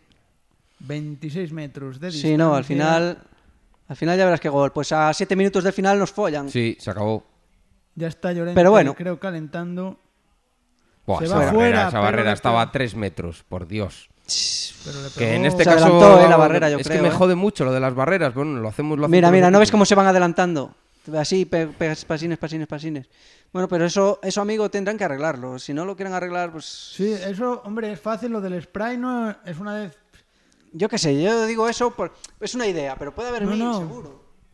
26 metros de distancia. Sí, no, al final ya verás qué gol. Pues a 7 minutos del final nos follan. Sí, se acabó. Ya está Llorente, Pero bueno. creo, calentando, Buah, Se esa va barrera, fuera, esa pero barrera le estaba pegó. a 3 metros, por Dios. pero le Que pegó. en este Se caso adelantó, la barrera, yo es creo, que me ¿eh? jode mucho lo de las barreras. Bueno, lo hacemos Mira, todos mira, los ¿no ves equipos. cómo se van adelantando? Así, pasines. Bueno, pero eso, amigo, tendrán que arreglarlo. Si no lo quieren arreglar, pues... Sí, eso, hombre, es fácil. Lo del spray no es una vez. Yo qué sé, yo digo eso, es una idea, pero puede haber No, mil, no. seguro.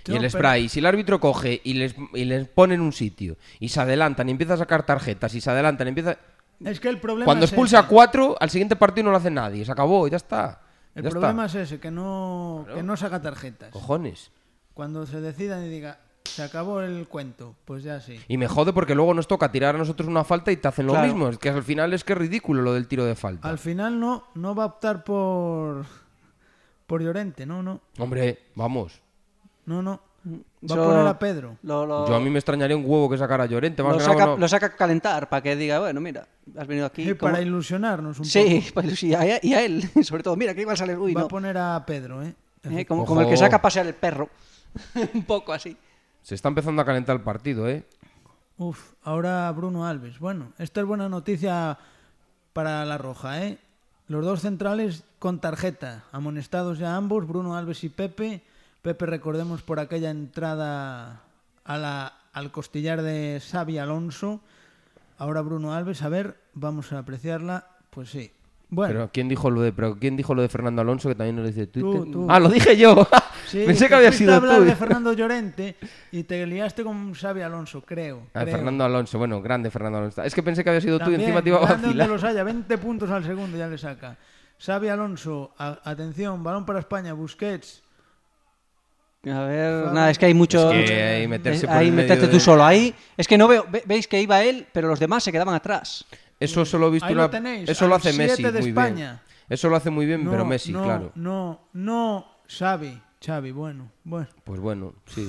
Y el spray, si el árbitro coge y les pone en un sitio y se adelantan y empieza a sacar tarjetas y se adelantan y empieza... Es que el problema Cuando es expulse ese. a 4, al siguiente partido no lo hace nadie. Se acabó, ya está. El Ya problema está. es ese, que no saca tarjetas. Cojones. Cuando se decidan y diga, se acabó el cuento, pues ya sí. Y me jode porque luego nos toca tirar a nosotros una falta y te hacen lo Claro. mismo. Es que al final es que es ridículo lo del tiro de falta. Al final no va a optar por Llorente, no. Hombre, vamos. Va Yo- a poner a Pedro. Yo a mí me extrañaría un huevo que sacara a Llorente. Más Lo que nada, saca, no. lo saca a calentar para que diga, bueno, mira, has venido aquí. Y como- para ilusionarnos un Sí, y a él, sobre todo. Mira, que iba a salir. Uy, poco. Va no. a poner a Pedro, ¿eh? Como el que Ojo. saca a pasear el perro. Un poco así. Se está empezando a calentar el partido, ¿eh? Uf, ahora Bruno Alves. Bueno, esta es buena noticia para la Roja, ¿eh? Los dos centrales con tarjeta, amonestados ya ambos, Bruno Alves y Pepe. Pepe, recordemos, por aquella entrada al costillar de Xavi Alonso. Ahora Bruno Alves, a ver, vamos a apreciarla. Pues sí. Bueno, Pero ¿quién dijo lo de Fernando Alonso, que también nos dice Twitter? Tú. Ah, lo dije yo. sí, Pensé que había fuiste sido a hablar tú. de Fernando Llorente y te liaste con Xavi Alonso, creo. Fernando Alonso, bueno, grande Fernando Alonso. Es que pensé que había sido tú y También, encima te iba a grande donde vacilar. los haya, 20 puntos al segundo ya le saca. Xavi Alonso, atención, balón para España, Busquets. A ver, nada, es que hay mucho. Es que ahí meterse por ahí el medio meterte de- tú solo. Ahí es que no veo. Veis que iba él, pero los demás se quedaban atrás. Eso solo he visto Ahí lo tenéis, Eso lo al hace Messi 7 de muy España. bien. Eso lo hace muy bien, pero Messi, claro. No, Xavi, bueno. Pues bueno, sí.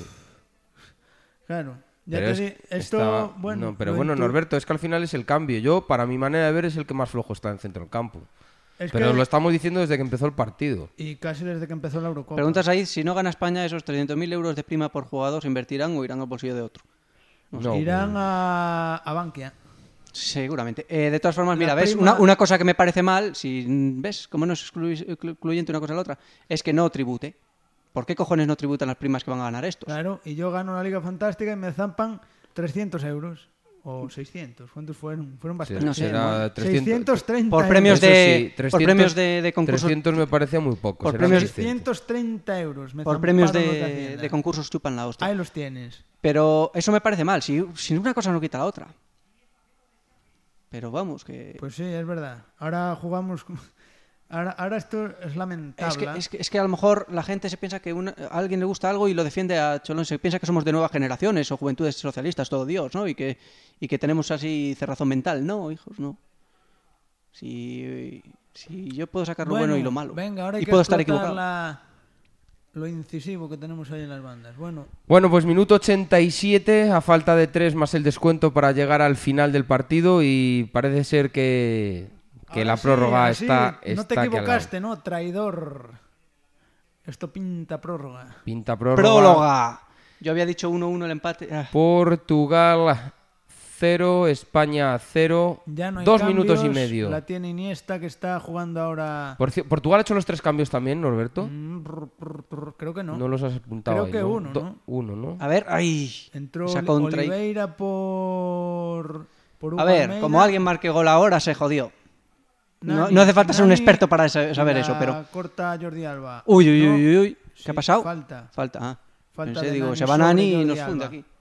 Claro. Ya Pero te di, esto, estaba- bueno. no, pero lo bueno, intu- Norberto, es que al final es el cambio. Yo, para mi manera de ver, es el que más flojo está en centro del campo. es Pero que- lo estamos diciendo desde que empezó el partido. Y casi desde que empezó la Eurocopa. Preguntas ahí, si no gana España, esos 300.000 euros de prima por jugador se invertirán o irán al bolsillo de otro. No, Irán pues- a Bankia. Seguramente. De todas formas, La mira, ¿ves? prima- Una cosa que me parece mal, si ves cómo no es excluyente una cosa a la otra, es que no tribute. ¿Por qué cojones no tributan las primas que van a ganar estos? Claro, y yo gano la Liga Fantástica y me zampan 300 euros. O 600. ¿Cuántos fueron? Fueron bastantes. No sé, será 300. 630 Por euros. premios Eso de, sí, por 300, premios de concursos, 300 me parecía muy poco. por serán premios- 600. 630 euros. Me por premios zamparon los de de Hacienda. concursos chupan la hostia. Ahí los tienes. Pero eso me parece mal, si una cosa no quita la otra. Pero vamos, que... Pues sí, es verdad. Ahora jugamos... Ahora esto es lamentable. Es que a lo mejor la gente se piensa que a alguien le gusta algo y lo defiende a cholón. Se piensa que somos de nuevas generaciones o juventudes socialistas, todo Dios, ¿no? Y que tenemos así cerrazón mental. No, hijos, no. Si yo puedo sacar lo bueno y lo malo. Venga, ahora hay y que puedo estar explotar equivocado. lo incisivo que tenemos ahí en las bandas. Bueno, Pues minuto 87, a falta de 3 más el descuento para llegar al final del partido y parece ser que ahora la sí, prórroga ahora sí. está No te aquí al lado. equivocaste, ¿no? Traidor. Esto pinta prórroga. Pinta prórroga. ¡Próloga! Yo había dicho 1-1 el empate. Portugal 0, España 0. Ya no hay 2 cambios, minutos y medio. La tiene Iniesta, que está jugando ahora... ¿Portugal ha hecho los 3 cambios también, Norberto? Creo que no. No los has apuntado Creo ahí, que ¿no? uno, ¿no? Uno, ¿no? A ver, ¡ay! Entró Esa contra ahí. Oliveira por Hugo A ver, Almeida. como alguien marque gol ahora, se jodió. Nani- No hace falta ser un Nani experto para y saber la eso, pero... corta Jordi Alba. Uy, uy, No, uy, uy. ¿Qué sí, ha pasado? Falta. Falta. Falta Pensé, de digo, Nani se va sobre Nani y Jordi nos funde Alba. aquí.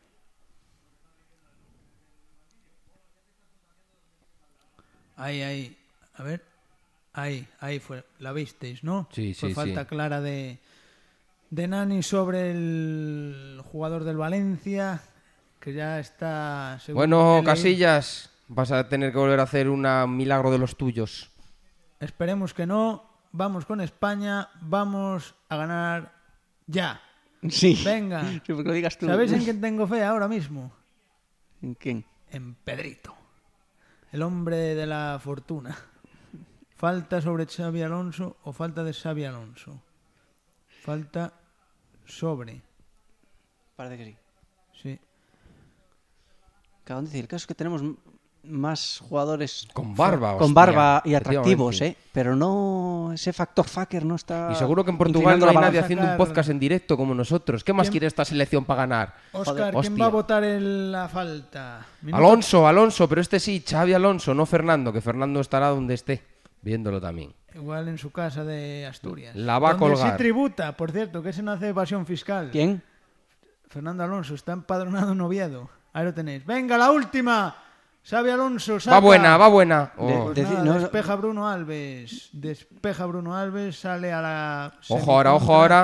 Ahí. A ver. Ahí fue. La visteis, ¿no? Sí, Fue sí, falta sí. clara de Nani sobre el jugador del Valencia, que ya está... según Bueno, he leído. Casillas, vas a tener que volver a hacer un milagro de los tuyos. Esperemos que no. Vamos con España. Vamos a ganar ya. Sí. Venga. Sí, porque lo digas tú. ¿Sabéis en quién tengo fe ahora mismo? ¿En quién? En Pedrito. El hombre de la fortuna. Falta sobre Xavi Alonso o falta de Xavi Alonso. Falta sobre. Parece que sí. Sí. Acabo de decir, el caso es que tenemos más jugadores Con barba, con hostia, barba y atractivos, efectivamente. pero no ese factor fucker no está. Y seguro que en Portugal inclinando no hay la nadie balanza. haciendo un sacar- podcast en directo como nosotros. ¿Qué más ¿Quién? quiere esta selección para ganar? Óscar, ¿quién hostia. va a votar en la falta? Alonso, pero este sí, Xavi Alonso, no Fernando, que Fernando estará donde esté, viéndolo también. Igual en su casa de Asturias. La va a donde colgar. sí tributa, por cierto, que ese no hace evasión fiscal. ¿Quién? Fernando Alonso está empadronado en Oviedo. Ahí lo tenéis. ¡Venga, la última! Xavi Alonso, saca. Va buena. Oh. Pues nada, despeja Bruno Alves. Sale a la... Ojo ahora.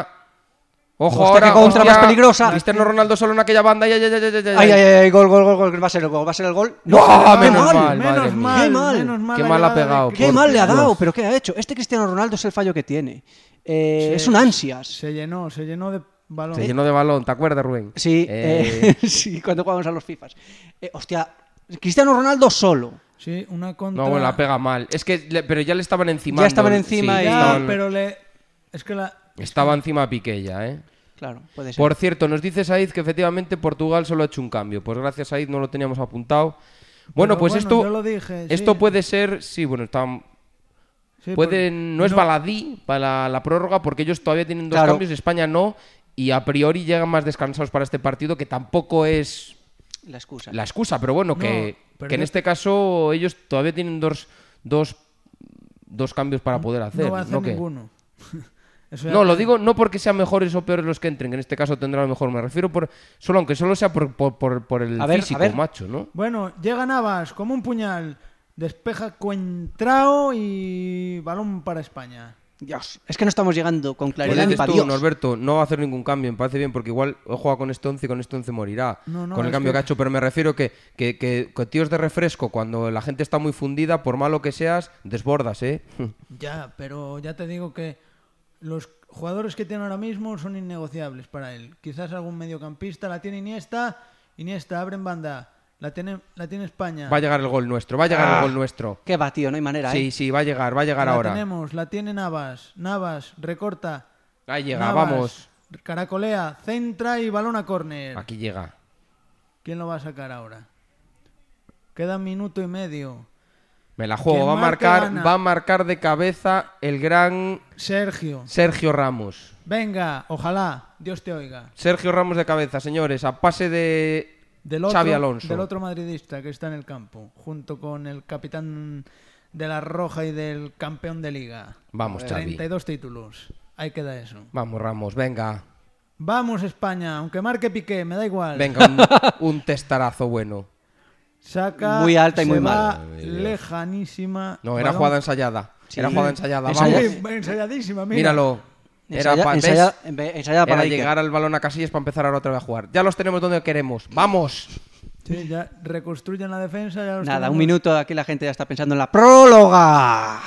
Ojo Hostia, ahora. qué contra hostia. más peligrosa. Cristiano Ronaldo solo en aquella banda. Ay, gol. Va a ser el gol. Va a ser el gol. ¡No! ¡Qué Menos mal! mal, madre Menos mía. mal, Qué mal. menos mal. Qué la mal ha llegada de pegado. Cristiano. Qué mal le ha dado, Dios. pero ¿qué ha hecho? Este Cristiano Ronaldo es el fallo que tiene. Es un ansias. Se llenó de balón. Se llenó de balón, ¿te acuerdas, Rubén? Sí, sí, cuando jugamos a los FIFAs. Hostia, Cristiano Ronaldo solo. Sí, una contra... No, bueno, la pega mal. Es que, pero ya le estaban encima. Ya estaban encima y- Ya, pero es que Estaba encima Piqué ya, ¿eh? Claro, puede ser. Por cierto, nos dice Said que efectivamente Portugal solo ha hecho un cambio. Pues gracias, Said, no lo teníamos apuntado. Bueno, Pero pues yo lo dije, esto sí. puede ser... Sí, bueno, Sí, no es baladí para la prórroga porque ellos todavía tienen dos Claro. cambios, España no, y a priori llegan más descansados para este partido, que tampoco es La excusa. la excusa, pero bueno, No, que pero en yo- este caso ellos todavía tienen dos cambios para poder hacer. No va a hacer ¿no? Que- ninguno. Eso ya No, lo te- digo no porque sean mejores o peores los que entren, que en este caso tendrá lo mejor, me refiero aunque solo sea por el A ver, físico, a ver. macho, ¿no? Bueno, llega Navas como un puñal. Despeja Cuentrao y balón para España. Dios, es que no estamos llegando con Pues claridad ni dices para tú, Dios. Norberto, no va a hacer ningún cambio, me parece bien, porque igual he jugado con este 11 y con este 11 morirá. No, con el es cambio que- que ha hecho, pero me refiero que tíos de refresco, cuando la gente está muy fundida, por malo que seas, desbordas, ¿eh? Ya, pero ya te digo que los jugadores que tiene ahora mismo son innegociables para él. Quizás algún mediocampista, la tiene Iniesta, abre en banda, la tiene España. Va a llegar el gol nuestro, va a llegar el gol nuestro. Qué va, tío, no hay manera, Sí, ¿eh? sí, va a llegar la ahora. tenemos, la tiene Navas, recorta. Ahí llega, Navas, vamos. Caracolea, centra y balón a córner. Aquí llega. ¿Quién lo va a sacar ahora? Queda 1 minuto y medio. Me la juego, Quien va marque, a gana. marcar de cabeza el gran Sergio Ramos. Venga, ojalá, Dios te oiga. Sergio Ramos de cabeza, señores, a pase de Xavi Alonso. Del otro madridista que está en el campo, junto con el capitán de la Roja y del campeón de Liga. Vamos, Xavi. 32 títulos. Ahí queda eso. Vamos, Ramos, venga. Vamos, España, aunque marque Piqué, me da igual. Venga, un testarazo bueno. Saca, Muy alta y se muy va mal. lejanísima. No, era balón- jugada ensayada. Sí. Era jugada ensayada. Ensayada. Vamos. Sí, ensayadísima, mira. Míralo. Era, Ensayada para era Iker. llegar al balón a Casillas para empezar ahora otra vez a jugar. Ya los tenemos donde queremos. ¡Vamos! Sí, ya reconstruyen la defensa. Ya los Nada, tenemos. un minuto, aquí la gente ya está pensando en la próloga.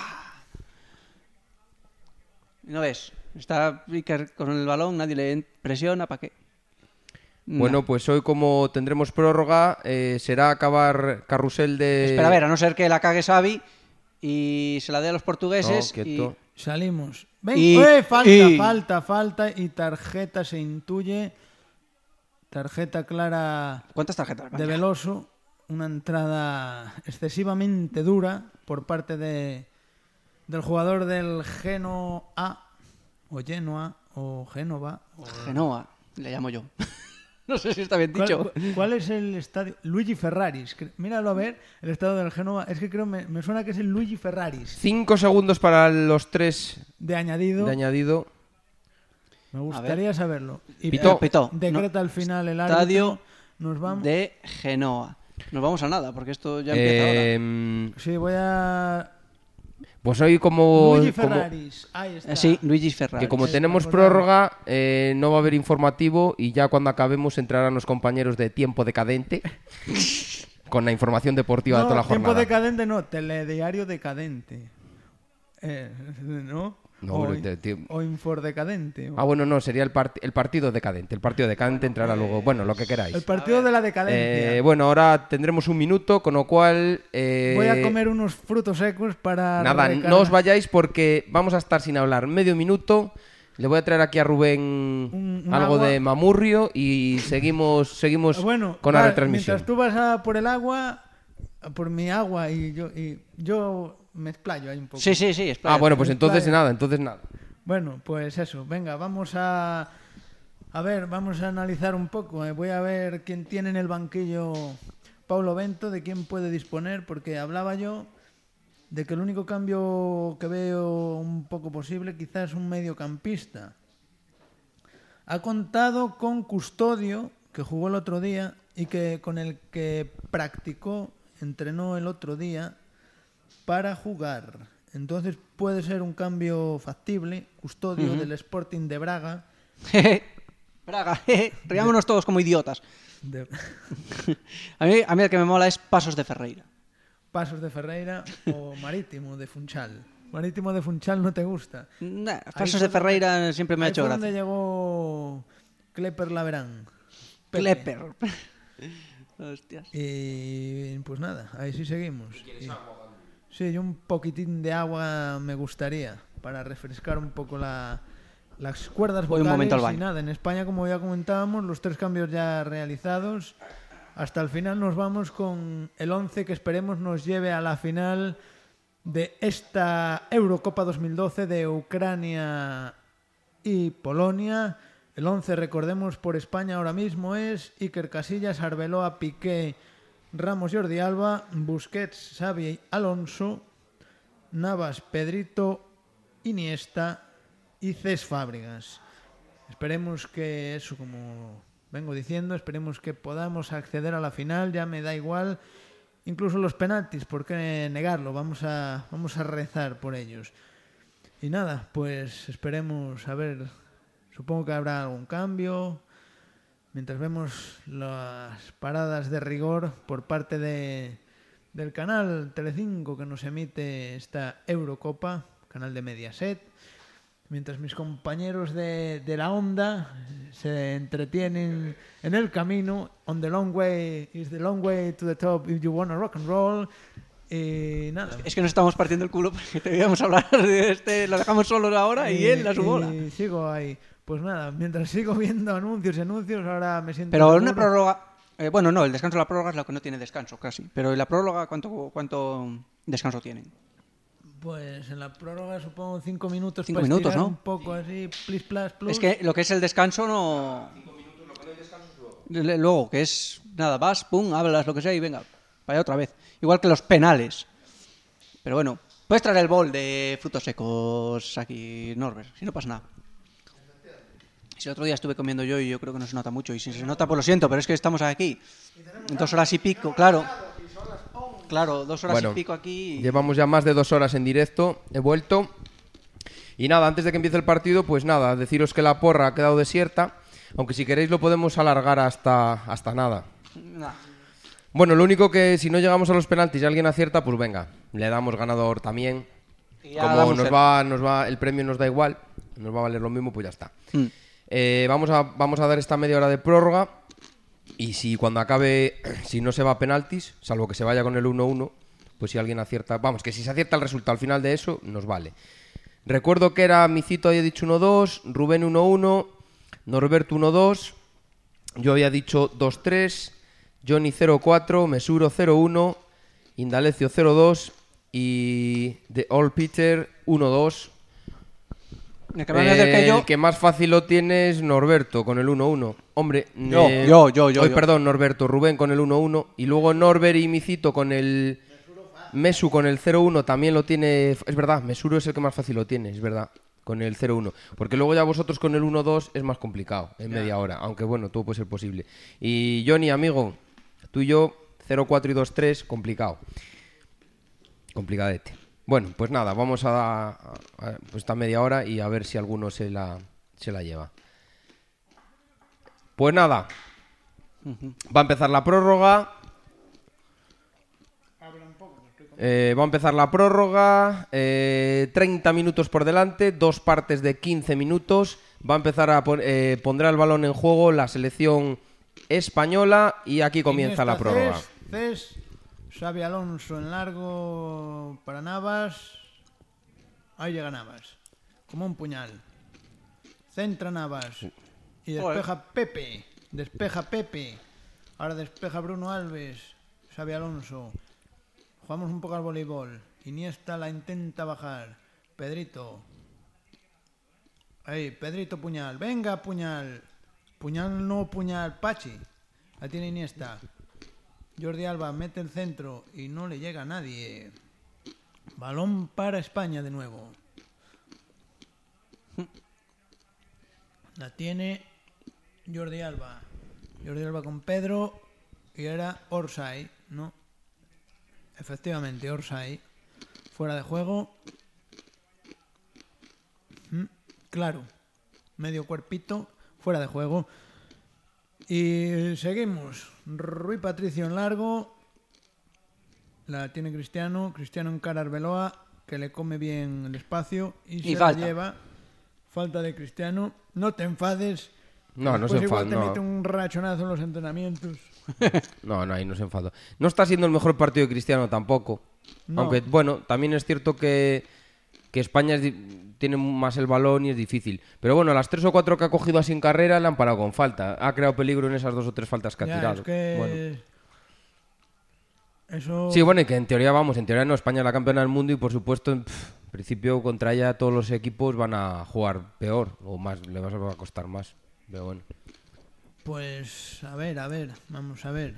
¿No ves? Está Iker con el balón, nadie le presiona, ¿para qué? Bueno, pues hoy como tendremos prórroga, será acabar carrusel de... Espera, a ver, a no ser que la cague Xavi y se la dé a los portugueses. No, quieto. Salimos. Ven, Y- falta, y- falta y tarjeta se intuye. Tarjeta clara ¿Cuántas tarjetas? de Veloso. Una entrada excesivamente dura por parte del jugador del Genoa o Genoa o Génova. Genoa, le llamo yo. No sé si está bien dicho. ¿Cuál es el estadio? Luigi Ferraris. Míralo a ver, el estadio del Genoa. Es que creo, me suena que es el Luigi Ferraris. 5 segundos para los 3 De añadido. de añadido. Me gustaría saberlo. Y Pitó. Pitó. decreta No. al final el Estadio árbitro. Nos vamos. de Genoa. Nos vamos a nada, porque esto ya empieza ahora. Sí, voy a... Pues hoy como... Luigi como- Ferraris. Ahí está. Sí, Luigi Ferrari. que como Sí, tenemos acordado. prórroga, no va a haber informativo y ya cuando acabemos entrarán los compañeros de Tiempo Decadente con la información deportiva de No, toda la tiempo jornada. decadente no, telediario decadente. ¿No? No, o, bueno, o Infordecadente. Ah, bueno, no, sería el partido decadente. El partido decadente entrará luego. Bueno, lo que queráis. El partido de la decadencia. Bueno, ahora tendremos un minuto, con lo cual... Voy a comer unos frutos secos para... Nada, recargar. no os vayáis porque vamos a estar sin hablar medio minuto. Le voy a traer aquí a Rubén Un algo agua. de mamurrio y seguimos Bueno, con la vale, retransmisión. mientras tú vas a por el agua, a por mi agua y yo me explayo ahí un poco. Sí, explícate. Bueno, pues entonces Claro. nada. Bueno, pues eso, venga, vamos a ver, vamos a analizar un poco. Voy a ver quién tiene en el banquillo Paulo Bento, de quién puede disponer, porque hablaba yo de que el único cambio que veo un poco posible quizás es un mediocampista. Ha contado con Custodio, que jugó el otro día y que con el que entrenó el otro día para jugar. Entonces puede ser un cambio factible. Custodio del Sporting de Braga. Braga, riámonos todos como idiotas. A mí el que me mola es Pasos de Ferreira. Pasos de Ferreira o Marítimo de Funchal. Marítimo de Funchal no te gusta. Nah, Pasos de Ferreira siempre me ha hecho gracia. ¿Dónde llegó Klepper Laverán? Klepper. Hostias. Y pues nada, ahí sí seguimos. Sí, y un poquitín de agua me gustaría para refrescar un poco las cuerdas vocales. Voy un momento al baño. Y nada, en España, como ya comentábamos, los 3 cambios ya realizados. Hasta el final nos vamos con el 11 que esperemos nos lleve a la final de esta Eurocopa 2012 de Ucrania y Polonia. El 11, recordemos, por España ahora mismo es Iker Casillas, Arbeloa, Piqué, Ramos, Jordi Alba, Busquets, Xavi, Alonso, Navas, Pedrito, Iniesta y Cesc Fábregas. Esperemos que eso, como vengo diciendo, esperemos que podamos acceder a la final. Ya me da igual incluso los penaltis, ¿por qué negarlo? Vamos a rezar por ellos. Y nada, pues esperemos a ver, supongo que habrá algún cambio. Mientras vemos las paradas de rigor por parte del canal Telecinco que nos emite esta Eurocopa, canal de Mediaset, mientras mis compañeros de la onda se entretienen en el camino. On the long way is the long way to the top if you wanna rock and roll. Y nada. Es que nos estamos partiendo el culo porque te íbamos a hablar de este, lo dejamos solo ahora y él a su bola. Y sigo ahí. Pues nada, mientras sigo viendo anuncios, ahora me siento... Pero seguro. una prórroga... bueno, no, el descanso de la prórroga es lo que no tiene descanso, casi. Pero en la prórroga, ¿cuánto descanso tienen? Pues en la prórroga supongo 5 minutos. 5 minutos, ¿no? Un poco así, plis, plas, plus. Es que lo que es el descanso no... 5 minutos, lo que no hay descanso es luego. Luego, que es... Nada, vas, pum, hablas, lo que sea y venga, vaya otra vez. Igual que los penales. Pero bueno, puedes traer el bol de frutos secos aquí, Norbert, si no pasa nada. Si el otro día estuve comiendo yo y yo creo que no se nota mucho. Y si se nota, pues lo siento, pero es que estamos aquí 2 horas y pico, claro. Claro, 2 horas y pico aquí. Llevamos ya más de 2 horas en directo, he vuelto. Y nada, antes de que empiece el partido, pues nada, deciros que la porra ha quedado desierta. Aunque si queréis lo podemos alargar hasta nada. Nah. Bueno, lo único que si no llegamos a los penaltis y alguien acierta, pues venga, le damos ganador también. Como nos va, el premio nos da igual, nos va a valer lo mismo, pues ya está. Vamos a dar esta media hora de prórroga y si cuando acabe, si no se va a penaltis, salvo que se vaya con el 1-1, pues si alguien acierta, vamos, que si se acierta el resultado al final de eso, nos vale. Recuerdo que era Micito había dicho 1-2, Rubén 1-1, Norberto 1-2, yo había dicho 2-3, Johnny 0-4, Mesuro 0-1, Indalecio 0-2 y The Old Peter 1-2. El que más fácil lo tiene es Norberto con el 1-1. Hombre, perdón, Norberto, Rubén con el 1-1 y luego Norbert y Micito con el Mesu con el 0-1 también lo tiene, es verdad, Mesuro es el que más fácil lo tiene, es verdad, con el 0-1, porque luego ya vosotros con el 1-2 es más complicado, en media hora, aunque bueno, todo puede ser posible. Y Johnny, amigo, tú y yo 0-4 y 2-3, complicadete. Bueno, pues nada, vamos a pues esta media hora y a ver si alguno se la lleva. Pues nada, va a empezar la prórroga. Va a empezar la prórroga, 30 minutos por delante, 2 partes de 15 minutos. Va a empezar pondrá el balón en juego la selección española y aquí comienza la prórroga. Xavi Alonso en largo para Navas. Ahí llega Navas, como un puñal. Centra Navas y despeja Pepe. Ahora despeja Bruno Alves. Xavi Alonso. Jugamos un poco al voleibol. Iniesta la intenta bajar. Pedrito. Ahí, Pedrito puñal. Venga, puñal. Puñal no puñal. Pachi. La tiene Iniesta. Jordi Alba mete el centro y no le llega a nadie. Balón para España de nuevo. La tiene Jordi Alba. Jordi Alba con Pedro. Y era Orsay, ¿no? Efectivamente, Orsay. Fuera de juego. Claro. Medio cuerpito. Fuera de juego. Y seguimos. Rui Patricio en largo. La tiene Cristiano. Cristiano encara a Arbeloa, que le come bien el espacio. Y se falta. la lleva. Falta de Cristiano. No te enfades. No se igual enfada. te mete un rachonazo en los entrenamientos. No, ahí no se enfada. No está siendo el mejor partido de Cristiano tampoco. No. Aunque, bueno, también es cierto que España tiene más el balón y es difícil. Pero bueno, las 3 o 4 que ha cogido así en carrera le han parado con falta. Ha creado peligro en esas 2 o 3 faltas que ha Ya, tirado. es que... Bueno. Eso... Sí, bueno, y que en teoría no, España es la campeona del mundo y por supuesto, en principio contra ella todos los equipos van a jugar peor o más, le va a costar más. Pero bueno. Pues, a ver, vamos a ver.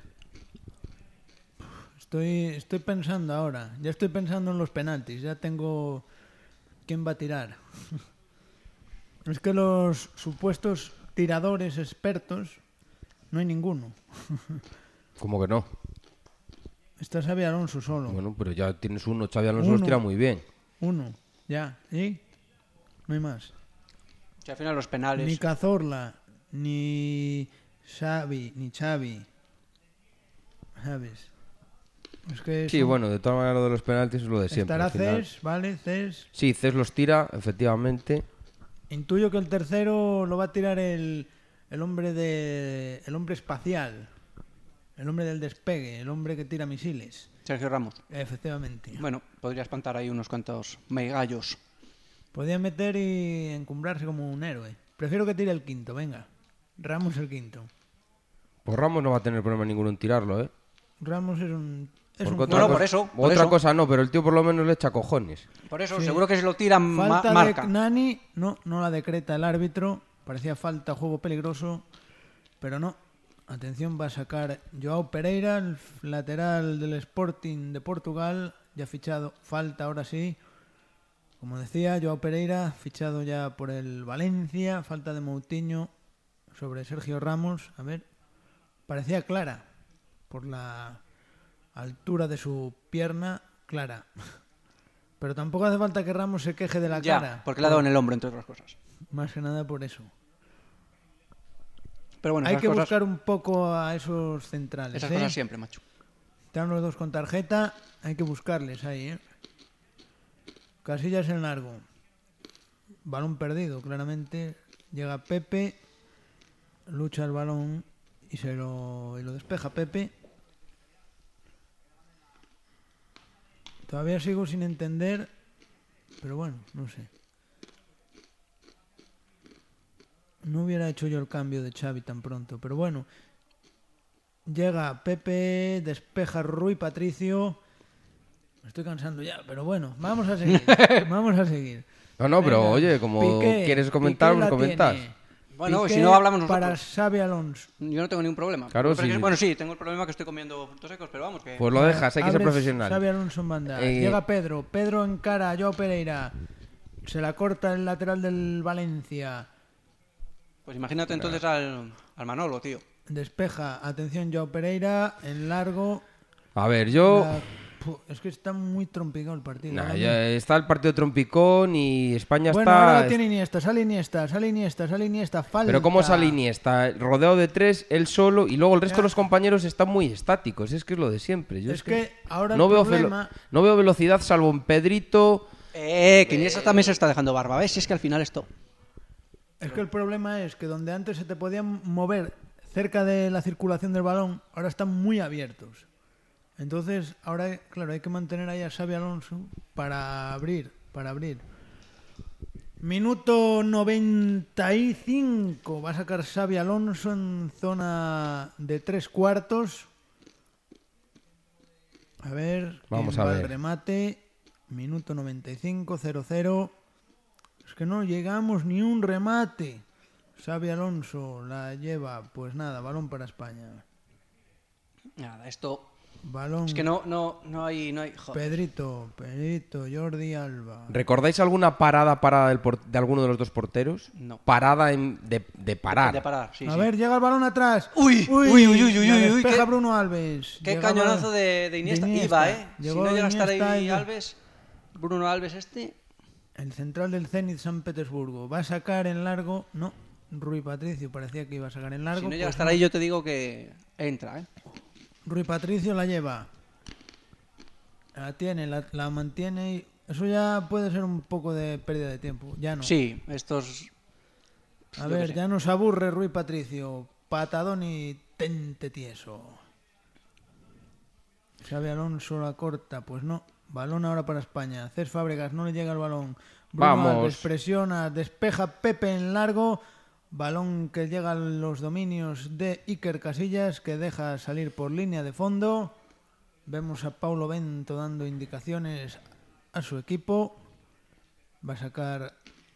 Estoy pensando ahora, ya estoy pensando en los penaltis, ya tengo quién va a tirar. Es que los supuestos tiradores expertos no hay ninguno. ¿Cómo que no? Está Xabi Alonso solo. Bueno, pero ya tienes uno, Xabi Alonso los tira muy bien. Uno, ya, ¿y? No hay más. Que al final los penales... Ni Cazorla, ni Xavi, ¿sabes? Es que Sí, bueno, de todas maneras lo de los penaltis es lo de siempre. estará al final. Cés, ¿vale? Cés. Sí, Cés los tira, efectivamente. Intuyo que el tercero lo va a tirar el hombre espacial, el hombre del despegue, el hombre que tira misiles. Sergio Ramos. Efectivamente. Bueno, podría espantar ahí unos cuantos megallos. Podía meter y encumbrarse como un héroe. Prefiero que tire el quinto, venga. Ramos el quinto. Pues Ramos no va a tener problema ninguno en tirarlo, ¿eh? Ramos es un... Es Porque un otra No, cosa- por eso, por Otra eso. cosa no, pero el tío por lo menos le echa cojones. Por eso, Sí. seguro que si lo tiran Falta marca. de Nani, no la decreta el árbitro. Parecía falta, juego peligroso, pero no. Atención, va a sacar Joao Pereira, el lateral del Sporting de Portugal, ya fichado. Falta ahora sí. Como decía, Joao Pereira, fichado ya por el Valencia. Falta de Moutinho sobre Sergio Ramos. A ver, parecía clara por la altura de su pierna, clara. Pero tampoco hace falta que Ramos se queje de la Ya, cara. porque le ha dado en el hombro, entre otras cosas. Más que nada por eso. Pero bueno, Hay esas que cosas, buscar un poco a esos centrales. esas ¿eh? cosas siempre, macho. Están los dos con tarjeta. Hay que buscarles ahí. ¿eh? Casillas en largo. Balón perdido, claramente. Llega Pepe. Lucha el balón y lo despeja Pepe. Todavía sigo sin entender. Pero bueno, no sé. No hubiera hecho yo el cambio de Xavi tan pronto, pero bueno. Llega Pepe, despeja Rui Patricio. Me estoy cansando ya, pero bueno, vamos a seguir. Vamos a seguir. No, pero Venga, oye, como Piqué, quieres comentar, Piqué me la comentas. tiene. Bueno, Piqué si no hablamos nosotros. para Xavi Alonso. Yo no tengo ningún problema. Claro, Pero sí. Bueno, sí, tengo el problema que estoy comiendo frutos secos, pero vamos, que... Pues lo dejas, hay que ser Abres profesional. Xavi Alonso en banda. Eh, Llega Pedro. Pedro encara a Joao Pereira. Se la corta el lateral del Valencia. Pues imagínate entonces al Manolo, tío. Despeja. Atención, Joao Pereira. En largo. A ver, yo... Es que está muy trompicado el partido. Nah, Ahora ya está el partido de trompicón y España bueno, está... ahora lo tiene Iniesta, sale Iniesta, falta. Pero ¿cómo sale Iniesta? Rodeado de 3, él solo, y luego el resto de los compañeros están muy estáticos. Es que es lo de siempre. Yo Es que ahora no el veo problema... no veo velocidad salvo en Pedrito. Que Iniesta también se está dejando barba. ¿Ves? Si es que al final esto... Es que el problema es que donde antes se te podían mover cerca de la circulación del balón, ahora están muy abiertos. Entonces, ahora, claro, hay que mantener ahí a Xabi Alonso para abrir. Minuto 95. Va a sacar Xabi Alonso en zona de 3/4. A ver, Vamos quién a va ver. al remate. Minuto 95, 0-0. Es que no llegamos ni un remate. Xabi Alonso la lleva. Pues nada, balón para España. Nada, esto... Balón. Es que no hay... Joder. Pedrito, Jordi Alba. ¿Recordáis alguna parada de alguno de los dos porteros? No. Parada de parar. De parar, sí, A sí. ver, llega el balón atrás. Uy. La despeja qué- Bruno Alves. Qué Llegaba cañonazo de Iniesta. Iba, ¿eh? Si Llegó no llega a estar Iniesta ahí y- Alves, Bruno Alves El central del Zenit San Petersburgo. Va a sacar en largo. No, Rui Patricio parecía que iba a sacar en largo. Si no llega a pues estar no. ahí, yo te digo que entra, ¿eh? Rui Patricio la lleva. La tiene, la mantiene y... Eso ya puede ser un poco de pérdida de tiempo. Ya no. Sí, estos... A yo ver, qué sé. ya nos aburre Rui Patricio. Patadón y tente tieso. Xabi Alonso la corta, pues no. Balón ahora para España. Cés Fábregas, no le llega el balón. Bruno Vamos. Alves presiona, despeja Pepe en largo. Balón que llega a los dominios de Iker Casillas, que deja salir por línea de fondo. Vemos a Paulo Bento dando indicaciones a su equipo. Va a sacar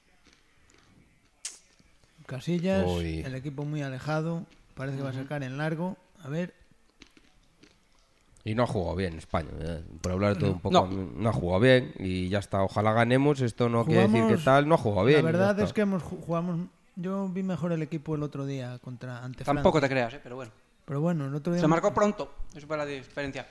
Casillas. Uy. El equipo muy alejado. Parece que va a sacar en largo. A ver. Y no ha jugado bien España. Por hablar de todo un poco. No. No ha jugado bien y ya está. Ojalá ganemos. Esto no quiere decir Jugamos- que tal. No ha jugado bien. La verdad ya es está. que jugamos. Yo vi mejor el equipo el otro día ante Tampoco Francia. te creas, ¿eh? Pero bueno. Pero bueno, el otro día Se marcó pronto. Eso fue la diferencia.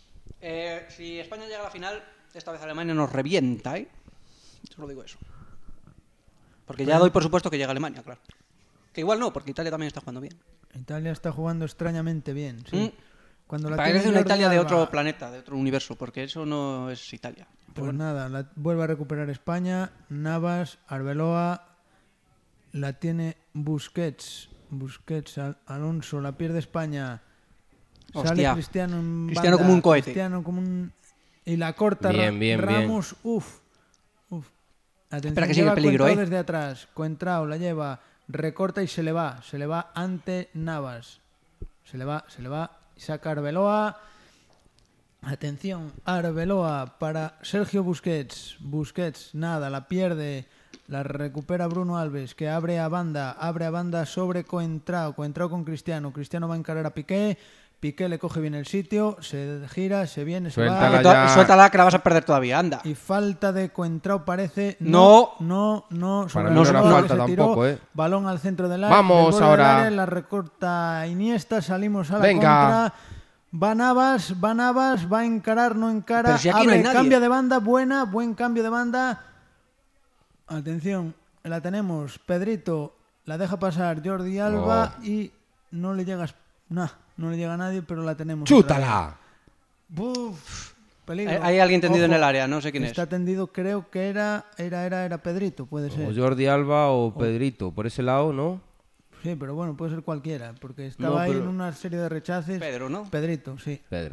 Si España llega a la final, esta vez Alemania nos revienta, ¿eh? Solo digo eso. Porque ya doy por supuesto que llega Alemania, claro. Que igual no, porque Italia también está jugando bien. Italia está jugando extrañamente bien. Sí. Cuando la Parece tiene una Jordi Italia de Alba, otro planeta, de otro universo, porque eso no es Italia. Pues nada, vuelve a recuperar España. Navas, Arbeloa. La tiene Busquets. Alonso, la pierde España. Sale Hostia. Cristiano en Cristiano banda, como un cohete. Cristiano como un... Y la corta Bien. Ramos. Uf. Atención, Espera que sigue lleva el peligro, Coentrao ¿eh? desde atrás. Coentrao la lleva, recorta y se le va. Se le va ante Navas. Se le va. Y saca Arbeloa. Atención, Arbeloa para Sergio Busquets. Busquets, nada, la pierde. La recupera Bruno Alves, que abre a banda sobre Coentrao. Coentrao con Cristiano. Cristiano va a encarar a Piqué. Piqué le coge bien el sitio, se gira, se viene, se Suéltala va. ya. Suéltala que la vas a perder todavía, anda. Y falta de Coentrao parece. No. Sobre mí no era Arbeloa, falta que se tiró. tampoco, ¿eh? Balón al centro del área. Vamos del borde ahora. del área, la recorta Iniesta, salimos a la Venga. contra. Va Navas, va a encarar, no encara. Pero si aquí no hay nadie. Cambia de banda, buen cambio de banda. Atención, la tenemos. Pedrito la deja pasar Jordi Alba y no le llegas. No le llega a nadie, pero la tenemos. ¡Chútala! Buf, peligro. Hay alguien tendido Ojo, en el área, no sé quién está tendido, creo que era Pedrito, puede ser. O Jordi Alba o Pedrito. Por ese lado, ¿no? Sí, pero bueno, puede ser cualquiera, porque estaba No, ahí pero- en una serie de rechaces. Pedro, ¿no? Pedrito, sí. Pedro.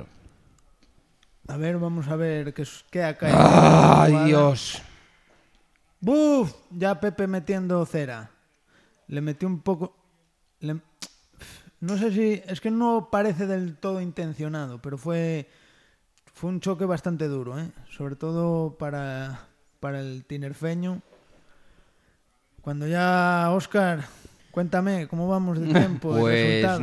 A ver, vamos a ver qué ha caído. en la ¡Ay, jugada. Dios! ¡Buf! Ya Pepe metiendo cera. Le metió un poco... No sé si... Es que no parece del todo intencionado, pero fue un choque bastante duro, ¿eh? Sobre todo para el tinerfeño. Cuando ya... Óscar, cuéntame, ¿cómo vamos de tiempo? de Pues resultado?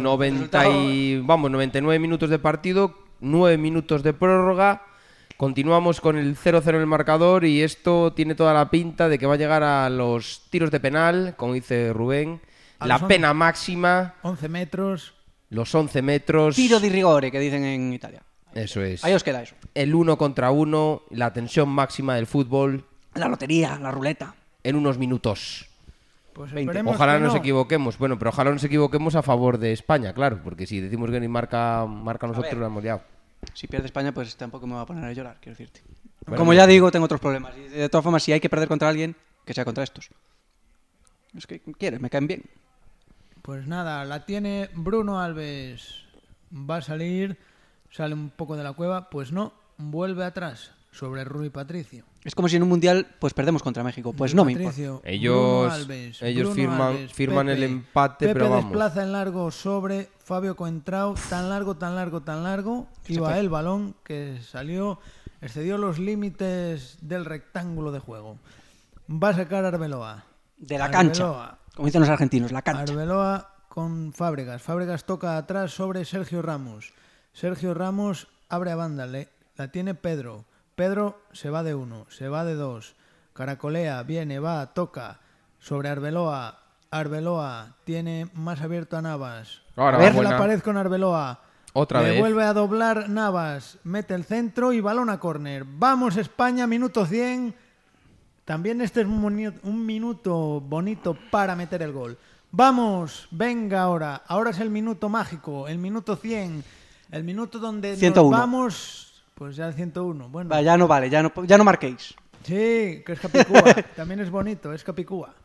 99 minutos de partido, 9 minutos de prórroga. Continuamos con el 0-0 en el marcador y esto tiene toda la pinta de que va a llegar a los tiros de penal, como dice Rubén. A La los pena máxima, 11 metros. los 11 metros. Tiro di rigore, que dicen en Italia. Eso es. Ahí os queda eso. El 1 contra 1, la tensión máxima del fútbol La lotería, la ruleta. en unos minutos. Pues 20. esperemos Ojalá que nos no. equivoquemos. Bueno, pero ojalá nos equivoquemos a favor de España, claro, porque si decimos que ni marca nosotros, ver. la hemos liado. Si pierde España, pues tampoco me voy a poner a llorar, quiero decirte. Bueno, Como ya digo, tengo otros problemas. Y de todas formas, si hay que perder contra alguien, que sea contra estos. Es que quieres, me caen bien. Pues nada, la tiene Bruno Alves. Va a salir, sale un poco de la cueva. Pues no, vuelve atrás sobre Rui Patricio. Es como si en un mundial pues perdemos contra México. Pues no me importa. Patricio, Ellos- Bruno Alves, ellos Bruno Alves, firman Pepe. el empate, Pepe pero vamos. desplaza en largo sobre Fabio Coentrao. Tan largo. Iba el balón que salió, excedió los límites del rectángulo de juego. Va a sacar Arbeloa. De la cancha. Arbeloa. Como dicen los argentinos, la cancha. Arbeloa con Fábregas. Fábregas toca atrás sobre Sergio Ramos. Sergio Ramos abre a banda, la tiene Pedro. Pedro se va de 1, se va de 2. Caracolea, viene, va, toca. Sobre Arbeloa. Arbeloa tiene más abierto a Navas. Ahora Ver buena. la pared con Arbeloa. Otra Le vez. vuelve a doblar Navas. Mete el centro y balón a córner. Vamos España, minuto 100. También este es un minuto bonito para meter el gol. Vamos, venga ahora. Ahora es el minuto mágico, el minuto 100. El minuto donde 101. nos vamos... Pues ya el 101. Bueno, Va, ya no vale, ya no marquéis. sí, que es Capicúa. También es bonito, es Capicúa.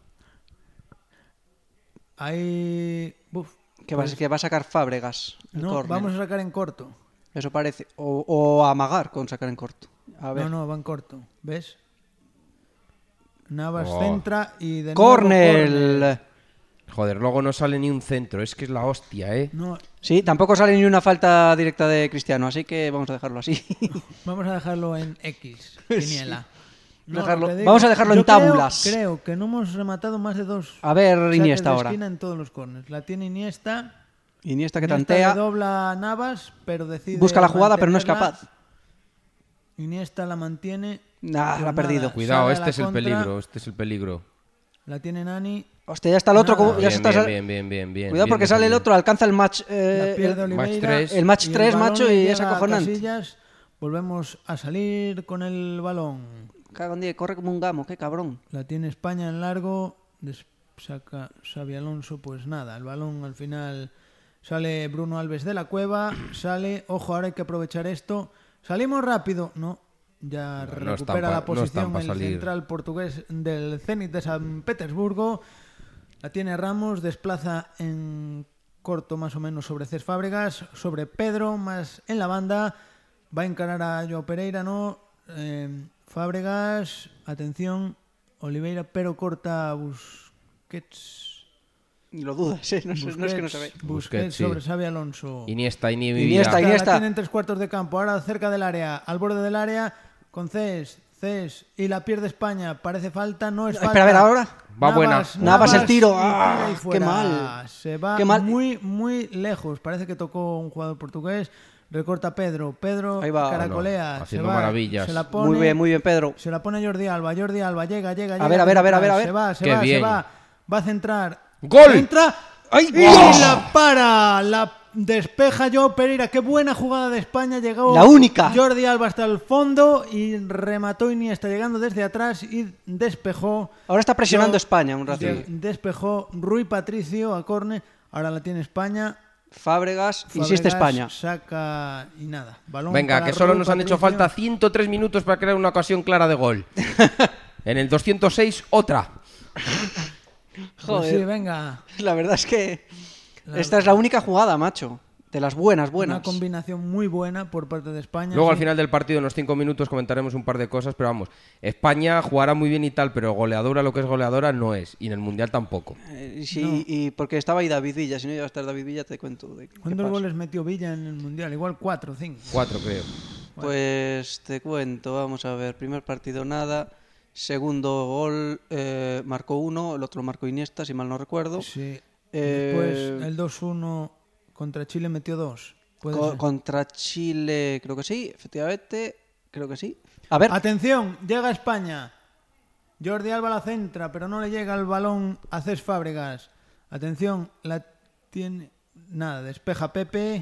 Ahí... Uf, Que va a sacar Fábregas. El no, córner. vamos a sacar en corto. Eso parece. O amagar con sacar en corto. A ver. No, va en corto. ¿Ves? Navas Oh. centra y de nuevo ¡Córner! Joder, luego no sale ni un centro. Es que es la hostia, ¿eh? No, Sí, tampoco sale ni una falta directa de Cristiano, así que vamos a dejarlo así. vamos a dejarlo en X, quiniela. No, Dejarlo- lo que vamos a dejarlo yo en tábulas. Creo que no hemos rematado más de 2 A ver, saques Iniesta de ahora. esquina en todos los corners. La tiene Iniesta. Iniesta que Iniesta tantea. le dobla a Navas, pero decide Busca la jugada, pero no es mantenerla. capaz. Iniesta la mantiene. Nah, Pues la ha perdido. Cuidado, sale a este la es el contra. peligro. Este es el peligro. La tiene Nani. Hostia, ya está el otro. Nada. como- ya se Bien, está bien, bien, bien, bien. Cuidado bien porque sale el defendido. otro, alcanza el match. La pierde match Oliveira. 3. El match y 3, balón macho, le y es llega a acojonante. Casillas. Volvemos a salir con el balón. Cago en 10, corre como un gamo, qué cabrón. La tiene España en largo. Saca Xavi Alonso, pues nada. El balón al final sale Bruno Alves de la cueva. Sale, ojo, ahora hay que aprovechar esto. Salimos rápido. No, ya No están recupera pa- la no posición están pa el salir. central portugués del Zenit de San Petersburgo. La tiene Ramos, desplaza en corto más o menos sobre Cés Fábregas, sobre Pedro, más en la banda. Va a encarar a Joao Pereira, no. Fábregas, atención, Oliveira, pero corta a Busquets. Ni lo dudas, ¿eh? No es que no se ve. Busquets sí. sobre Xavi Alonso. Iniesta, Iniesta. La tiene en 3/4 de campo, ahora cerca del área, al borde del área, con Cés, y la pierde España. Parece falta, no es falta. Espera, a ver, ahora. Va buena. Navas el tiro. y tira ¡Ah! y fuera. Qué mal. Se va Qué mal. muy, muy lejos. Parece que tocó un jugador portugués. Recorta Pedro. Pedro Ahí va. caracolea. No, se haciendo va, maravillas. Se la pone, Muy bien, Pedro. Se la pone Jordi Alba. Jordi Alba llega. A ver. Se va, Qué bien. va a centrar. ¡Gol! Entra. ¡Ay! Y ¡Dios! la para. La despeja Joao Pereira. Qué buena jugada de España. Llegó La única. Jordi Alba hasta el fondo y remató Iniesta llegando desde atrás y despejó. Ahora está presionando España un rato. Despejó Rui Patricio a córner. Ahora la tiene España. Fábregas, insiste Fábregas España. Saca y nada. Balón Venga, para que solo Rui nos han hecho Patricio. falta 103 minutos para crear una ocasión clara de gol. En el 206, otra. Pues Joder. sí, venga. La verdad es que esta es la única jugada, macho. De las buenas. Una combinación muy buena por parte de España. Luego sí. al final del partido, en los 5 minutos, comentaremos un par de cosas, pero vamos, España jugará muy bien y tal, pero goleadora, lo que es goleadora, no es. Y en el Mundial tampoco. Sí, y porque estaba ahí David Villa. Si no iba a estar David Villa, te cuento. De qué ¿Cuántos pasa. goles metió Villa en el Mundial? Igual 4 o 5. 4, creo. Pues te cuento, vamos a ver. Primer partido nada. Segundo gol marcó uno, el otro marcó Iniesta, si mal no recuerdo. Sí. Eh, Después el 2-1 contra Chile metió 2. Contra Chile, creo que sí, efectivamente, creo que sí. A ver, Atención, llega España. Jordi Alba la centra, pero no le llega el balón a Cés Fábregas. Atención, la tiene... Nada, despeja Pepe.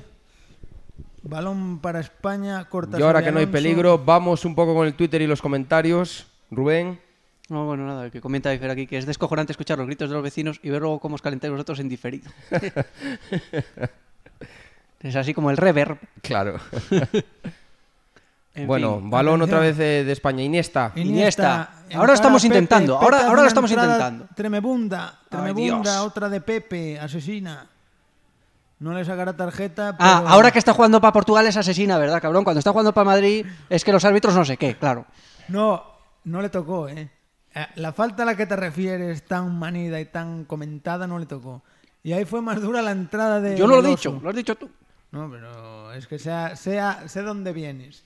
Balón para España, corta Y ahora Xavi que no hay Alonso. peligro, vamos un poco con el Twitter y los comentarios. Rubén. no, bueno, nada, que comenta Ifer aquí, que es descojonante escuchar los gritos de los vecinos y ver luego cómo os calentáis vosotros en diferido. Es así como el reverb. Claro. En Bueno, fin. balón otra atención. vez de España. Iniesta. Iniesta. encara Ahora lo estamos a Pepe, intentando, Pepe ahora hace lo una estamos entrada intentando. Tremebunda, Ay, Dios. otra de Pepe, asesina. No le sacará tarjeta, pero... Ahora que está jugando para Portugal es asesina, ¿verdad, cabrón? Cuando está jugando para Madrid es que los árbitros no sé qué, claro. No le tocó, ¿eh? La falta a la que te refieres, tan manida y tan comentada, no le tocó. Y ahí fue más dura la entrada de... Yo no lo he Veloso. dicho, lo has dicho tú. No, pero es que sé dónde vienes.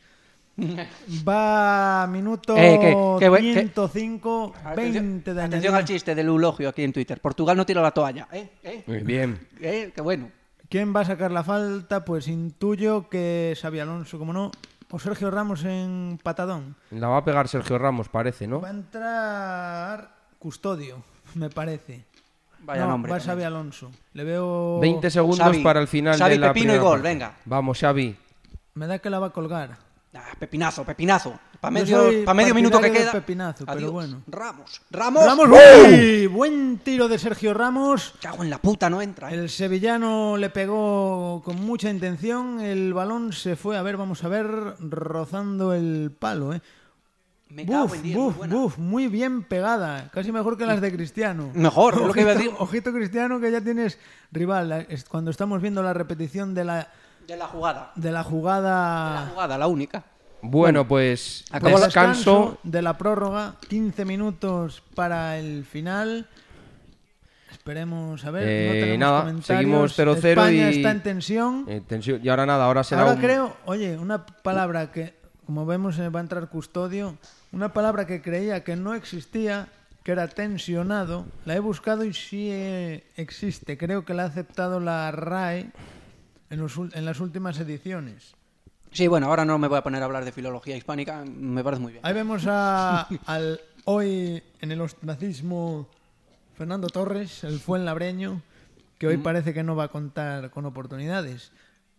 Va minuto que- 105, 20 de Atención añadida. al chiste del eulogio aquí en Twitter. Portugal no tira la toalla, ¿eh? Muy bien. Qué bueno. ¿Quién va a sacar la falta? Pues intuyo que Xabi Alonso, como no, o Sergio Ramos en patadón. La va a pegar Sergio Ramos, parece, ¿no? Va a entrar Custodio, me parece. Vaya nombre. Va Xabi Alonso. Le veo... 20 segundos Xavi, para el final Xavi, de la pepino y primera gol, parte. venga. Vamos, Xavi. Me da que la va a colgar. Pepinazo. Para Yo soy medio minuto que partidario de queda. pepinazo, pero Adiós. bueno. Ramos. ¡Ramos! ¡Uy! Buen tiro de Sergio Ramos. Cago en la puta, no entra. El sevillano le pegó con mucha intención. El balón se fue, vamos a ver, rozando el palo, ¿eh? Me cago en 10, muy buena. muy bien pegada. Casi mejor que las de Cristiano. Mejor, es lo que iba a decir. Ojito Cristiano, que ya tienes rival. Cuando estamos viendo la repetición de la jugada. jugada, La única. Bueno, pues acabó el descanso. De la prórroga, 15 minutos para el final. Esperemos a ver. No tenemos nada, comentarios. seguimos 0-0 España y está en tensión. Y ahora nada, ahora será Ahora un... creo, oye, una palabra que, como vemos, va a entrar Custodio. Una palabra que creía que no existía, que era tensionado. La he buscado y sí existe. Creo que la ha aceptado la RAE en las últimas ediciones. Sí, bueno, ahora no me voy a poner a hablar de filología hispánica, me parece muy bien. Ahí vemos al hoy en el ostracismo Fernando Torres, el fuenlabreño, que hoy parece que no va a contar con oportunidades.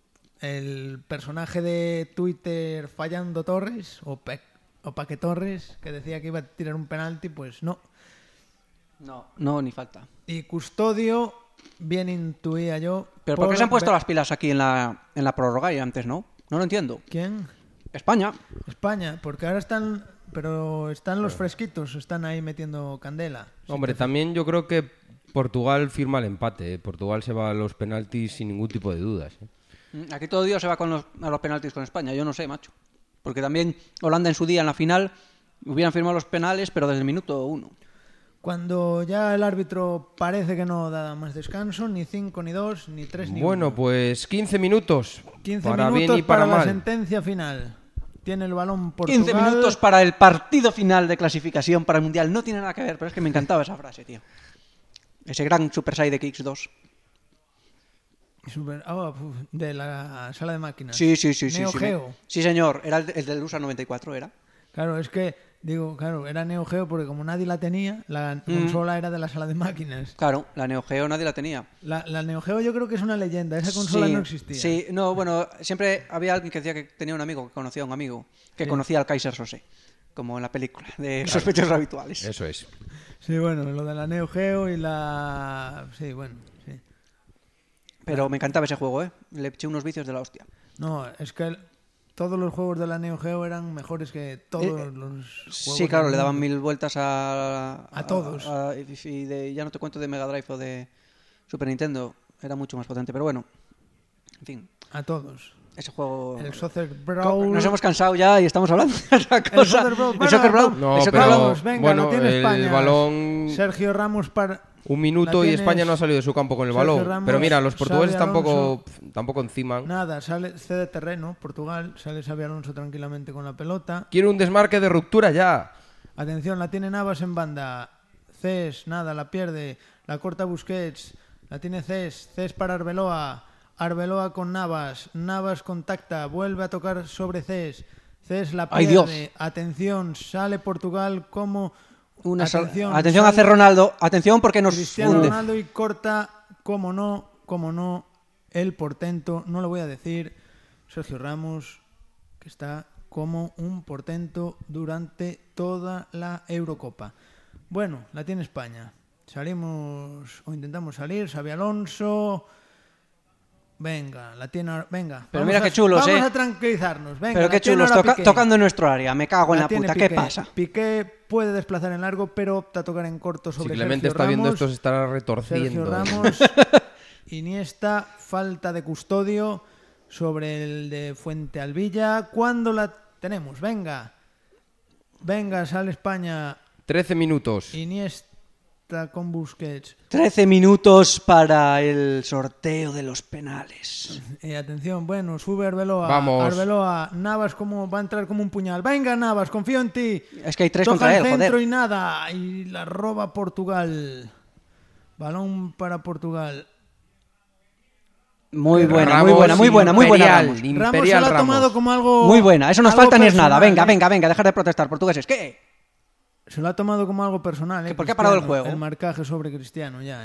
El personaje de Twitter Fallando Torres, o Paque Torres, que decía que iba a tirar un penalti, pues no. No, ni falta. Y Custodio, bien intuía yo. ¿Pero por qué se han puesto las pilas aquí en la prórroga y antes no? No lo entiendo. ¿Quién? España. España, porque ahora están... Pero están los fresquitos, están ahí metiendo candela. Hombre, también yo creo que Portugal firma el empate. Portugal se va a los penaltis sin ningún tipo de dudas. Aquí todo Dios se va a los penaltis con España, yo no sé, macho. Porque también Holanda en su día en la final hubieran firmado los penales, pero desde el minuto 1. Cuando ya el árbitro parece que no da más descanso, ni 5, ni 2, ni 3, ni 1. Bueno, pues 15 minutos. 15 para minutos bien y para la mal. sentencia final. Tiene el balón Portugal. 15 minutos para el partido final de clasificación para el Mundial. No tiene nada que ver, pero es que me encantaba esa frase, tío. Ese gran Super Side de X2. De la sala de máquinas. Sí. Neo Geo. Sí, señor. Era el del USA 94, era. Claro, es que, era Neo Geo porque como nadie la tenía, la consola era de la sala de máquinas. Claro, la Neo Geo nadie la tenía. La Neo Geo yo creo que es una leyenda. Esa consola no existía. Sí, no, bueno, siempre había alguien que decía que tenía un amigo, que conocía a un amigo, que conocía al Kaiser Sose, como en la película de Sospechosos Habituales. Eso es. Sí, bueno, lo de la Neo Geo y la... Sí, bueno, sí. Pero me encantaba ese juego, ¿eh? Le eché unos vicios de la hostia. No, es que todos los juegos de la Neo Geo eran mejores que todos los juegos. Sí, claro, le daban 1000 vueltas a todos. Y ya no te cuento de Mega Drive o de Super Nintendo, era mucho más potente, pero bueno, en fin. A todos. Ese juego... El Soccer Brawl. Nos hemos cansado ya y estamos hablando de otra cosa. El Soccer Brawl. El Soccer Brawl. No, el Soccer pero Brawl. Vamos, venga, bueno, lo tiene el España. balón... Sergio Ramos para... Un minuto La y tienes, España no ha salido de su campo con el Sergio balón. Ramos, Pero mira, los portugueses Xabi Alonso. tampoco enciman. Nada, cede terreno, Portugal, sale Xabi Alonso tranquilamente con la pelota. Quiere un desmarque de ruptura ya. Atención, la tiene Navas en banda. Cés, nada, la pierde. La corta Busquets. La tiene Cés para Arbeloa. Arbeloa con Navas. Navas contacta. Vuelve a tocar sobre Cés. Cés la pierde. ¡Ay, Dios! Atención, sale Portugal como... Atención, hace Ronaldo. Atención porque nos Cristiano funde. Ronaldo y corta, como no, el portento. No lo voy a decir. Sergio Ramos, que está como un portento durante toda la Eurocopa. Bueno, la tiene España. Salimos o intentamos salir. Xabi Alonso. Venga, la tiene. Venga. Pero mira qué chulos, vamos a tranquilizarnos. Venga, Pero qué chulos, tocando en nuestro área. Me cago en la puta. Piqué. ¿Qué pasa? Piqué puede desplazar en largo, pero opta a tocar en corto sobre Si Clemente Sergio está viendo Ramos. esto, se estará Sergio retorciendo. Ramos, Iniesta, falta de Custodio sobre el de Fuente Alvilla. ¿Cuándo la tenemos? Venga, sale España. 13 minutos. Iniesta con Busquets. 13 minutos para el sorteo de los penales. Atención, bueno, sube Arbeloa. Vamos. Arbeloa, Navas va a entrar como un puñal. Venga, Navas, confío en ti. Es que hay 3 Toca contra el él, centro joder. y nada. Y la roba Portugal. Balón para Portugal. Muy buena, Ramos, muy buena Imperial, Ramos. Ramos se Imperial lo ha tomado Ramos. como algo... Muy buena, eso no es algo falta ni es nada. personal, Venga, dejar de protestar, portugueses. ¿Qué? Se lo ha tomado como algo personal, ¿Que por qué ha parado el Cristiano, juego? El marcaje sobre Cristiano ya,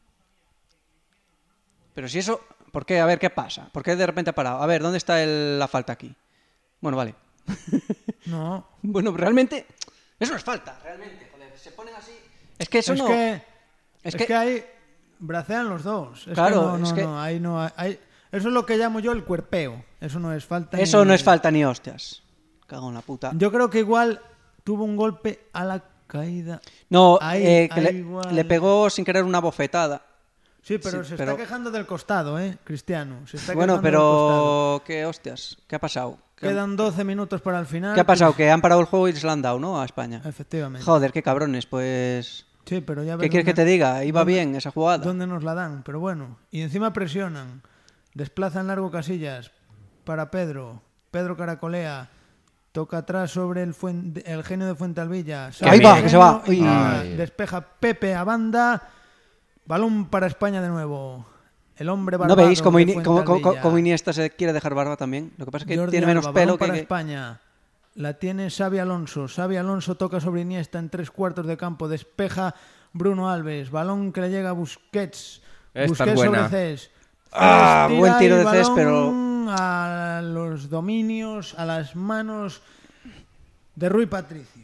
Pero si eso... ¿Por qué? A ver, ¿qué pasa? ¿Por qué de repente ha parado? A ver, ¿dónde está la falta aquí? Bueno, vale. No. Bueno, realmente... Eso no es falta, realmente. Joder, se ponen así... Es que eso es no... que, es es que- que ahí bracean los dos. Es Claro, que no, es que- no, ahí no hay... Eso es lo que llamo yo el cuerpeo. Eso no es falta. Eso ni- no es falta ni hostias. Cago en la puta. Yo creo que igual tuvo un golpe a la caída. No, Ahí- que ahí igual. le pegó sin querer una bofetada. Sí, pero Sí, se pero- está quejando del costado, Cristiano. Se está Bueno, quejando del costado. pero... ¿Qué hostias? ¿Qué ha pasado? Quedan 12 minutos para el final. ¿Qué ha pasado? Que han parado el juego y se lo han dado, ¿no? A España. Efectivamente. Joder, qué cabrones, pues... Sí, pero ya ¿Qué ves quieres que dónde- te diga? Iba dónde- bien esa jugada. ¿Dónde nos la dan? Pero bueno. Y encima presionan. Desplazan largo Casillas para Pedro. Pedro caracolea. Toca atrás sobre el genio de Fuentealbilla. Que ahí va, el que se va. genio y Ay. despeja Pepe a banda. Balón para España de nuevo. El hombre ¿No barbado veis cómo, de cómo Fuentealbilla. Iniesta se quiere dejar barba también? Lo que pasa es que Jordi tiene menos Alba, pelo balón para que... España. La tiene Xavi Alonso. Xavi Alonso toca sobre Iniesta en 3/4 de campo. Despeja Bruno Alves. Balón que le llega a Busquets. Esta es Busquets buena. sobre Cés. Ah, Cés buen tiro el de Cés, balón a los dominios, a las manos de Rui Patricio.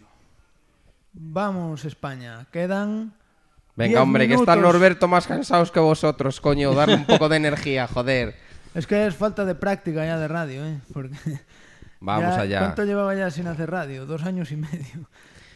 Vamos, España. Quedan... Venga, 10 hombre, que está minutos. Norberto más cansados que vosotros, coño. Darle un poco de energía, joder. Es que es falta de práctica ya de radio, Porque Vamos ya- allá. ¿Cuánto llevaba ya sin hacer radio? 2 años y medio.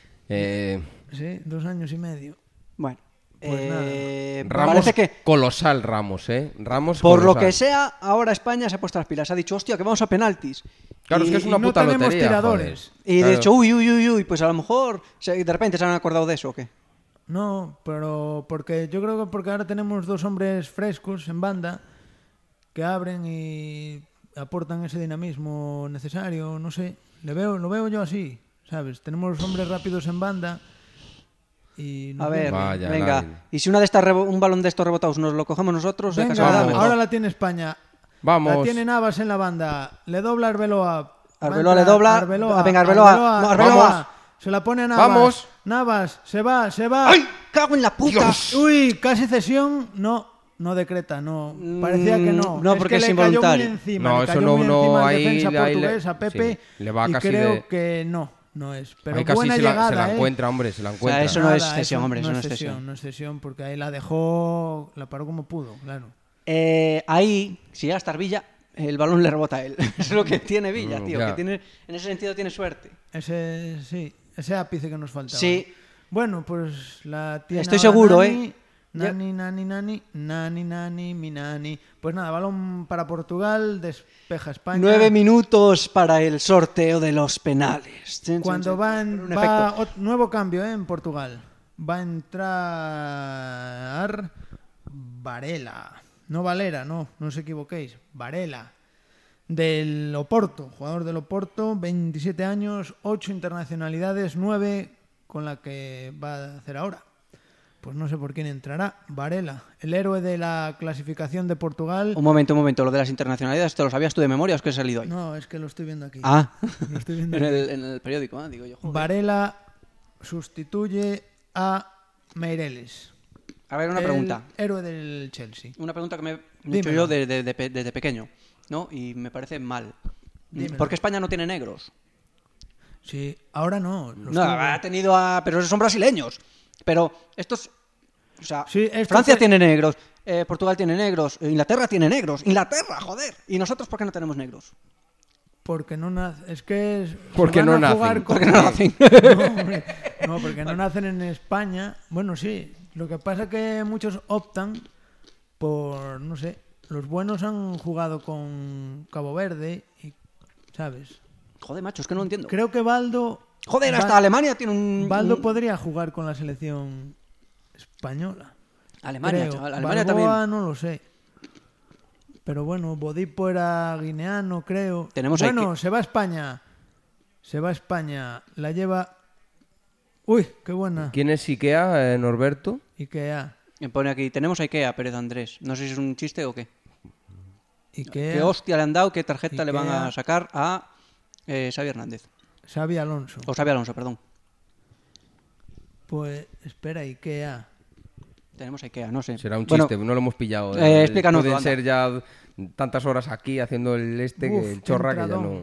Sí, 2 años y medio. Bueno, Pues Ramos, parece que colosal Ramos, Ramos por lo colosal. que sea, ahora España se ha puesto las pilas. Ha dicho, hostia, que vamos a penaltis. Claro, Y- es que es una y no puta tenemos lotería, tiradores. joder. Y de Claro. hecho, uy, pues a lo mejor de repente se han acordado de eso, ¿o qué? No, pero porque yo creo que porque ahora tenemos 2 hombres frescos en banda que abren y aportan ese dinamismo necesario, no sé, lo veo yo así, ¿sabes? Tenemos hombres rápidos en banda y A ver, Vaya, venga. Ladin. Y si una de estas un balón de estos rebotados nos lo cogemos nosotros, de Venga, casualidad, vamos. mejor. ahora la tiene España. Vamos. La tiene Navas en la banda. Le dobla Arbeloa. Arbeloa le dobla. Venga, Arbeloa. No, Arbeloa. Vamos. Se la pone a Navas. Vamos. Navas, se va. ¡Ay! ¡Cago en la puta! Dios. Uy, casi cesión. No decreta, no. Parecía que no. No, porque que es le cayó muy involuntario. encima. No, le eso cayó no- muy no, encima al ahí- defensa ahí le- portugués a Pepe. sí, le va y casi creo de- que no es. Pero Ahí casi buena se llegada, la encuentra, hombre, se la encuentra. eso no es Nada, cesión, hombre, eso no es cesión. cesión. No es cesión, porque ahí la dejó, la paró como pudo, claro. Ahí, si llega hasta Villa, el balón le rebota a él. Es lo que tiene Villa, tío. ya. Que tiene, en ese sentido tiene suerte. Ese ápice que nos faltaba. Sí. Bueno, pues la tiene Estoy ahora seguro, Nani, Nani, mi Nani. Pues nada, balón para Portugal, despeja España. 9 minutos para el sorteo de los penales. Cuando Un efecto. nuevo cambio en Portugal. Va a entrar Varela. No Valera, no os equivoquéis. Varela. Del Oporto, jugador del Oporto, 27 años, 8 internacionalidades, 9 con la que va a hacer ahora. Pues no sé por quién entrará. Varela, el héroe de la clasificación de Portugal. Un momento. Lo de las internacionalidades, ¿te lo sabías tú de memoria o es que he salido hoy? No, es que lo estoy viendo aquí. Ah, Lo estoy viendo en aquí. el periódico, digo yo. Joder. Varela sustituye a Meireles. A ver, una el pregunta. héroe del Chelsea. Una pregunta que me he Dímelo. hecho yo desde pequeño, ¿no? Y me parece mal. Dímelo. ¿Por qué España no tiene negros? Sí, ahora no. los No, tuvo. ha tenido a... Pero esos son brasileños. Pero estos... O sea, Sí, estos Francia que- tiene negros, Portugal tiene negros, Inglaterra tiene negros. ¡Inglaterra, joder! ¿Y nosotros por qué no tenemos negros? Porque no nacen. Es que. Porque se van no a nacen. jugar con- Porque no nacen. No, hombre, no, porque no nacen en España. Bueno, sí. Lo que pasa es que muchos optan por. No sé. Los buenos han jugado con Cabo Verde y. ¿Sabes? Joder, macho, es que no lo entiendo. Creo que Baldo. Joder, hasta Val- Alemania tiene un... Baldo podría jugar con la selección española. Alemania, Creo. chaval. Alemania Balboa también... no lo sé. Pero bueno, Bodipo era guineano, creo. Tenemos ahí bueno, se va a España. Se va a España. La lleva. Uy, qué buena. ¿Quién es Ikea, Norberto? Ikea. Me pone aquí, tenemos a Ikea, Pérez Andrés. No sé si es un chiste o qué. Qué hostia le han dado, qué tarjeta le van Ikea. a sacar a Xavi Hernández. Xavi Alonso. O Xavi Alonso, perdón. Pues espera, Ikea. Tenemos a Ikea, no sé. Será un Bueno, chiste, no lo hemos pillado. explícanoslo, Pueden anda. ser ya tantas horas aquí haciendo el que el chorra que ya entradón. no...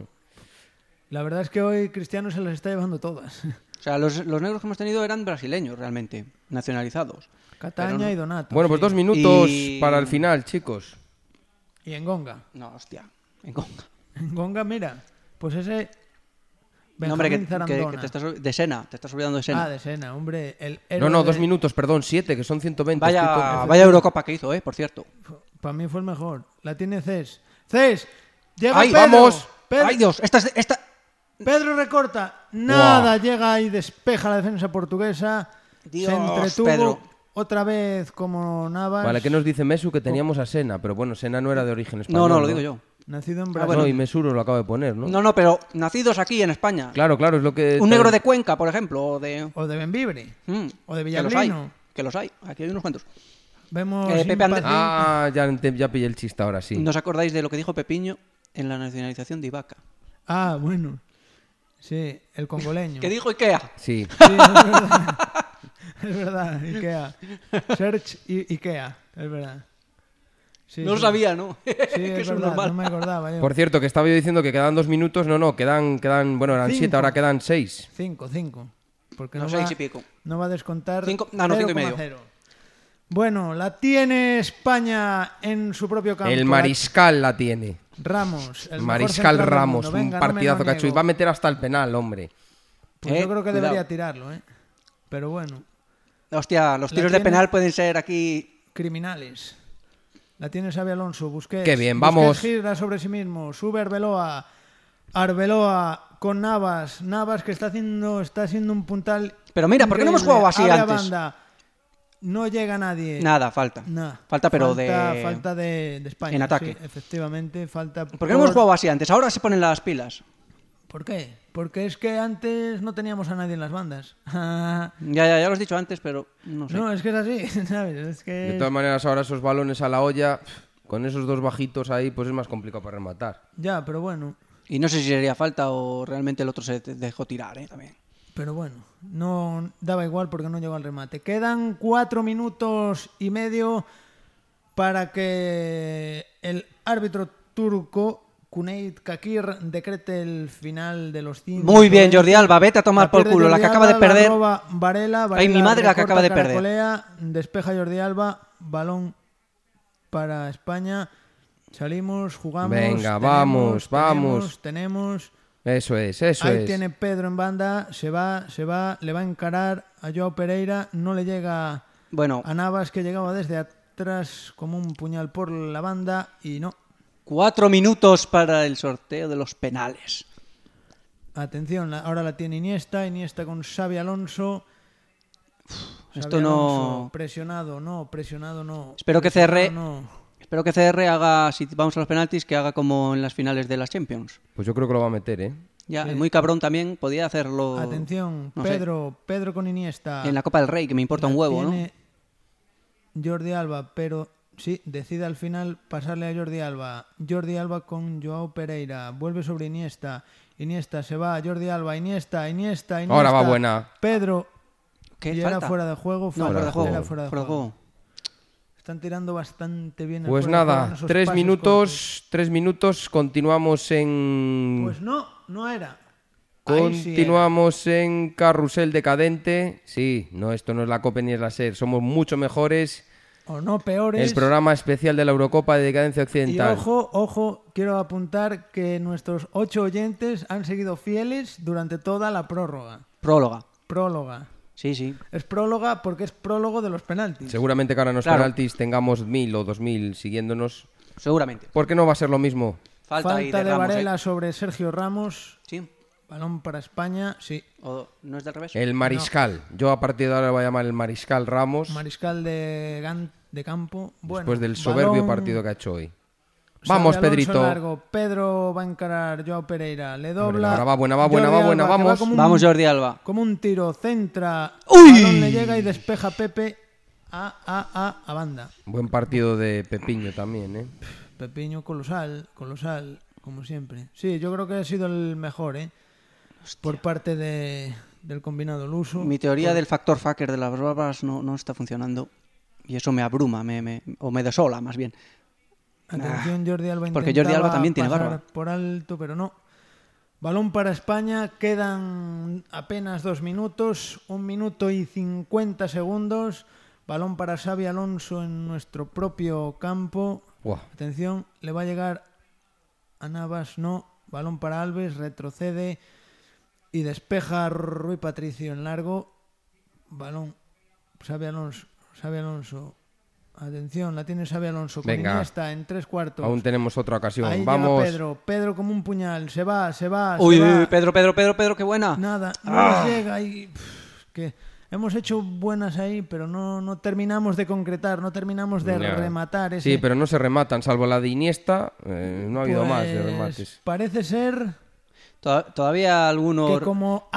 La verdad es que hoy Cristiano se las está llevando todas. O sea, los negros que hemos tenido eran brasileños realmente, nacionalizados. Cataña Pero no- y Donato. Bueno, pues sí. 2 minutos Y- para el final, chicos. Y Engonga. No, hostia. En Conga. Engonga, mira. Pues ese... No, hombre, Benjamín que Zarandona. te estás... De Sena, te estás olvidando de Sena. Ah, de Sena, hombre. El No, 2 minutos, perdón, 7, que son 120. Vaya Eurocopa que hizo, por cierto. Para mí fue el mejor. La tiene Cés. ¡Cés! ¡Llega ¡Ay, Pedro! vamos! ¡Ay, Dios! Esta... Pedro recorta. Nada, llega y despeja la defensa portuguesa. Dios, se entretuvo Pedro. otra vez como Navas. Vale, ¿qué nos dice Mesu? Que teníamos a Sena, pero bueno, Sena no era de origen español. No, lo digo yo. Nacido en Ah, Brasil. bueno. No, y Mesuro lo acaba de poner, ¿no? No, pero nacidos aquí en España. Claro, es lo que... Un negro de Cuenca, por ejemplo, o de... O de Benvibre. O de que los hay, Villablino. que los hay. Aquí hay unos cuantos. Vemos Pepe Ande- Ah, ya pillé el chiste ahora, sí. ¿No os acordáis de lo que dijo Pepiño en la nacionalización de Ibaka? Ah, bueno. Sí, el congoleño. ¿Qué dijo Ikea? Sí. Sí, es verdad. Es verdad, Ikea. Search y Ikea, es verdad. Sí, No lo sí. sabía, ¿no? Sí, que es es un verdad, normal. no me acordaba yo. Por cierto, que estaba yo diciendo que quedan 2 minutos. No, quedan bueno, eran 7, 5. ahora quedan 6. 5. Porque No, no, 6 va, y pico. no va a descontar 5, no, 5,5. 0,0. Bueno, la tiene España en su propio campo. El Mariscal la tiene. Ramos. El mejor Mariscal central del Ramos, mundo. Venga, un no me partidazo lo que ha hecho. Y niego. va a meter hasta el penal, hombre. Pues yo creo que cuidado. debería tirarlo, ¿eh? Pero bueno, Hostia, los La tiros de tiene- penal pueden ser aquí... criminales. La tiene Xabi Alonso, Busquets. Qué bien, Busquets vamos. gira sobre sí mismo, sube Arbeloa. Arbeloa con Navas. Navas que está haciendo un puntal. Pero mira, ¿por qué no hemos increíble. jugado así Abre a antes? banda. No llega nadie. Nada, falta. Nah. Falta, pero Falta de España. en ataque. Sí, efectivamente, falta. ¿Por qué no hemos jugado así antes? Ahora se ponen las pilas. ¿Por qué? Porque es que antes no teníamos a nadie en las bandas. Ya lo has dicho antes, pero no sé. No, es que es así, ¿sabes? Es que... De todas maneras, ahora esos balones a la olla, con esos 2 bajitos ahí, pues es más complicado para rematar. Ya, pero bueno. Y no sé si sería falta o realmente el otro se dejó tirar, también. Pero bueno, no daba igual porque no llegó al remate. Quedan 4 minutos y medio para que el árbitro turco Cüneyt Kakir decrete el final de los 5. Muy bien, Jordi Alba, vete a tomar por culo. La que acaba de perder. Varela, Ay, mi madre, la que acaba de perder. caracolea, despeja Jordi Alba, balón para España. Salimos, jugamos. Venga, vamos. Tenemos. Eso es. Ahí tiene Pedro en banda, se va, le va a encarar a Joao Pereira, no le llega Bueno, a Navas que llegaba desde atrás como un puñal por la banda y no. 4 minutos para el sorteo de los penales. Atención, ahora la tiene Iniesta con Xabi Alonso. Esto Xabi no- Alonso, presionado no. Espero que Presionado CR no. Espero que CR haga, si vamos a los penaltis, que haga como en las finales de las Champions. Pues yo creo que lo va a meter, ¿eh? Ya, Sí. el muy cabrón también podía hacerlo. Atención, no sé, Pedro con Iniesta. en la Copa del Rey, que me importa un huevo, ¿no? Tiene Jordi Alba, pero sí, decide al final pasarle a Jordi Alba. Jordi Alba con Joao Pereira. Vuelve sobre Iniesta. Iniesta se va. Jordi Alba. Iniesta. Ahora va buena. Pedro. ¿Qué Y falta? era fuera de juego. No, falta, fuera de juego. era fuera de fuera de juego. juego. Están tirando bastante bien. el Pues fuera de juego en nada, esos 3 pases minutos, 3 minutos, continuamos en... cortos. Pues no era. Ahí sí Continuamos en Carrusel Decadente. Sí, no, esto no es la Copa ni es la SER. Somos mucho mejores. era. O no peores. El programa especial de la Eurocopa de Decadencia Y Occidental. ojo, quiero apuntar que nuestros 8 oyentes han seguido fieles durante toda la prórroga. Próloga. Sí, sí. Es próloga porque es prólogo de los penaltis. Seguramente que ahora en los Claro. penaltis tengamos 1000 o 2000 siguiéndonos. Seguramente. Porque no va a ser lo mismo. Falta ahí Falta de Ramos, Varela sobre Sergio Ramos. Sí. Balón para España, sí. ¿O no es del revés? El Mariscal. Yo a partir de ahora lo voy a llamar el Mariscal Ramos. Mariscal de campo. Bueno, Después del soberbio balón, partido que ha hecho hoy. Xabi Vamos, Alonso Pedrito. largo. Pedro va a encarar Joao Pereira. Le dobla. ahora va buena, Jordi va Alba, buena, que va vamos. como un- Vamos, Jordi Alba. Como un tiro, centra. ¡Uy! Balón le llega y despeja Pepe a banda. Buen partido de Pepiño también, ¿eh? Pepiño colosal, como siempre. Sí, yo creo que ha sido el mejor, por parte del combinado luso. Mi teoría del factor fucker de las barbas no está funcionando. Y eso me abruma, o me desola, más bien. Atención, Jordi Alba porque Jordi Alba también tiene pasar barba. por alto, pero no. Balón para España, quedan apenas 2 minutos, 1 minuto y 50 segundos. Balón para Xabi Alonso en nuestro propio campo. Buah. Atención, le va a llegar a Navas, no. Balón para Alves, retrocede y despeja Rui Patricio en largo. Balón, Xabi Alonso. Atención, la tiene Xabi Alonso con Iniesta en 3/4. Aún tenemos otra ocasión. Ahí Vamos. llega Pedro como un puñal. Se va. Uy, se va. Pedro, qué buena. Nada, no les llega y que hemos hecho buenas ahí, pero no terminamos de concretar, no terminamos de rematar ese. Sí, pero no se rematan, salvo la de Iniesta, no ha habido más de remates. Parece ser Todavía algunos que como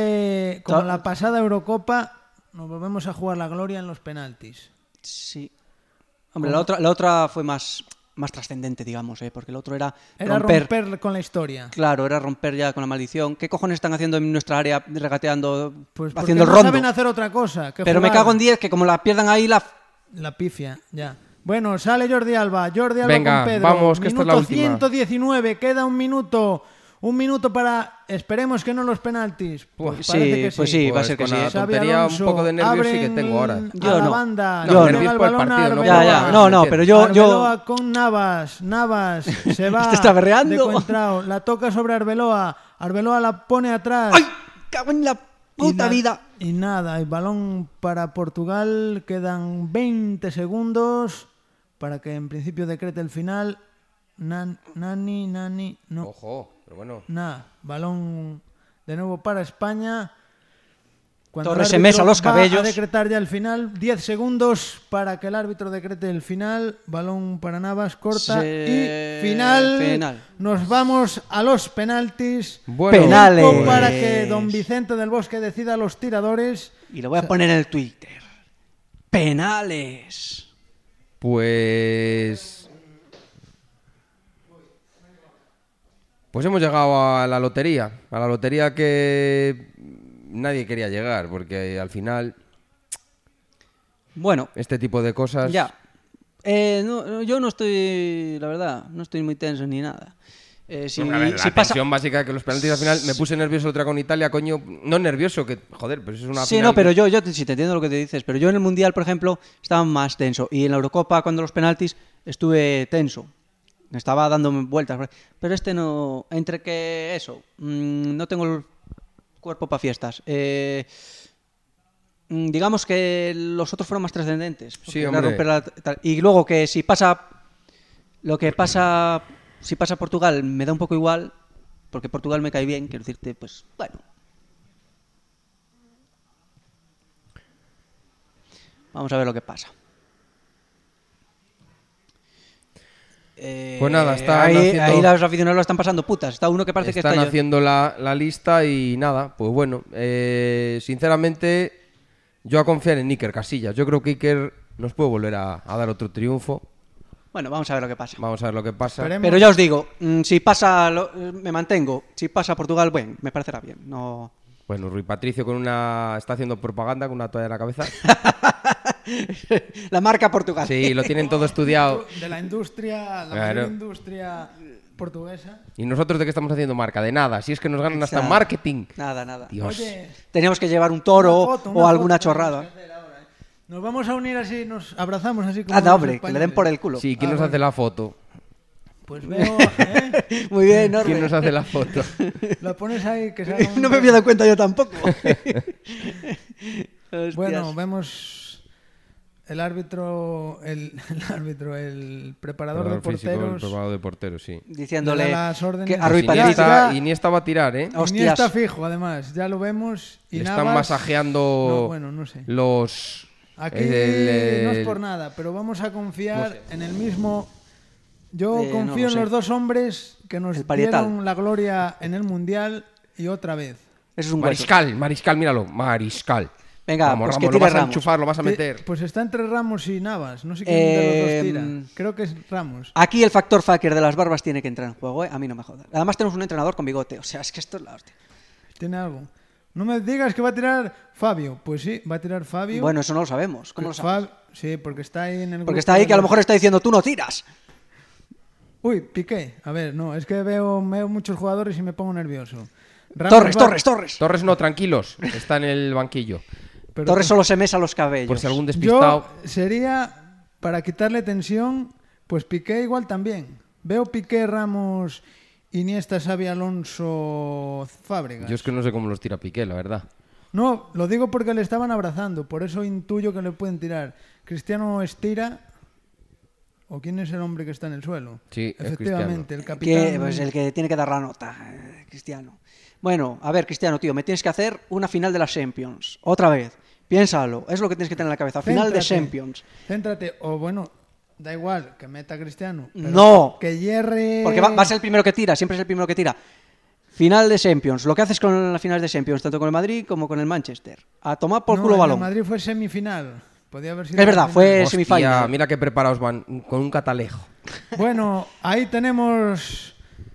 la pasada Eurocopa nos volvemos a jugar la gloria en los penaltis. Sí. Hombre, la otra fue más trascendente, digamos, porque el otro era romper con la historia. Claro, era romper ya con la maldición. ¿Qué cojones están haciendo en nuestra área regateando, pues haciendo el no rondo? Saben hacer otra cosa que pero jugar. Me cago en 10, que como la pierdan ahí la pifia, ya. Bueno, sale Jordi Alba Venga, con Pedro. vamos, que esta es la última. 119, queda 1 minuto. 1 minuto para... Esperemos que no los penaltis. Pues parece que pues sí, va a ser que con sí. la tontería, un poco de nervios sí que tengo ahora. Yo no. Banda, yo llega el balón a Ya, no, pero yo... Arbeloa con Navas se va. Te está berreando. De Contrao, la toca sobre Arbeloa. Arbeloa la pone atrás. ¡Ay! ¡Cago en la puta vida! Y nada, el balón para Portugal. Quedan 20 segundos para que en principio decrete el final. Nani, no. Ojo, pero bueno. Nada, balón de nuevo para España. Cuando Torres se mesa los cabellos. Va a decretar ya el final. 10 segundos para que el árbitro decrete el final. Balón para Navas, corta y final. Nos vamos a los penaltis. Bueno, penales. Para que don Vicente del Bosque decida los tiradores. Y lo voy a poner en el Twitter. Penales. Pues hemos llegado a la lotería que nadie quería llegar, porque al final, bueno, este tipo de cosas... Ya, yo no estoy, la verdad, no estoy muy tenso ni nada. La tensión básica que los penaltis al final me puse nervioso otra con Italia, coño, no nervioso, que joder, pero eso es una sí, final. No, pero yo sí te entiendo lo que te dices, pero yo en el Mundial, por ejemplo, estaba más tenso, y en la Eurocopa, cuando los penaltis, estuve tenso. Me estaba dando vueltas, pero no, entre que eso, no tengo el cuerpo para fiestas. Digamos que los otros fueron más trascendentes. Sí, hombre. Y luego que si pasa Portugal me da un poco igual, porque Portugal me cae bien, quiero decirte, pues bueno. Vamos a ver lo que pasa. Pues nada, ahí los aficionados lo están pasando putas. Está uno que parece que están haciendo la lista y nada, pues bueno, sinceramente yo a confiar en Iker Casillas. Yo creo que Iker nos puede volver a dar otro triunfo. Bueno, vamos a ver lo que pasa. Vamos a ver lo que pasa. Esperemos. Pero ya os digo, si pasa, me mantengo. Si pasa Portugal, bueno, me parecerá bien. No... Bueno, Rui Patricio está haciendo propaganda con una toalla en la cabeza. La marca Portugal. Sí, lo tienen todo estudiado. De la industria, mayor industria portuguesa. ¿Y nosotros de qué estamos haciendo marca? De nada, si es que nos ganan hasta en marketing. Nada. Dios. Oye, teníamos que llevar un toro o alguna chorrada. Nos vamos a unir así, nos abrazamos así como Anda, hombre, que le den por el culo. Sí, ¿quién nos hace la foto? Pues veo, Muy bien, Norbe. ¿Quién nos hace la foto? Lo pones ahí, que sea No me había dado cuenta yo tampoco. Bueno, vemos el árbitro, el preparador de porteros. Físico, el preparador de porteros, sí. Diciéndole las órdenes. que a Rui Pues Patricio... Iniesta va a tirar, ¿eh? Hostias. Iniesta fijo, además, ya lo vemos. Y Le Navas, están masajeando no sé. los... Aquí no es por nada, pero vamos a confiar en el mismo... Yo confío en los dos hombres que nos dieron la gloria en el Mundial y otra vez. Eso es un Mariscal, míralo, Mariscal. Venga, Vamos, pues Ramos, que lo tire vas a Ramos. enchufar, lo vas a meter. Pues está entre Ramos y Navas. No sé quién de los dos tira. Creo que es Ramos. Aquí el factor fucker de las barbas tiene que entrar en juego, ¿eh? A mí no me jodas. Además tenemos un entrenador con bigote, o sea, es que esto es la hostia. Tiene algo. No me digas que va a tirar Fabio. Pues sí, va a tirar Fabio. Bueno, eso no lo sabemos. ¿Cómo lo sabes? Sí, porque está ahí en el Porque grupo está ahí de que a lo los- mejor está diciendo, tú no tiras. Uy, Piqué. A ver, no, es que veo muchos jugadores y me pongo nervioso. Ramos Torres. Torres no, tranquilos. Está en el banquillo. pero- Torres solo se mesa los cabellos. Por si algún Yo despistado. sería, para quitarle tensión, pues Piqué igual también. Veo Piqué, Ramos, Iniesta, Xavi, Alonso, Fábregas. Yo es que no sé cómo los tira Piqué, la verdad. No, lo digo porque le estaban abrazando, por eso intuyo que le pueden tirar. Cristiano estira. ¿O quién es el hombre que está en el suelo? Sí, es efectivamente, el capitán. Que, pues, el que tiene que dar la nota, Cristiano. Bueno, a ver, Cristiano, tío, me tienes que hacer una final de la Champions. Otra vez. Piénsalo, es lo que tienes que tener en la cabeza. Final de Céntrate, Champions. Céntrate, o bueno, da igual, que meta Cristiano. pero No. Que hierre. Porque va a ser el primero que tira, siempre es el primero que tira. Final de Champions. Lo que haces con las finales de Champions, tanto con el Madrid como con el Manchester. A tomar por No, culo el de balón. Madrid fue semifinal. Podía haber sido Es verdad, la fue final. Hostia, semifinal. mira qué preparados van, con un catalejo. Bueno, ahí tenemos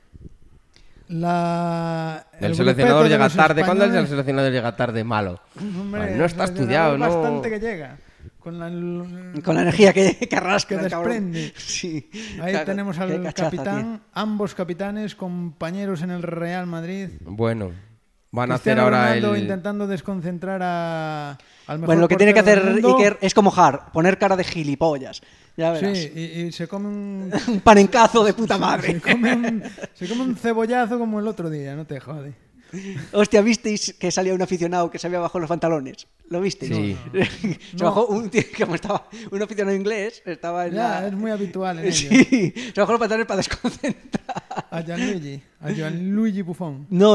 El seleccionador grupeto de llega los tarde. ¿Cuándo el españoles. seleccionador llega tarde? Malo. Hombre, Ay, no está el seleccionador estudiado, ¿no? bastante que llega. Con la, Con la energía que arrastra que el cabrón. desprende. Sí. Ahí Claro, tenemos qué al cachaza, capitán, tío. ambos capitanes, compañeros en el Real Madrid. Bueno, van a hacer Cristiano ahora Ronaldo el... intentando desconcentrar al mejor Bueno, lo que tiene que portero hacer del mundo. Iker es como Har, poner cara de gilipollas. Ya verás. Sí, y se come un Un panencazo de puta madre. se come un cebollazo como el otro día, no te jode. Hostia, ¿visteis que salía un aficionado que se había bajado los pantalones? ¿Lo visteis? Sí. Se bajó un tío, como estaba un aficionado inglés, estaba en Ya, la... es muy habitual en ellos. Sí, se bajó los pantalones para desconcentrar. A Gianluigi Buffon. No.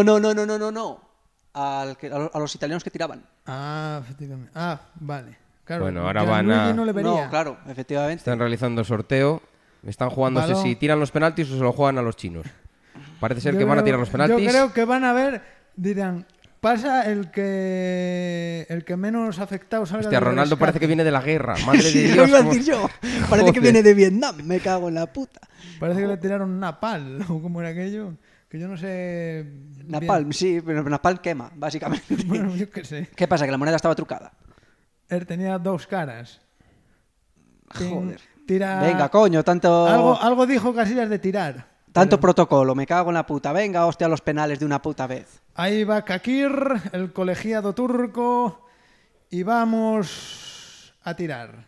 A los italianos que tiraban. Ah, efectivamente. Ah, vale. Claro, Bueno, ahora van Gianluigi a- no le vería. No, claro, efectivamente. Están realizando el sorteo. Están jugándose Balón. si tiran los penaltis o se lo juegan a los chinos. Parece ser Yo que van a creo- tirar los penaltis. Yo creo que van a ver, dirán, pasa el que menos afectado salga Hostia, del Ronaldo parece rescate. que viene de la guerra. Madre de Sí, Dios. lo iba a cómo- decir yo. Parece que Joder. viene de Vietnam. Me cago en la puta. Parece que le tiraron napal, o como era aquello, que yo no sé... bien. Napalm, sí, pero Napalm quema, básicamente. Bueno, yo qué sé. ¿Qué pasa? Que la moneda estaba trucada. Él tenía dos caras. Joder. Tira... Venga, coño, tanto... Algo dijo Casillas de tirar. Tanto protocolo, me cago en la puta. Venga, hostia, los penales de una puta vez. Ahí va Kakir, el colegiado turco, y vamos a tirar.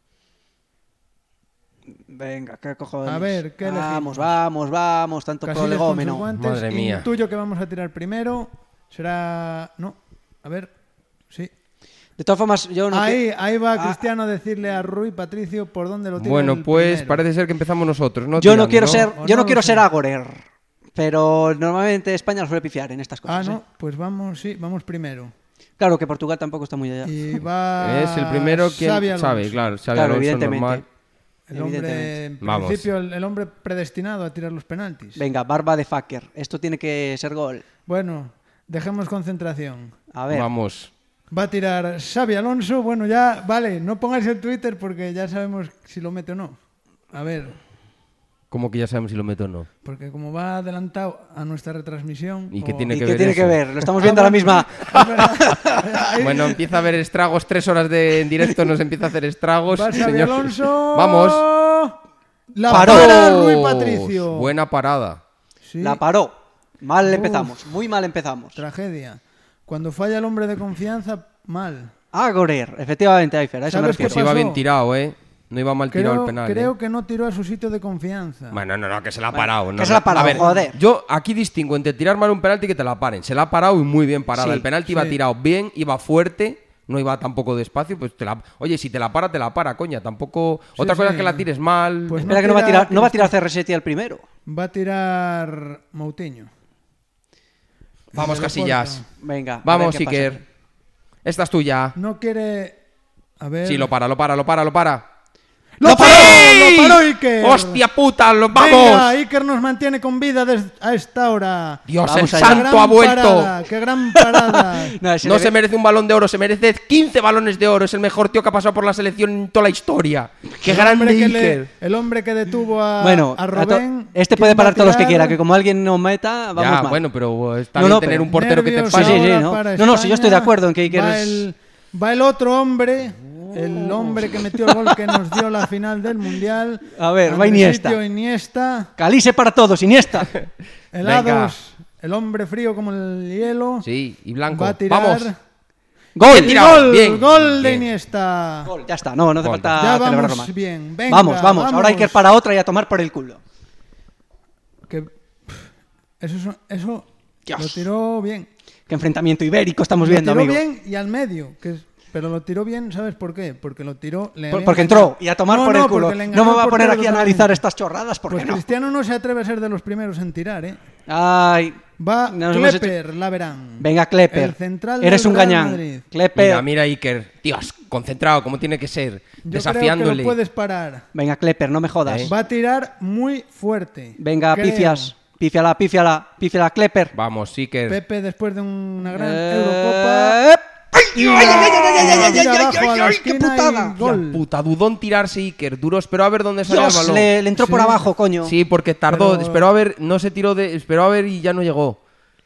Venga, qué cojones. A ver, ¿qué elegimos? Vamos, tanto Casillas con sus prolegómeno. guantes. Madre mía. Intuyo que vamos a tirar primero. Será... No, a ver... Sí. De todas formas, yo no... Ahí va Cristiano a decirle a Rui Patricio por dónde lo tira. Bueno, el pues primero. parece ser que empezamos nosotros, ¿no? Yo no Tirando, quiero ¿no? ser, O yo no no quiero lo ser sé. Agorer, pero normalmente España suele pifiar en estas Ah, cosas. no, ¿eh? pues vamos primero. Claro que Portugal tampoco está muy allá. Y va... Es el primero quien Xavi Alonso. sabe, claro. Xavi Claro, Alonso, evidentemente. normal. El hombre, Evidentemente. en Vamos. principio, el hombre predestinado a tirar los penaltis. Venga, barba de fucker. Esto tiene que ser gol. Bueno, dejemos concentración. A ver. Vamos. Va a tirar Xavi Alonso. Bueno, ya, vale, no pongáis el Twitter porque ya sabemos si lo mete o no. A ver, ¿Cómo que ya sabemos si lo meto o no? porque como va adelantado a nuestra retransmisión... ¿Y qué o- tiene ¿Y que qué ver tiene eso? que ver? Lo estamos viendo a la misma. Ahí Bueno, empieza a haber estragos, 3 horas en directo nos empieza a hacer estragos. va Xavi señor. Alonso. Vamos. La Paró. para Rui Patricio. Buena parada. Sí, La paró. Mal Uf. empezamos. Muy mal empezamos. tragedia. Cuando falla el hombre de confianza, mal. Agorer. Efectivamente, Aifer. A eso me ¿Sabes qué refiero. Pues iba pasó? bien tirado, ¿eh? No iba mal tirado el penal. Creo ¿eh? que no tiró a su sitio de confianza. Bueno, no, que se la ha parado. que no, se la ha parado, a ver, joder. Yo aquí distingo entre tirar mal un penalti y que te la paren. Se la ha parado y muy bien parada. Sí, El penalti iba sí. tirado bien, iba fuerte, no iba tampoco despacio. Pues Oye, si te la para, coña. Tampoco. Otra cosa sí. es que la tires mal. Pues Espera que no va a tirar CR7 al primero. Va a tirar Moutinho. Vamos, El de Casillas. Porto. Venga. a Vamos, ver qué pasa Iker. aquí. Esta es tuya. No quiere... A ver... Sí, lo para. ¡Lo paró! ¡Sí! ¡Lo paró Iker! ¡Hostia puta! ¡Vamos! Venga, Iker nos mantiene con vida a esta hora. Dios, Vamos el allá. santo ha vuelto. Parada, ¡qué gran parada! No se merece un balón de oro, se merece 15 balones de oro. Es el mejor tío que ha pasado por la selección en toda la historia. ¡Qué grande Iker! El hombre que detuvo a puede Robben. ¿quién parar va a todos los que tirar? quiera, que como alguien no meta, vamos Ya, mal. bueno, pero está No, bien no, tener pero un portero que te Nervios pare. Sí, ahora ¿no? para No, sí, yo estoy de España. acuerdo en que Iker Va el otro hombre, el hombre que metió el gol que nos dio la final del Mundial. A ver, va Andresito Iniesta. Iniesta. Calice para todos, Iniesta. Helados, el hombre frío como el hielo. Sí, y blanco. Va a tirar. Vamos. Gol. Bien tirado. Gol, Bien, gol de bien. Iniesta. Gol, ya está, no hace Gol. falta Ya celebrarlo vamos más. bien. Venga, Vamos. Ahora hay que ir para otra y a tomar por el culo. Que, eso Dios. lo tiró bien. Qué enfrentamiento ibérico estamos Lo viendo, tiró amigo. bien y al medio, pero lo tiró bien, ¿sabes por qué? Porque lo tiró... Porque entró y a tomar por el culo. No me va a poner aquí a analizar estas chorradas porque Pues no. Cristiano no se atreve a ser de los primeros en tirar, ¿eh? Ay, Va nos hemos Klepper, la verán. venga, Klepper. El central Eres del un Real gañán. Madrid. Klepper. Mira Iker. Dios, concentrado, como tiene que ser. Yo creo que Desafiándole. lo puedes parar. Venga, Klepper, no me jodas. Va a tirar muy fuerte. Venga, Creo. pifias. Pífiala, Klepper. Vamos, Iker. Pepe después de una gran Eurocopa. ¡Ay, Abajo a la qué esquina putada! y gol. Puta, dudó en tirarse Iker. Duró, esperó a ver dónde salía el Dios, balón. le entró por Sí. abajo, coño. Sí, porque tardó. Pero- Esperó a ver, no se tiró de. Esperó a ver y ya no llegó.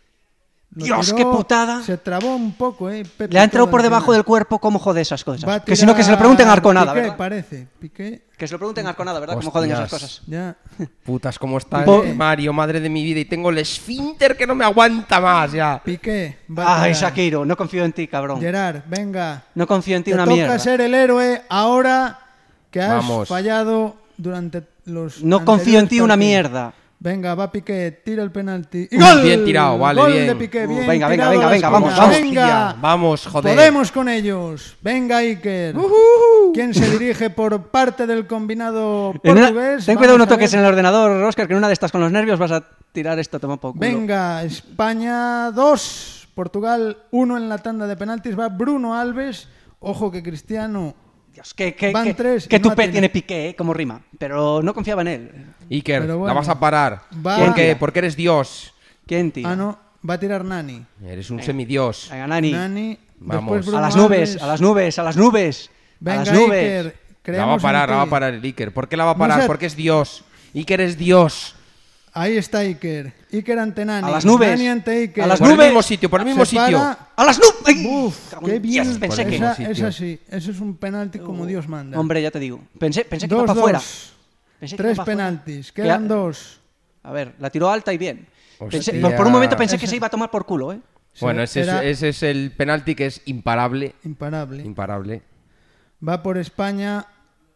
Lo Dios, tiró, qué putada. Se trabó un poco, Pepe, Le ha entrado todo por al debajo final. del cuerpo, ¿cómo jode esas Va a cosas? Que si no, que se tirar lo pregunten a Arconada, Piqué, ¿verdad? parece. Piqué, Que se lo pregunten a Arconada, ¿verdad? ¿Cómo joden esas Hostias. cosas? ya. Putas, cómo está Po- Mario, madre de mi vida. Y tengo el esfínter que no me aguanta más ya. Piqué. Va a Ay, tirar. Shakiro, no confío en ti, cabrón. Gerard, venga. No confío en ti Te una toca mierda. ser el héroe ahora que has Vamos. fallado durante los No confío en ti una anteriores mierda. partidos. Venga, va Piqué, tira el penalti. ¡Y Uy, gol! bien tirado, vale, Gol bien. de Piqué, bien Venga, venga, tirado venga, a la venga, esquina. vamos, vamos. Venga, Vamos, joder. podemos con ellos. Venga, Iker. ¿Quién se dirige por parte del combinado En una- portugués? ten cuidado, no Vamos a toques ver. en el ordenador, Oscar, que en una de estas con los nervios vas a tirar esto, toma poco. Venga, España 2, Portugal 1 en la tanda de penaltis. Va Bruno Alves. Ojo que Cristiano... Dios, que Van tres y que no tupé tiene. tiene Piqué, como rima. Pero no confiaba en él. Iker, Pero la bueno. vas a parar. Va- ¿Por qué? ¿Quién? Porque eres Dios. ¿Quién, tío? Ah, no, va a tirar Nani. Eres un semidios. Venga, Nani. Nani. Vamos. Después Bruno A las nubes, Alves. a las nubes, a las nubes. Venga, a las nubes. Iker, La va a creemos en parar, la va a ti. parar el Iker. ¿Por qué la va a No parar? sé. Porque es Dios. Iker es Dios. Ahí está Iker. Iker ante Nani. A las nubes. Nani ante Iker. A las Por el nubes. mismo sitio, por el mismo Se para. sitio. ¡A las nubes! ¡Ay! Uf, Cago qué en bien. Dios, pensé Por que... el mismo Esa, sitio. sí, eso es un penalti como Dios manda. Hombre, ya te digo. Pensé que iba 2-2. para afuera. Pensé que iba Tres para afuera. penaltis. Quedan Ya- dos. A ver, la tiró alta y bien. Hostia. Por un momento pensé que se iba a tomar por culo, ¿eh? Bueno, Era ese es el penalti que es imparable. imparable. Imparable. Va por España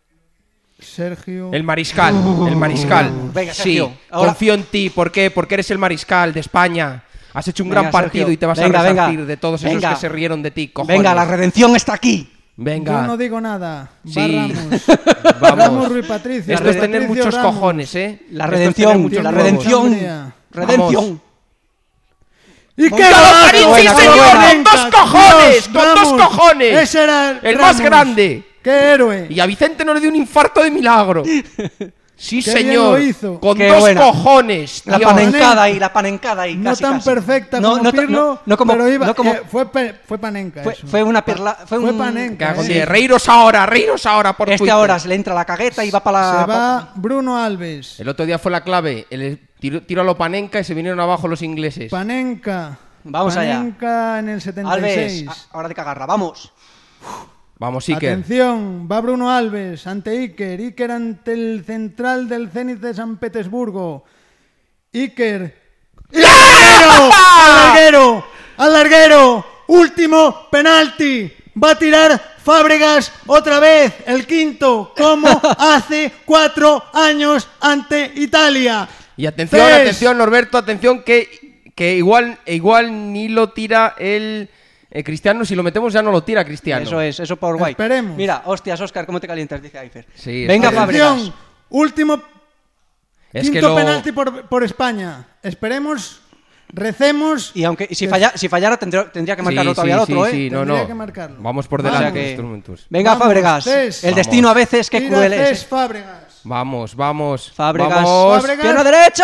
Sergio. El mariscal, el mariscal. Venga, sí, Sergio, ahora- confío en ti. ¿Por qué? Porque eres el mariscal de España. Has hecho un Venga, gran partido Sergio. y te vas Venga, a venga. resarcir de todos esos Venga. que se rieron de ti, cojones. Venga, la redención está aquí. Venga. Yo no digo nada. Va Sí. Ramos. Vamos. Ramos, Rui Patricio. Esto es Rui tener Patricio, muchos Ramos. cojones, ¿eh? La Esto es redención, tener muchos la huevos. redención. Hungría. Redención. ¡Y qué ¡Vamos! golazo! Karim, sí, Buena, señor! buena. ¡Con dos cojones! Dios, ¡Con dos Ramos. cojones! Ese era El Ramos. más grande. ¡Qué héroe! Y a Vicente no le dio un infarto de milagro. Sí, Qué bien señor. lo hizo. Con Qué dos buena. cojones. La Dios. panencada ahí, la panencada ahí. No casi, tan casi. perfecta No, como no, Pirlo, no como, pero iba, no como- fue panenca fue, eso. fue una perla, fue Fue un... panenca. Cago en Sí. diez. Reíros ahora por Este Twitter. ahora se le entra la cagueta y va para la... Se va Bruno Alves. El otro día fue la clave. El tiro a lo Panenka y se vinieron abajo los ingleses. Panenka. Vamos allá. Panenka en el 76. Alves, ahora de cagarla, vamos. Vamos, Iker. Atención, va Bruno Alves ante Iker. Iker ante el central del Zenit de San Petersburgo. Iker. ¡Y al larguero! ¡Al larguero! ¡Al larguero! ¡Último penalti! Va a tirar Fábregas otra vez, el quinto, como hace 4 años ante Italia. Y atención, Tres. atención, Norberto, atención que igual ni lo tira el Cristiano. Si lo metemos ya no lo tira Cristiano. Eso es, eso por guay. Esperemos. Mira, hostias, Oscar, ¿cómo te calientas? Dice Aifer. Sí, Venga, está bien. Fábregas. Atención, último Es que quinto lo- penalti por España. Esperemos recemos. Y aunque si fallara tendría que marcarlo todavía el otro, ¿eh? Sí, Tendría que marcarlo. Vamos por delante O sea que- en estos momentos. Venga, Vamos, Fábregas. Cés. El destino a veces, qué Tira cruel Cés es. Fábregas. Vamos. Fábregas. Vamos. Fábregas. ¡Pierna derecha!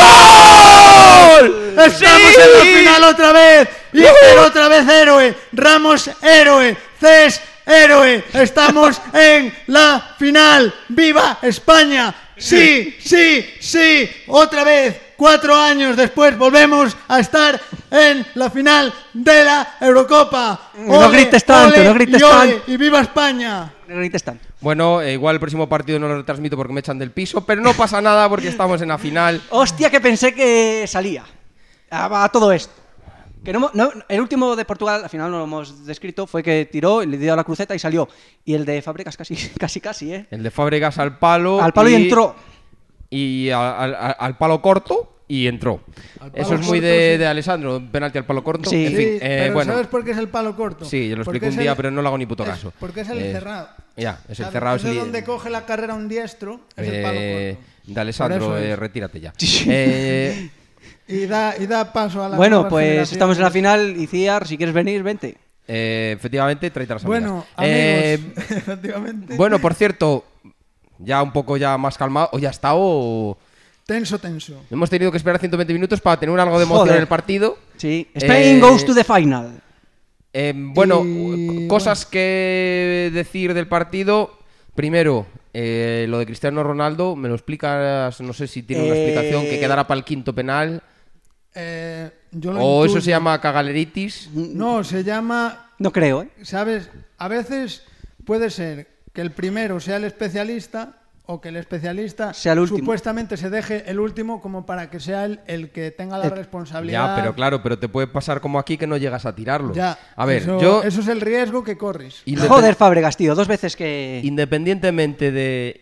¡Gol! ¡Estamos en la final otra vez! ¡Iker otra vez héroe! ¡Ramos héroe! ¡Cés héroe! ¡Estamos en la final! ¡Viva España! ¡Sí! ¡Otra vez! 4 años después volvemos a estar en la final de la Eurocopa. No grites tanto, no grites tanto. ¡Y viva España! No grites tanto. Bueno, igual el próximo partido no lo retransmito porque me echan del piso, pero no pasa nada porque estamos en la final. Hostia, que pensé que salía a todo esto. Que el último de Portugal, al final no lo hemos descrito, fue que tiró, le dio a la cruceta y salió. Y el de Fábregas casi, ¿eh? El de Fábregas al palo. Al palo y entró. Y al palo corto y entró. Al palo Eso es muy corto, sí. de Alessandro, un penalti al palo corto. Sí. En fin, pero bueno. ¿sabes por qué es el palo corto? Sí, yo lo Porque explico un es día, el- pero no le hago ni puto caso. Porque es el cerrado. Ya, es el ¿Sabes? cerrado. Eso es es el- donde coge la carrera un diestro, es el palo corto. De Alessandro, Por eso es. retírate ya. Y da paso a la Bueno, nueva pues generación. estamos en la final. Y Ciar, si quieres venir, vente. Efectivamente, tráete a las Bueno, amigas. amigos, efectivamente. Bueno, por cierto, ya un poco ya más calmado. Hoy ha estado... Tenso. Hemos tenido que esperar 120 minutos para tener algo de emoción Joder. en el partido. Sí. Spain goes to the final. Bueno, Y, cosas que decir del partido. Primero, lo de Cristiano Ronaldo, me lo explicas, no sé si tiene una explicación, que quedará para el quinto penal. Yo lo O eso intuyo. se llama cagaleritis. No, se llama... No creo, ¿eh? ¿Sabes? A veces puede ser que el primero sea el especialista o que el especialista Sea el último. supuestamente se deje el último como para que sea el que tenga la responsabilidad. Ya, pero claro, pero te puede pasar como aquí que no llegas a tirarlo. Ya, A ver, eso es el riesgo que corres. Joder, Fábregas, tío. 2 veces que... Independientemente de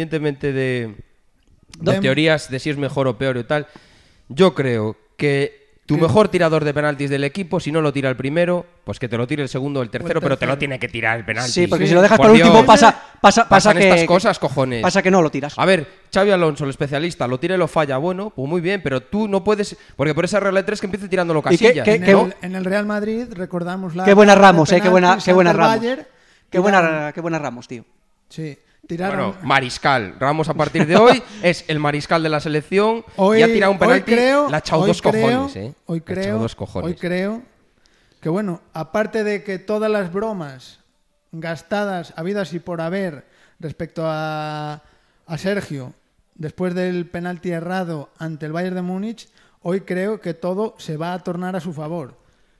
Dem- teorías de si es mejor o peor y tal, yo creo que tu mejor tirador de penaltis del equipo, si no lo tira el primero, pues que te lo tire el segundo o el tercero, pero te lo tiene que tirar el penalti. Sí, porque Sí. si lo dejas Por para el último Dios. pasa Pasan que... estas cosas, cojones. Pasa que no lo tiras. A ver, Xavi Alonso, el especialista, lo tira y lo falla, bueno, pues muy bien, pero tú no puedes, porque por esa regla de 3 que empiece tirándolo ¿Y qué- Casillas, qué- ¿no? En el Real Madrid recordamos la... Qué buena de Ramos, qué buena penaltis ante el Ramos. Bayern. Qué buena Ramos, tío. Sí, tiraron... Bueno, mariscal. Ramos a partir de hoy es el mariscal de la selección Hoy, y ha tirado un penalti, hoy creo, le ha echado hoy dos creo- cojones, ¿eh? Hoy Le ha echado creo, dos cojones. hoy creo que, bueno, aparte de que todas las bromas gastadas, habidas y por haber, respecto a Sergio, después del penalti errado ante el Bayern de Múnich, hoy creo que todo se va a tornar a su favor.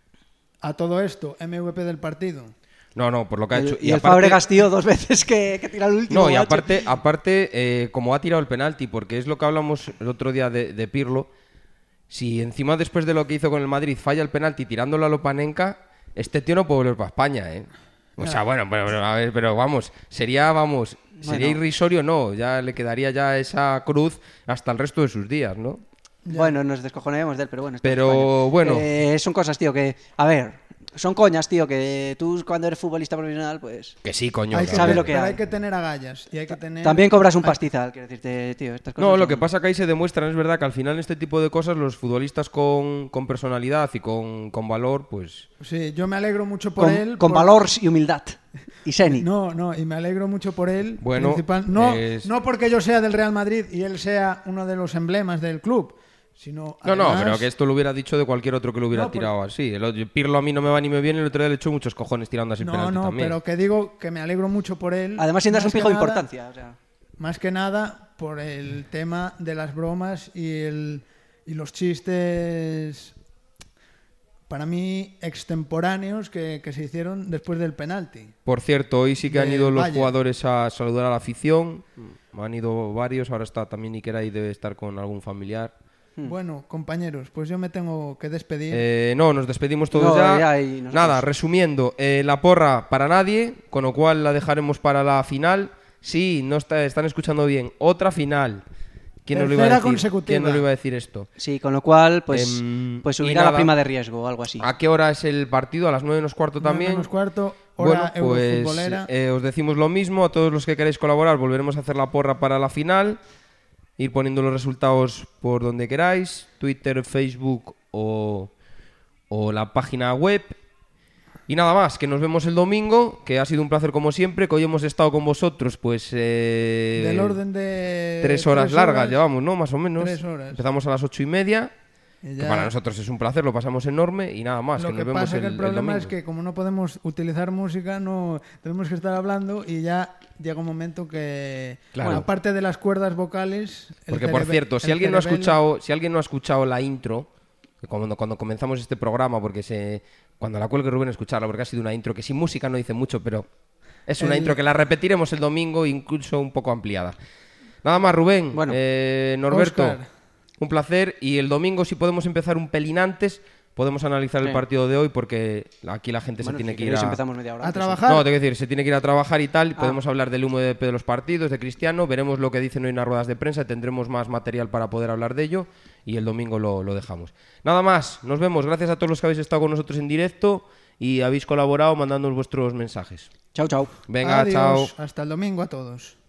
A todo esto, MVP del partido. No, por lo que ha hecho. Y el Fábregas, tío, 2 veces que tira el último. No, y macho. aparte como ha tirado el penalti, porque es lo que hablamos el otro día de Pirlo, si encima después de lo que hizo con el Madrid falla el penalti tirándolo a Lopanenka, este tío no puede volver para España, ¿eh? O sea, bueno, a ver, pero vamos, sería irrisorio, no, ya le quedaría ya esa cruz hasta el resto de sus días, ¿no? Bueno, nos descojonaremos de él, pero bueno. esto es Pero, España. bueno. Son cosas, tío, que... A ver, son coñas, tío, que tú cuando eres futbolista profesional, pues... Que sí, coño. Hay que que, sabe no. lo que pero hay. hay que tener agallas y hay que tener... También cobras un pastizal, quiero decirte, tío. Estas cosas No, lo son- que pasa que ahí se demuestran, es verdad que al final en este tipo de cosas los futbolistas con personalidad y con valor, pues... Sí, yo me alegro mucho por él. Con por- valor y humildad. Y seni. No, y me alegro mucho por él. Bueno, no porque yo sea del Real Madrid y él sea uno de los emblemas del club, sino No, además- pero que esto lo hubiera dicho de cualquier otro que lo hubiera No, por- tirado así. Pirlo a mí no me va ni me viene, el otro día le echó muchos cojones tirando así el penalti también. pero que digo que me alegro mucho por él. Además, sientas un más que pijo de nada- importancia. O sea. Más que nada por el tema de las bromas y los chistes, para mí, extemporáneos que se hicieron después del penalti. Por cierto, hoy sí que han Del ido los Bayern. jugadores a saludar a la afición. Han ido varios, ahora está también Iker ahí, debe estar con algún familiar. Bueno, compañeros, pues yo me tengo que despedir. No, nos despedimos todos No, ya. ya, y nosotros. Nada, resumiendo, la porra para nadie, con lo cual la dejaremos para la final. Sí, no están escuchando bien. Otra final. ¿Quién nos lo iba a Tercera decir? consecutiva. ¿Quién nos lo iba a decir esto? Sí, con lo cual, pues, pues y subirá la nada. prima de riesgo o algo así. ¿A qué hora es el partido? ¿A las 9 menos cuarto también? 9 menos cuarto, Bueno, hora pues eurofutbolera. os decimos lo mismo. A todos los que queráis colaborar, volveremos a hacer la porra para la final. Ir poniendo los resultados por donde queráis. Twitter, Facebook o la página web. Y nada más, que nos vemos el domingo, que ha sido un placer como siempre, que hoy hemos estado con vosotros, pues... del orden de... 3 horas largas llevamos, ¿no? Más o menos. 3 horas. Empezamos a las 8:30, que para nosotros es un placer, lo pasamos enorme, y nada más, Lo que que nos vemos pasa es que el problema domingo. es que como no podemos utilizar música, no tenemos que estar hablando y ya llega un momento que... Claro. Bueno, aparte de las cuerdas vocales... Porque, por cierto, si alguien no ha escuchado la intro, que cuando comenzamos este programa, porque cuando la cuelgue Rubén escucharla, porque ha sido una intro que sin música no dice mucho, pero es una intro que la repetiremos el domingo, incluso un poco ampliada. Nada más, Rubén. Bueno, Norberto, Óscar. un placer. Y el domingo, si podemos empezar un pelín antes, podemos analizar el partido de hoy, porque aquí la gente se tiene que ir empezamos media hora a antes, trabajar. No, tengo que decir, se tiene que ir a trabajar y tal. Podemos hablar del humo de los partidos, de Cristiano. Veremos lo que dicen hoy en las ruedas de prensa. Tendremos más material para poder hablar de ello. Y el domingo lo dejamos. Nada más, nos vemos. Gracias a todos los que habéis estado con nosotros en directo y habéis colaborado mandándonos vuestros mensajes. Chao, chao. Venga, Adiós. chao. Hasta el domingo a todos.